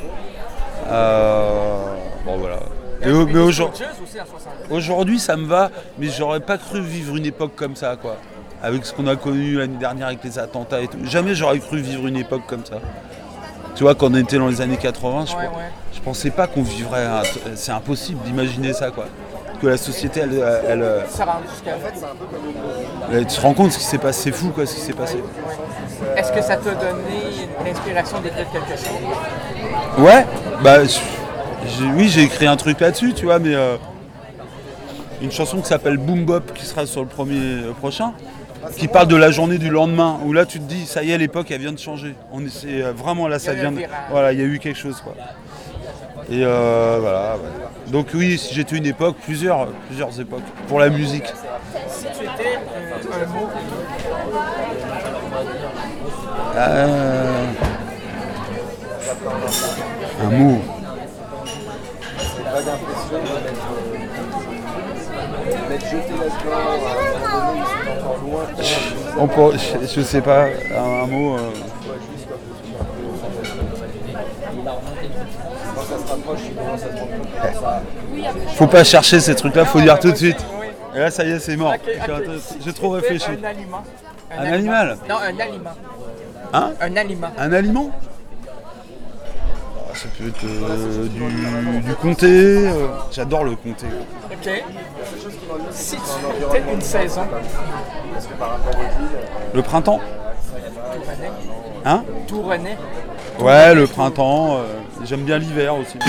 Bon, voilà. Mais aujourd'hui, ça me va, mais j'aurais pas cru vivre une époque comme ça, quoi. Avec ce qu'on a connu l'année dernière avec les attentats et tout. Jamais j'aurais cru vivre une époque comme ça. Tu vois, quand on était dans les années 80, je pensais pas qu'on vivrait. C'est impossible d'imaginer ça, quoi. Que la société, elle ça rend jusqu'à tu te rends compte ce qui s'est passé, c'est fou, quoi, ce qui s'est passé. Est-ce que ça t'a donné l'inspiration d'écrire quelque chose? Ouais, bah oui, j'ai écrit un truc là-dessus, tu vois, mais une chanson qui s'appelle Boom Bop qui sera sur le prochain, qui parle de la journée du lendemain, où là tu te dis, ça y est, l'époque elle vient de changer. C'est vraiment là, ça vient de... Voilà, il y a eu quelque chose, quoi. Et voilà. Ouais. Donc oui, si j'étais une époque, plusieurs époques, pour la musique. Si tu étais un mot... Un mot. Je sais pas, un mot. Faut pas chercher ces trucs-là, faut dire tout de suite. Et là, ça y est, c'est mort. J'ai trop réfléchi. Un aliment. Un animal? Non, un aliment. Hein? Un aliment. Un aliment? Ça peut être du comté. J'adore le comté. Ok. Si tu étais une saison. Le printemps? Tourrenais. Hein? Tourrenais. Ouais, le printemps. J'aime bien l'hiver aussi.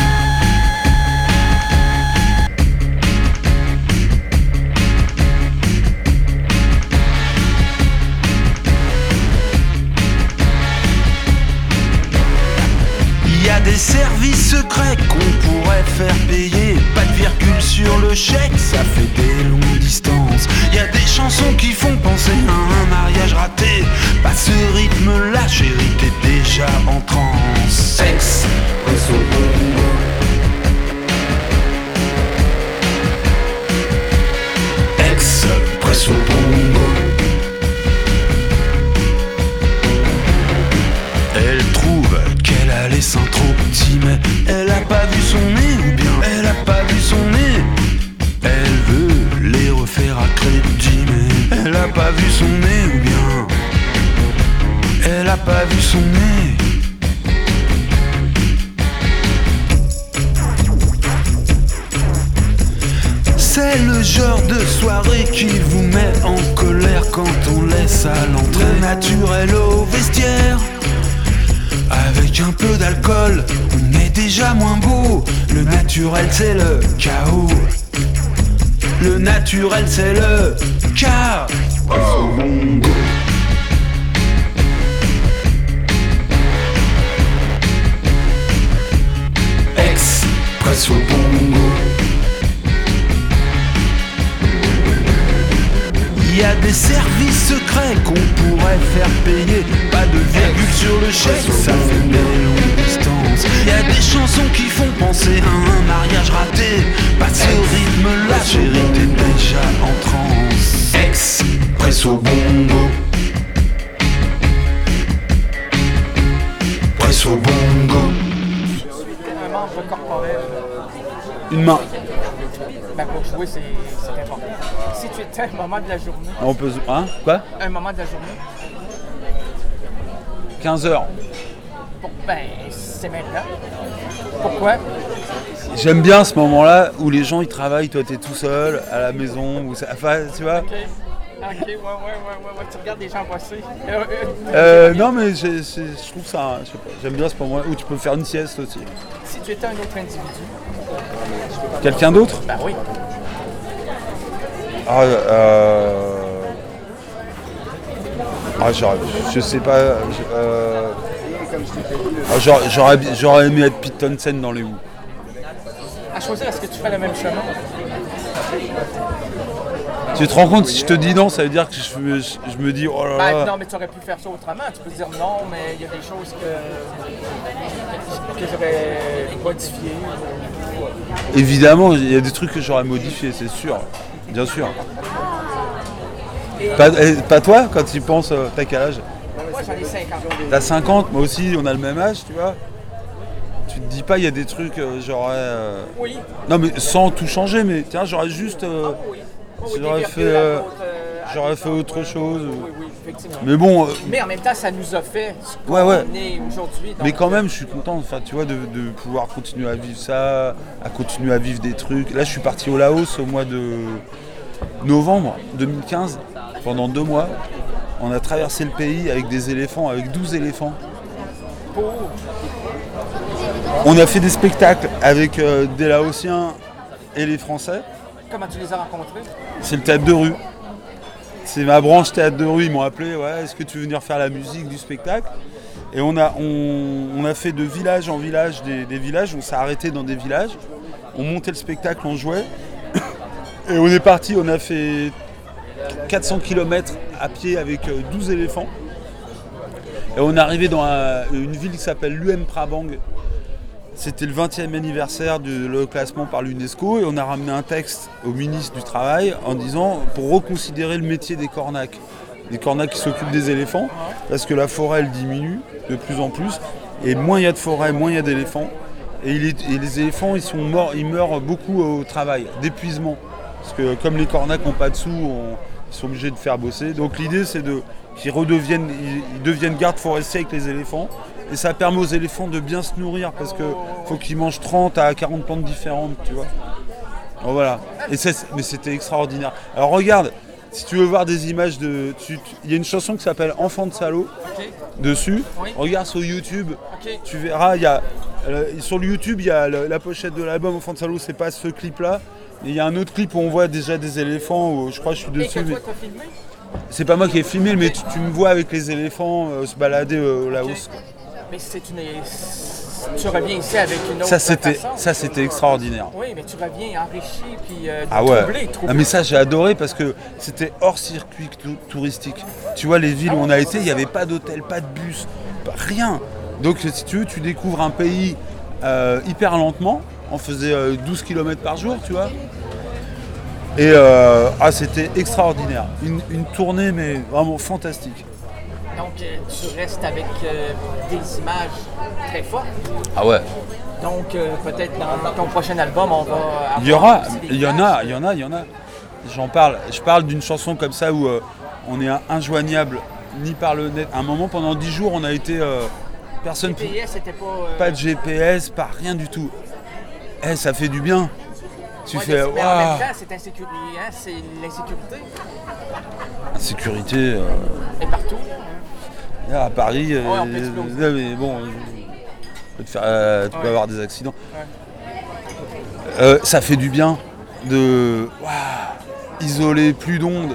Il y a des services secrets qu'on pourrait faire payer. Pas de virgule sur le chèque, ça fait des longues distances. Il y a des chansons qui font penser à un mariage raté. Pas ce rythme-là, chérie, t'es déjà en transe. Expresso bongo. Expresso bongo. Elle trouve qu'elle a les seins trop petits, mais elle a pas vu son nez, ou bien elle a pas vu son nez. Elle veut les refaire à crédit, mais elle a pas vu son nez, ou bien elle a pas vu son nez. C'est le genre de soirée qui vous met en colère quand on laisse à l'entrée naturel au vestiaire. Avec un peu d'alcool, on est déjà moins beau. Le naturel c'est le chaos. Le naturel c'est le chaos. Expresso bongo. Il y a des services secrets qu'on pourrait faire payer. Pas de virgule sur le chèque, ça fait des longues distances. Il y a des chansons qui font penser à un mariage raté. Pas ce rythme-là, chérie, t'es déjà en transe. Expresso bongo. Presso bongo. Un membre corporel. Une main. Ben pour jouer, c'est important. Si tu étais un moment de la journée. On peut... Hein? Quoi? Un moment de la journée. 15h. Ben, c'est maintenant. Pourquoi? J'aime bien ce moment-là où les gens ils travaillent, toi t'es tout seul à la maison, ou ça... enfin tu vois. Ok, ouais, tu regardes les gens bosser. Non mais je trouve ça, je sais pas, j'aime bien ce moment-là où tu peux faire une sieste aussi. Si tu étais un autre individu. Quelqu'un d'autre? Ben oui. Je sais pas. J'aurais aimé être Pete Townsend dans les Who. choisir, est-ce que tu fais le même chemin? Tu te rends compte, si je te dis non, ça veut dire que je me dis oh là là. Non, mais tu aurais pu faire ça autrement. Tu peux dire non, mais il y a des choses que j'aurais modifiées. Évidemment, il y a des trucs que j'aurais modifiés, c'est sûr. Bien sûr. Pas toi, quand tu penses, t'as quel âge? Moi, j'en ai 50. T'as 50, moi aussi, on a le même âge, tu vois. Tu te dis pas, il y a des trucs, j'aurais... Oui. Non, mais sans tout changer, mais tiens, j'aurais juste... J'aurais fait autre chose. Oui, effectivement. Mais bon... mais en même temps, ça nous a fait ce qu'on est aujourd'hui. Mais quand même, je suis content, enfin, tu vois, de pouvoir continuer à vivre ça, à continuer à vivre des trucs. Là, je suis parti au Laos au mois de novembre 2015, pendant 2 mois. On a traversé le pays avec des éléphants, avec 12 éléphants. On a fait des spectacles avec des Laotiens et les Français. Comment tu les as rencontrés? C'est le théâtre de rue. C'est ma branche théâtre de rue. Ils m'ont appelé, ouais, est-ce que tu veux venir faire la musique du spectacle? Et on a fait de village en village des villages. On s'est arrêté dans des villages. On montait le spectacle, on jouait. Et on est parti, on a fait 400 km à pied avec 12 éléphants. Et on est arrivé dans une ville qui s'appelle l'UM Prabang. C'était le 20e anniversaire du classement par l'UNESCO et on a ramené un texte au ministre du Travail en disant pour reconsidérer le métier des cornacs. Les cornacs qui s'occupent des éléphants parce que la forêt elle diminue de plus en plus et moins il y a de forêt, moins il y a d'éléphants. Et les éléphants ils meurent beaucoup au travail, d'épuisement. Parce que comme les cornacs n'ont pas de sous, ils sont obligés de faire bosser. Donc l'idée c'est qu'ils deviennent gardes forestiers avec les éléphants. Et ça permet aux éléphants de bien se nourrir parce qu'il faut qu'ils mangent 30 à 40 plantes différentes, tu vois. Donc voilà. Mais c'était extraordinaire. Alors regarde, si tu veux voir des images il y a une chanson qui s'appelle Enfant de salaud dessus. Oui. Regarde sur YouTube, tu verras, sur le YouTube, il y a la pochette de l'album Enfant de salaud, c'est pas ce clip-là. Et il y a un autre clip où on voit déjà des éléphants, où je crois que je suis dessus. Et que toi, t'as filmé? C'est pas moi qui ai filmé, mais tu me vois avec les éléphants se balader au Laos. Mais tu reviens ici avec une autre façon. Ça, c'était extraordinaire. Oui, mais tu reviens enrichi puis troublé. Ah, mais ça, j'ai adoré parce que c'était hors circuit touristique. Tu vois, les villes où on a été, il n'y avait pas d'hôtel, pas de bus, rien. Donc, si tu veux, tu découvres un pays hyper lentement. On faisait 12 km par jour, tu vois. Et c'était extraordinaire. Une tournée, mais vraiment fantastique. Donc, tu restes avec des images très fortes. Ah ouais. Donc, peut-être dans ton prochain album, on va avoir... Il y en a. J'en parle. Je parle d'une chanson comme ça où on est injoignable, ni par le net. À un moment, pendant 10 jours, on a été... personne... GPS, c'était pas... Pas de GPS, pas rien du tout. Ça fait du bien. Mais en même temps, c'est insécurité, hein? C'est l'insécurité. Insécurité... Et partout. À Paris, mais bon, tu peux avoir des accidents. Ouais. Ça fait du bien de isoler plus d'ondes.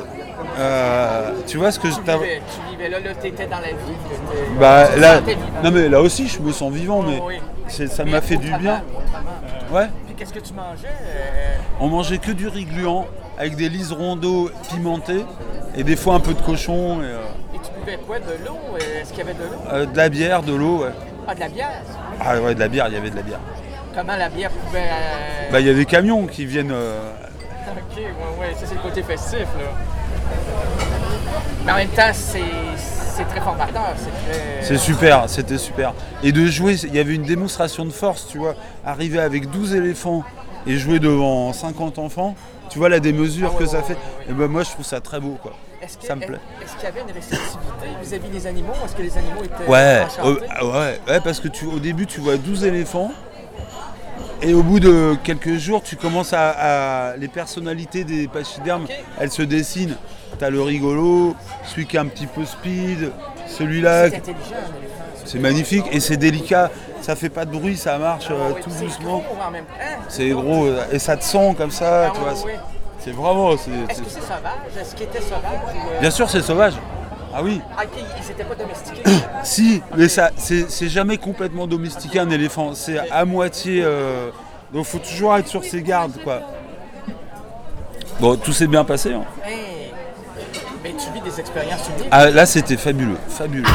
Tu vois ce que tu vivais là, t'étais dans la vie. Là, non mais là aussi, je me sens vivant, mais ça m'a fait du bien. Ouais. Puis qu'est-ce que tu mangeais On mangeait que du riz gluant avec des liserons d'eau pimentés et des fois un peu de cochon. Et tu buvais quoi? De l'eau? Est-ce qu'il y avait de l'eau? De la bière, de l'eau, ouais. Ah, de la bière? Ah ouais, de la bière, il y avait de la bière. Comment la bière pouvait... il y a des camions qui viennent... Ok, ouais, ça c'est le côté festif, là. Mais en même temps, c'est très formateur, C'est super, c'était super. Et de jouer, il y avait une démonstration de force, tu vois. Arriver avec 12 éléphants et jouer devant 50 enfants, tu vois la démesure que ça fait. Et moi, je trouve ça très beau, quoi. Ça me plaît. Est-ce qu'il y avait une réceptivité vis-à-vis des animaux? Est-ce que les animaux étaient enchantés? Ouais, parce que au début, tu vois 12 éléphants. Et au bout de quelques jours, tu commences les personnalités des pachydermes, elles se dessinent. T'as le rigolo, celui qui est un petit peu speed, celui-là. C'est intelligent, un éléphant. C'est magnifique et c'est délicat. Ça fait pas de bruit, ça marche tout doucement. C'est gros et ça te sent comme ça, tu vois. C'est vraiment. Est-ce que c'est sauvage? Est-ce qu'il était sauvage? Bien sûr, c'est sauvage. Ah oui. Ils n'étaient pas domestiqués? Si, mais ça, c'est jamais complètement domestiqué un éléphant. C'est à moitié Donc faut toujours être sur ses gardes, quoi. Bon, tout s'est bien passé. Hein. Mais tu vis des expériences uniques. Ah, là, c'était fabuleux, fabuleux.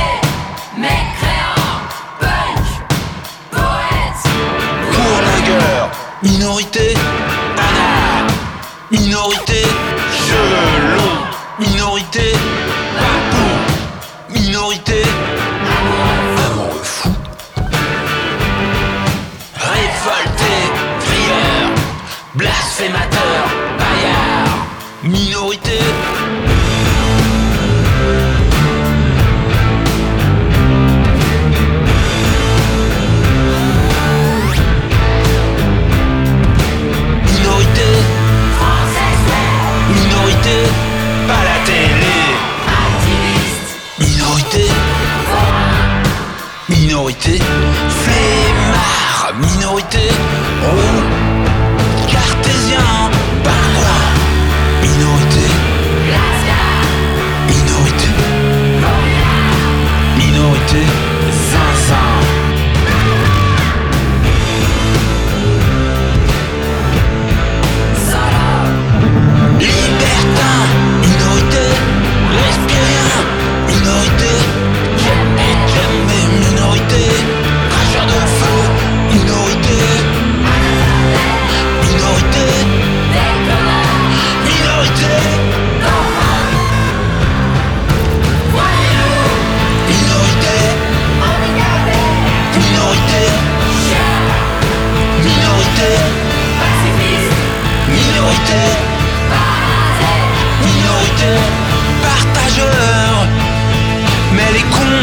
Courlingueur, minorité, Anna, minorité, cheveux longs, minorité, papou, minorité, amoureux fou, révolté, crieur, blasphémateur, paillard, minorité. Minorité, pas la télé. Activiste. Minorité. Minorité. Flemmard. Minorité. Oh. Cartésien. Pingouin. Minorité. Minorité. Minorité. Zinzin. Libertin, minorité, lesbien, minorité, jamais minorité, cracheur de feu, minorité, minorité, minorité, minorité, minorité, minorité, pacifiste, minorité. Minorité, partageur, mais les cons.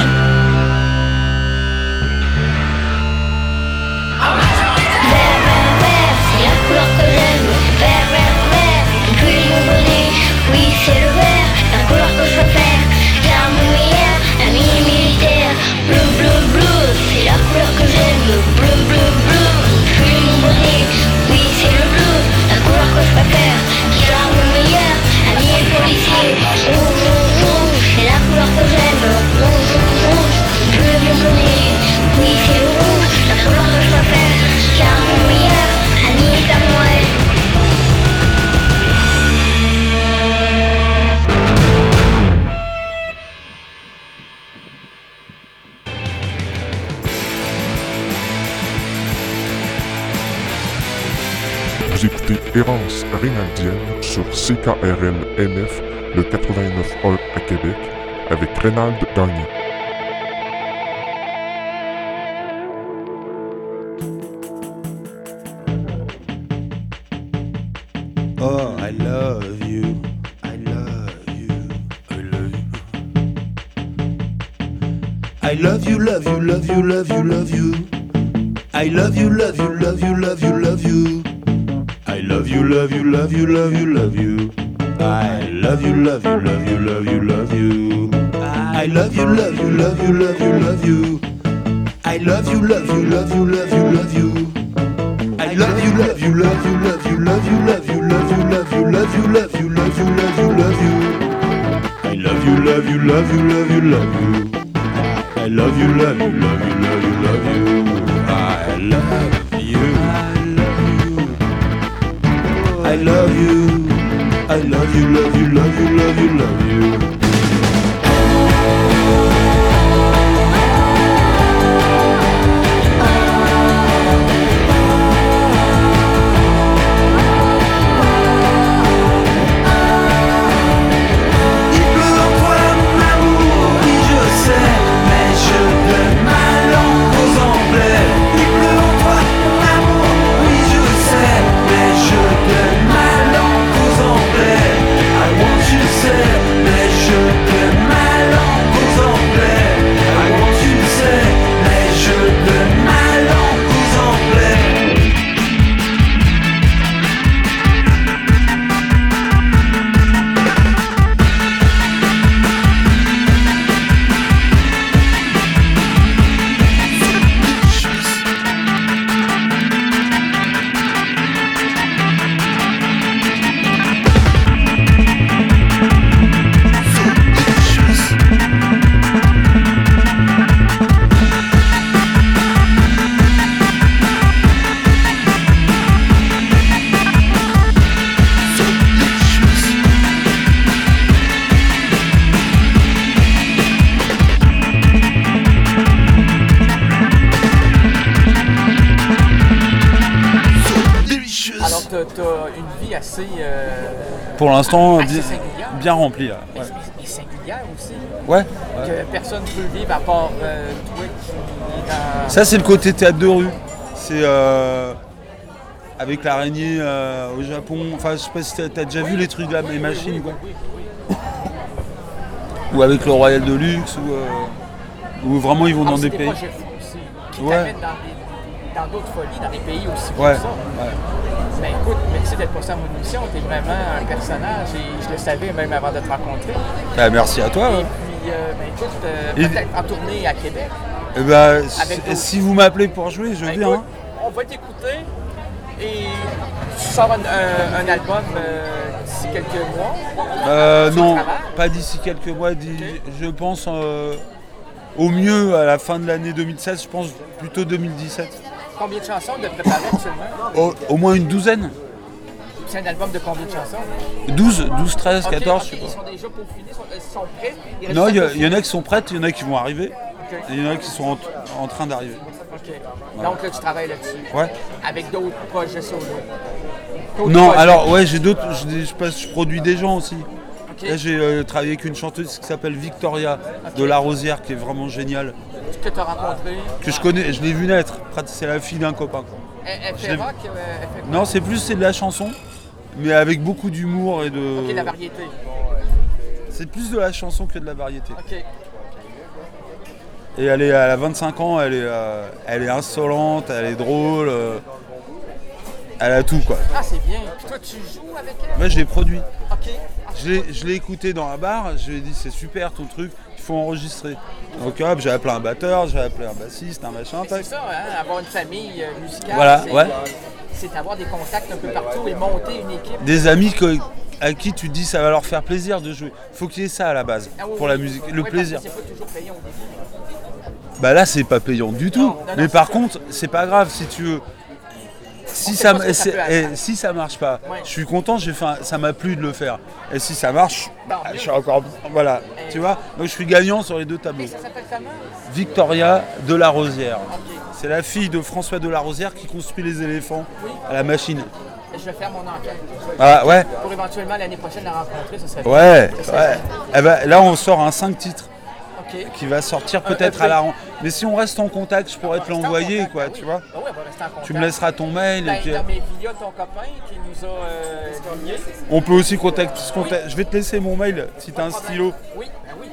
Vert, c'est la couleur que j'aime. Vert, il brûle mon bonnet. Oui, c'est le vert, la couleur que je préfère. Car mon meilleur ami militaire. Bleu, c'est la couleur que j'aime. Bleu, il brûle mon bonnet. Oui, c'est le bleu, la couleur que je préfère. Car mon meilleur ami est policier. Rouge, c'est la couleur que j'aime. Rouge, bleu, mon bonnet. Oui, c'est le rouge, la couleur que je préfère. Car mon meilleur ami est à moi. Vous écoutez Errance Rénaldienne sur CKRL MF, le 89.1 à Québec, avec Reynald Gagné. Oh, I love you. I love you. I love you. I love you, love you, love you, love you, love you. I love you, love you, love you, love you, love you. I love you, love you, love you, love you, love you. I love you, love you, love you, love you, love you. I love you, love you, love you, love you, love you. I love you, love you, love you, love you, love you. I love you, love you, love you, love you, love you, love you, love you, love you, love you, love you, love you, love you, love you. I love you, love you, love you, love you, love you. I love you, love you, love you, love you, love you. I love you. I love you. I love you, love you, love you, love you, love you. Mais assez... Pour l'instant, assez singulière. bien remplie. Là. Mais singulière aussi. Ouais. Que personne ne peut vivre à part toi qui est dans... Ça, c'est le côté théâtre de rue. C'est avec l'araignée au Japon. Enfin, je sais pas si t'as déjà vu les trucs là, les machines, quoi. Ou avec le Royal de Luxe, ou vraiment ils vont dans des pays. Projets fous aussi, qui Ouais. t'amènent dans d'autres folies, dans des pays aussi fous Ouais. que ça. Ouais. Mais écoute, merci d'être passé à mon émission. T'es vraiment un personnage et je le savais même avant de te rencontrer. Bah, merci à toi. Et Ouais. puis, ben, écoute, Et- peut-être en tournée à Québec. Et bah, Avec d'autres. si vous m'appelez pour jouer, je Ben, viens. écoute, on va t'écouter et tu sors un album d'ici quelques mois. Non, travail? pas d'ici quelques mois. Je pense au mieux à la fin de l'année 2016. Je pense plutôt 2017. Combien de chansons de préparer actuellement? Au moins une douzaine. C'est un album de combien de chansons? 12, 13, 14, Ok, je sais ils pas. sont déjà peaufinés, ils sont prêts? Il reste Non, juste il à y en a qui sont prêtes, il y en a qui vont arriver. Ok. Et il y en a qui sont en train d'arriver. Ok. Donc là, tu travailles là-dessus. Ouais. Avec d'autres projets solo. D'autres Non, projets. alors ouais, j'ai d'autres. Je produis des gens aussi. Ok. Là, j'ai travaillé avec une chanteuse qui s'appelle Victoria de La Rosière, qui est vraiment géniale. Que tu as rencontré. Que je connais, je l'ai vue naître. C'est la fille d'un copain. Elle Je fait l'ai- rock, elle fait quoi? Non, c'est de la chanson, mais avec beaucoup d'humour et de. Ok, la variété. C'est plus de la chanson que de la variété. Ok. Et elle a 25 ans, elle est insolente, elle est drôle, elle a tout quoi. Ah, c'est bien. Puis toi, tu joues avec elle? Moi, je l'ai produit. Ok. Je l'ai écouté dans un bar, je lui ai dit c'est super ton truc, il faut enregistrer. Donc hop, j'ai appelé un batteur, j'ai appelé un bassiste, un machin. C'est ça, hein, avoir une famille musicale. Voilà, c'est, ouais. C'est avoir des contacts un peu partout et monter une équipe. Des amis à qui tu te dis ça va leur faire plaisir de jouer. Faut qu'il y ait ça à la base Ah oui, pour oui. la musique, le Oui, plaisir. parce que c'est pas toujours payant au début. Bah là c'est pas payant du tout. Non, non, Mais c'est par ça. contre, c'est pas grave si tu veux. Si On ça, sait pas ce que ça peut être. si ça marche pas, Ouais. je suis content, ça m'a plu de le faire. Et si ça marche, Bah, mieux. je suis encore. Voilà, tu vois. Donc je suis gagnant sur les deux tableaux. Et ça s'appelle comment? Victoria de La Rosière. Ok. C'est la fille de François de La Rosière qui construit les éléphants Oui. à la machine. Et je vais faire mon enquête. Ah ouais, Pour éventuellement l'année prochaine la rencontrer, ça serait bien. ouais, Ça serait ouais. Eh ben, là on sort un 5 titres bien. Ok. qui va sortir peut-être à la rentrée. Mais si on reste en contact, je pourrais te l'envoyer Reste en quoi, contact, tu ben vois. oui. Ah ouais, on va rester en contact. Tu me laisseras ton mail et Ben, puis non, mais via ton copain qui nous a liés. on peut aussi contacter. Je vais te laisser mon mail si tu as un stylo. Oui, ben oui.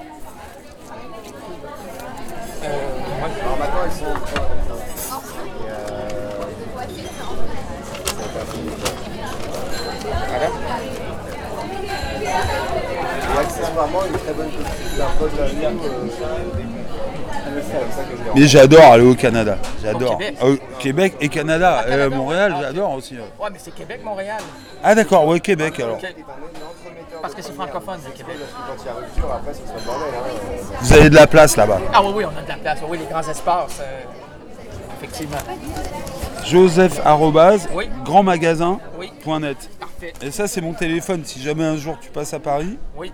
Et accessoirement, une très bonne copie d'un pote de la vie. C'est comme ça que je l'ai Mais j'adore aller au Canada. J'adore. Au Québec. Québec et Canada. Ah, Canada, Montréal, ouais. j'adore aussi. Ouais, mais c'est Québec, Montréal. Ah d'accord, ouais, Québec alors. Ok. Parce que c'est francophone, le Québec. Quand il y a rupture, après, ça sera le bordel. Hein. Vous avez de la place là-bas. Ah oui, oui, on a de la place. Oui, les grands espaces. Effectivement. Joseph Oui. grandmagasin.net. Oui. Parfait. Et ça c'est mon téléphone. Si jamais un jour tu passes à Paris, Oui.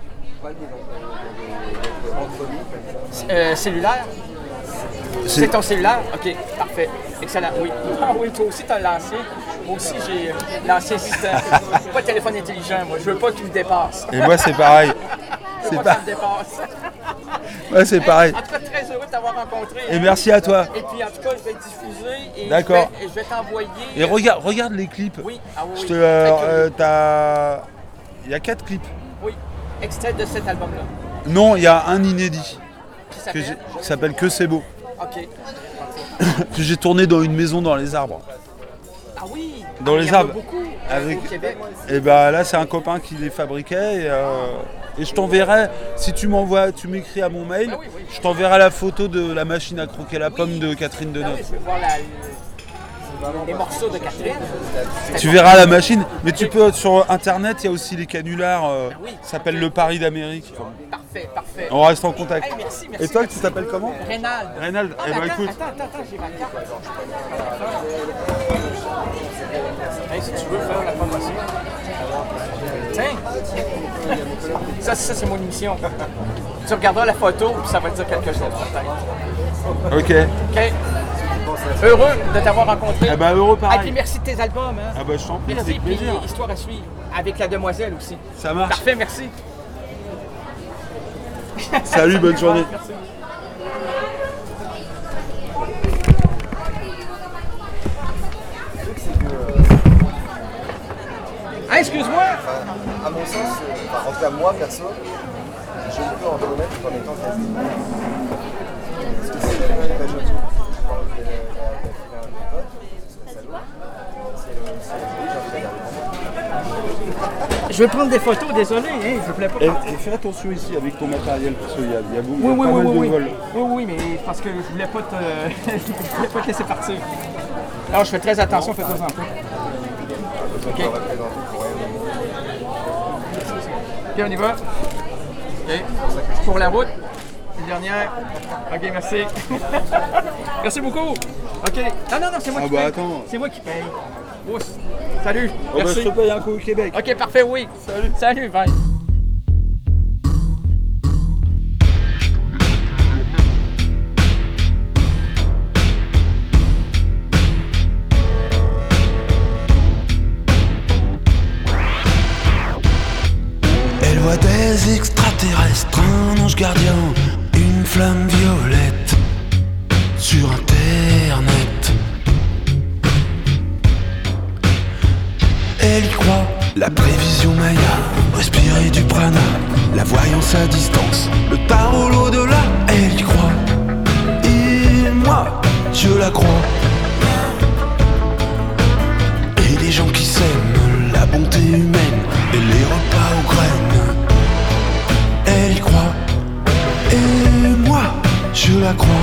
Cellulaire? C'est ton cellulaire? Ok, parfait. Excellent. Oui. Ah oui, toi aussi, t'as lancé. Moi aussi, j'ai lancé un système. Pas de téléphone intelligent, moi. Je veux pas qu'il me dépasse. et moi c'est pareil. Je veux C'est pas pas- que ça me dépasse. Ouais, c'est pareil. En tout cas, très heureux de t'avoir rencontré. Et merci à toi. Et puis, en tout cas, je vais diffuser et D'accord. je vais t'envoyer. Et regarde les clips. Oui, ah oui, Je oui. te, Très curieux. il y a 4 clips. Oui, extrait de cet album-là. Non, il y a un inédit Qui qui s'appelle? s'appelle Que c'est beau. Ok. Que j'ai tourné dans une maison dans les arbres. Ah oui! Dans les il y en a arbres. beaucoup Avec- au Québec. Et bah là c'est un copain qui les fabriquait et je t'enverrai, si tu m'écris à mon mail, Ah oui, oui. je t'enverrai la photo de la machine à croquer la pomme de Catherine Ah Deneuve. oui, je vais voir les morceaux de Catherine. Tu verras la machine, mais tu peux sur internet, il y a aussi les canulars, oui. ça s'appelle le Paris d'Amérique. Parfait, parfait. On reste en contact. Hey, merci, merci. Et toi, merci. tu t'appelles comment? Reynald. Reynald, Ah, eh ben, attends, écoute. attends, j'ai ma carte. Hey, si tu veux faire la promotion. Tiens. Ça, c'est mon émission. Tu regarderas la photo, puis ça va te dire quelque chose, peut-être. Ok. OK. Heureux de t'avoir rencontré. Eh ben, heureux Et pareil. puis merci de tes albums. Hein. Ah ben, je t'en prie, Merci, avec puis plaisir. Histoire à suivre. Avec la demoiselle aussi. Ça marche. Parfait, merci. Salut, bonne journée. Merci. Ah, excuse-moi! À mon sens, en tout cas moi perso, je ne peux en reconnaître qu'en étant casting. Parce que c'est pas jeune, je pense que la un des potes, c'est salaud. Je vais prendre des photos, désolé, hein, je ne voulais pas. Et fais attention ici avec ton matériel, parce qu'il y a beaucoup Oui, pas mal de oui. vols. Oui, mais parce que je voulais pas te, je voulais pas te laisser partir. Alors, je fais très attention, fais-toi en peu. OK. OK, on y va. OK. Pour la route. Une dernière. OK, merci. Merci beaucoup. OK. Non, c'est moi Ah qui bah paye. attends. C'est moi qui paye. Oups. Salut. Oh bah, Merci. je te paye un coup au Québec. OK, parfait, oui. Salut, bye. Elle voit des extraterrestres, un ange gardien, une flamme violette sur internet. Elle y croit, la prévision Maya, respirer du prana, la voyance à distance, le tarot l'au-delà. Elle y croit, et moi, je la crois. Et les gens qui s'aiment, la bonté humaine et les repas aux graines. Elle y croit, et moi, je la crois.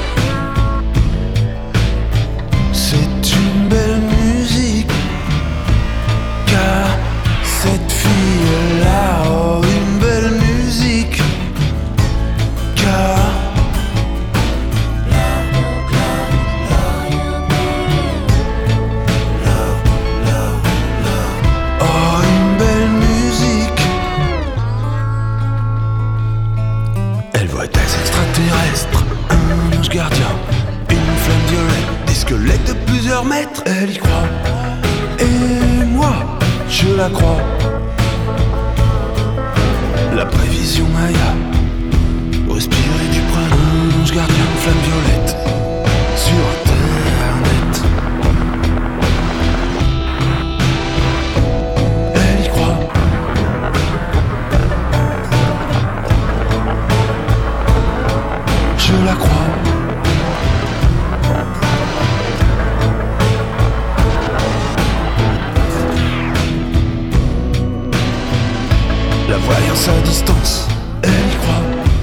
C'est une belle musique, car cette fille-là a une belle musique, car oh, une belle musique. Elle voit des extraterrestres, un ange gardien, une flamme violette, des squelettes de plusieurs mètres. Elle y croit, et moi, je la crois. La prévision Maya, respirer du printemps, un ange gardien, flamme violette, sur internet. Elle y croit. Je la crois. La voyance à distance, elle y croit.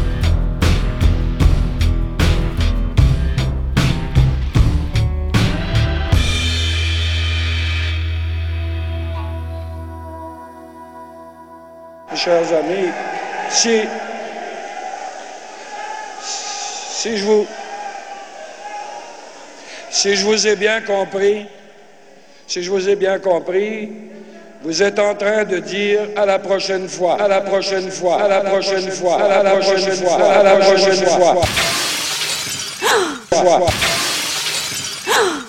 Chers amis, si je vous ai bien compris, vous êtes en train de dire à la prochaine fois, à la prochaine fois, à la prochaine fois, à la prochaine fois, à la prochaine fois.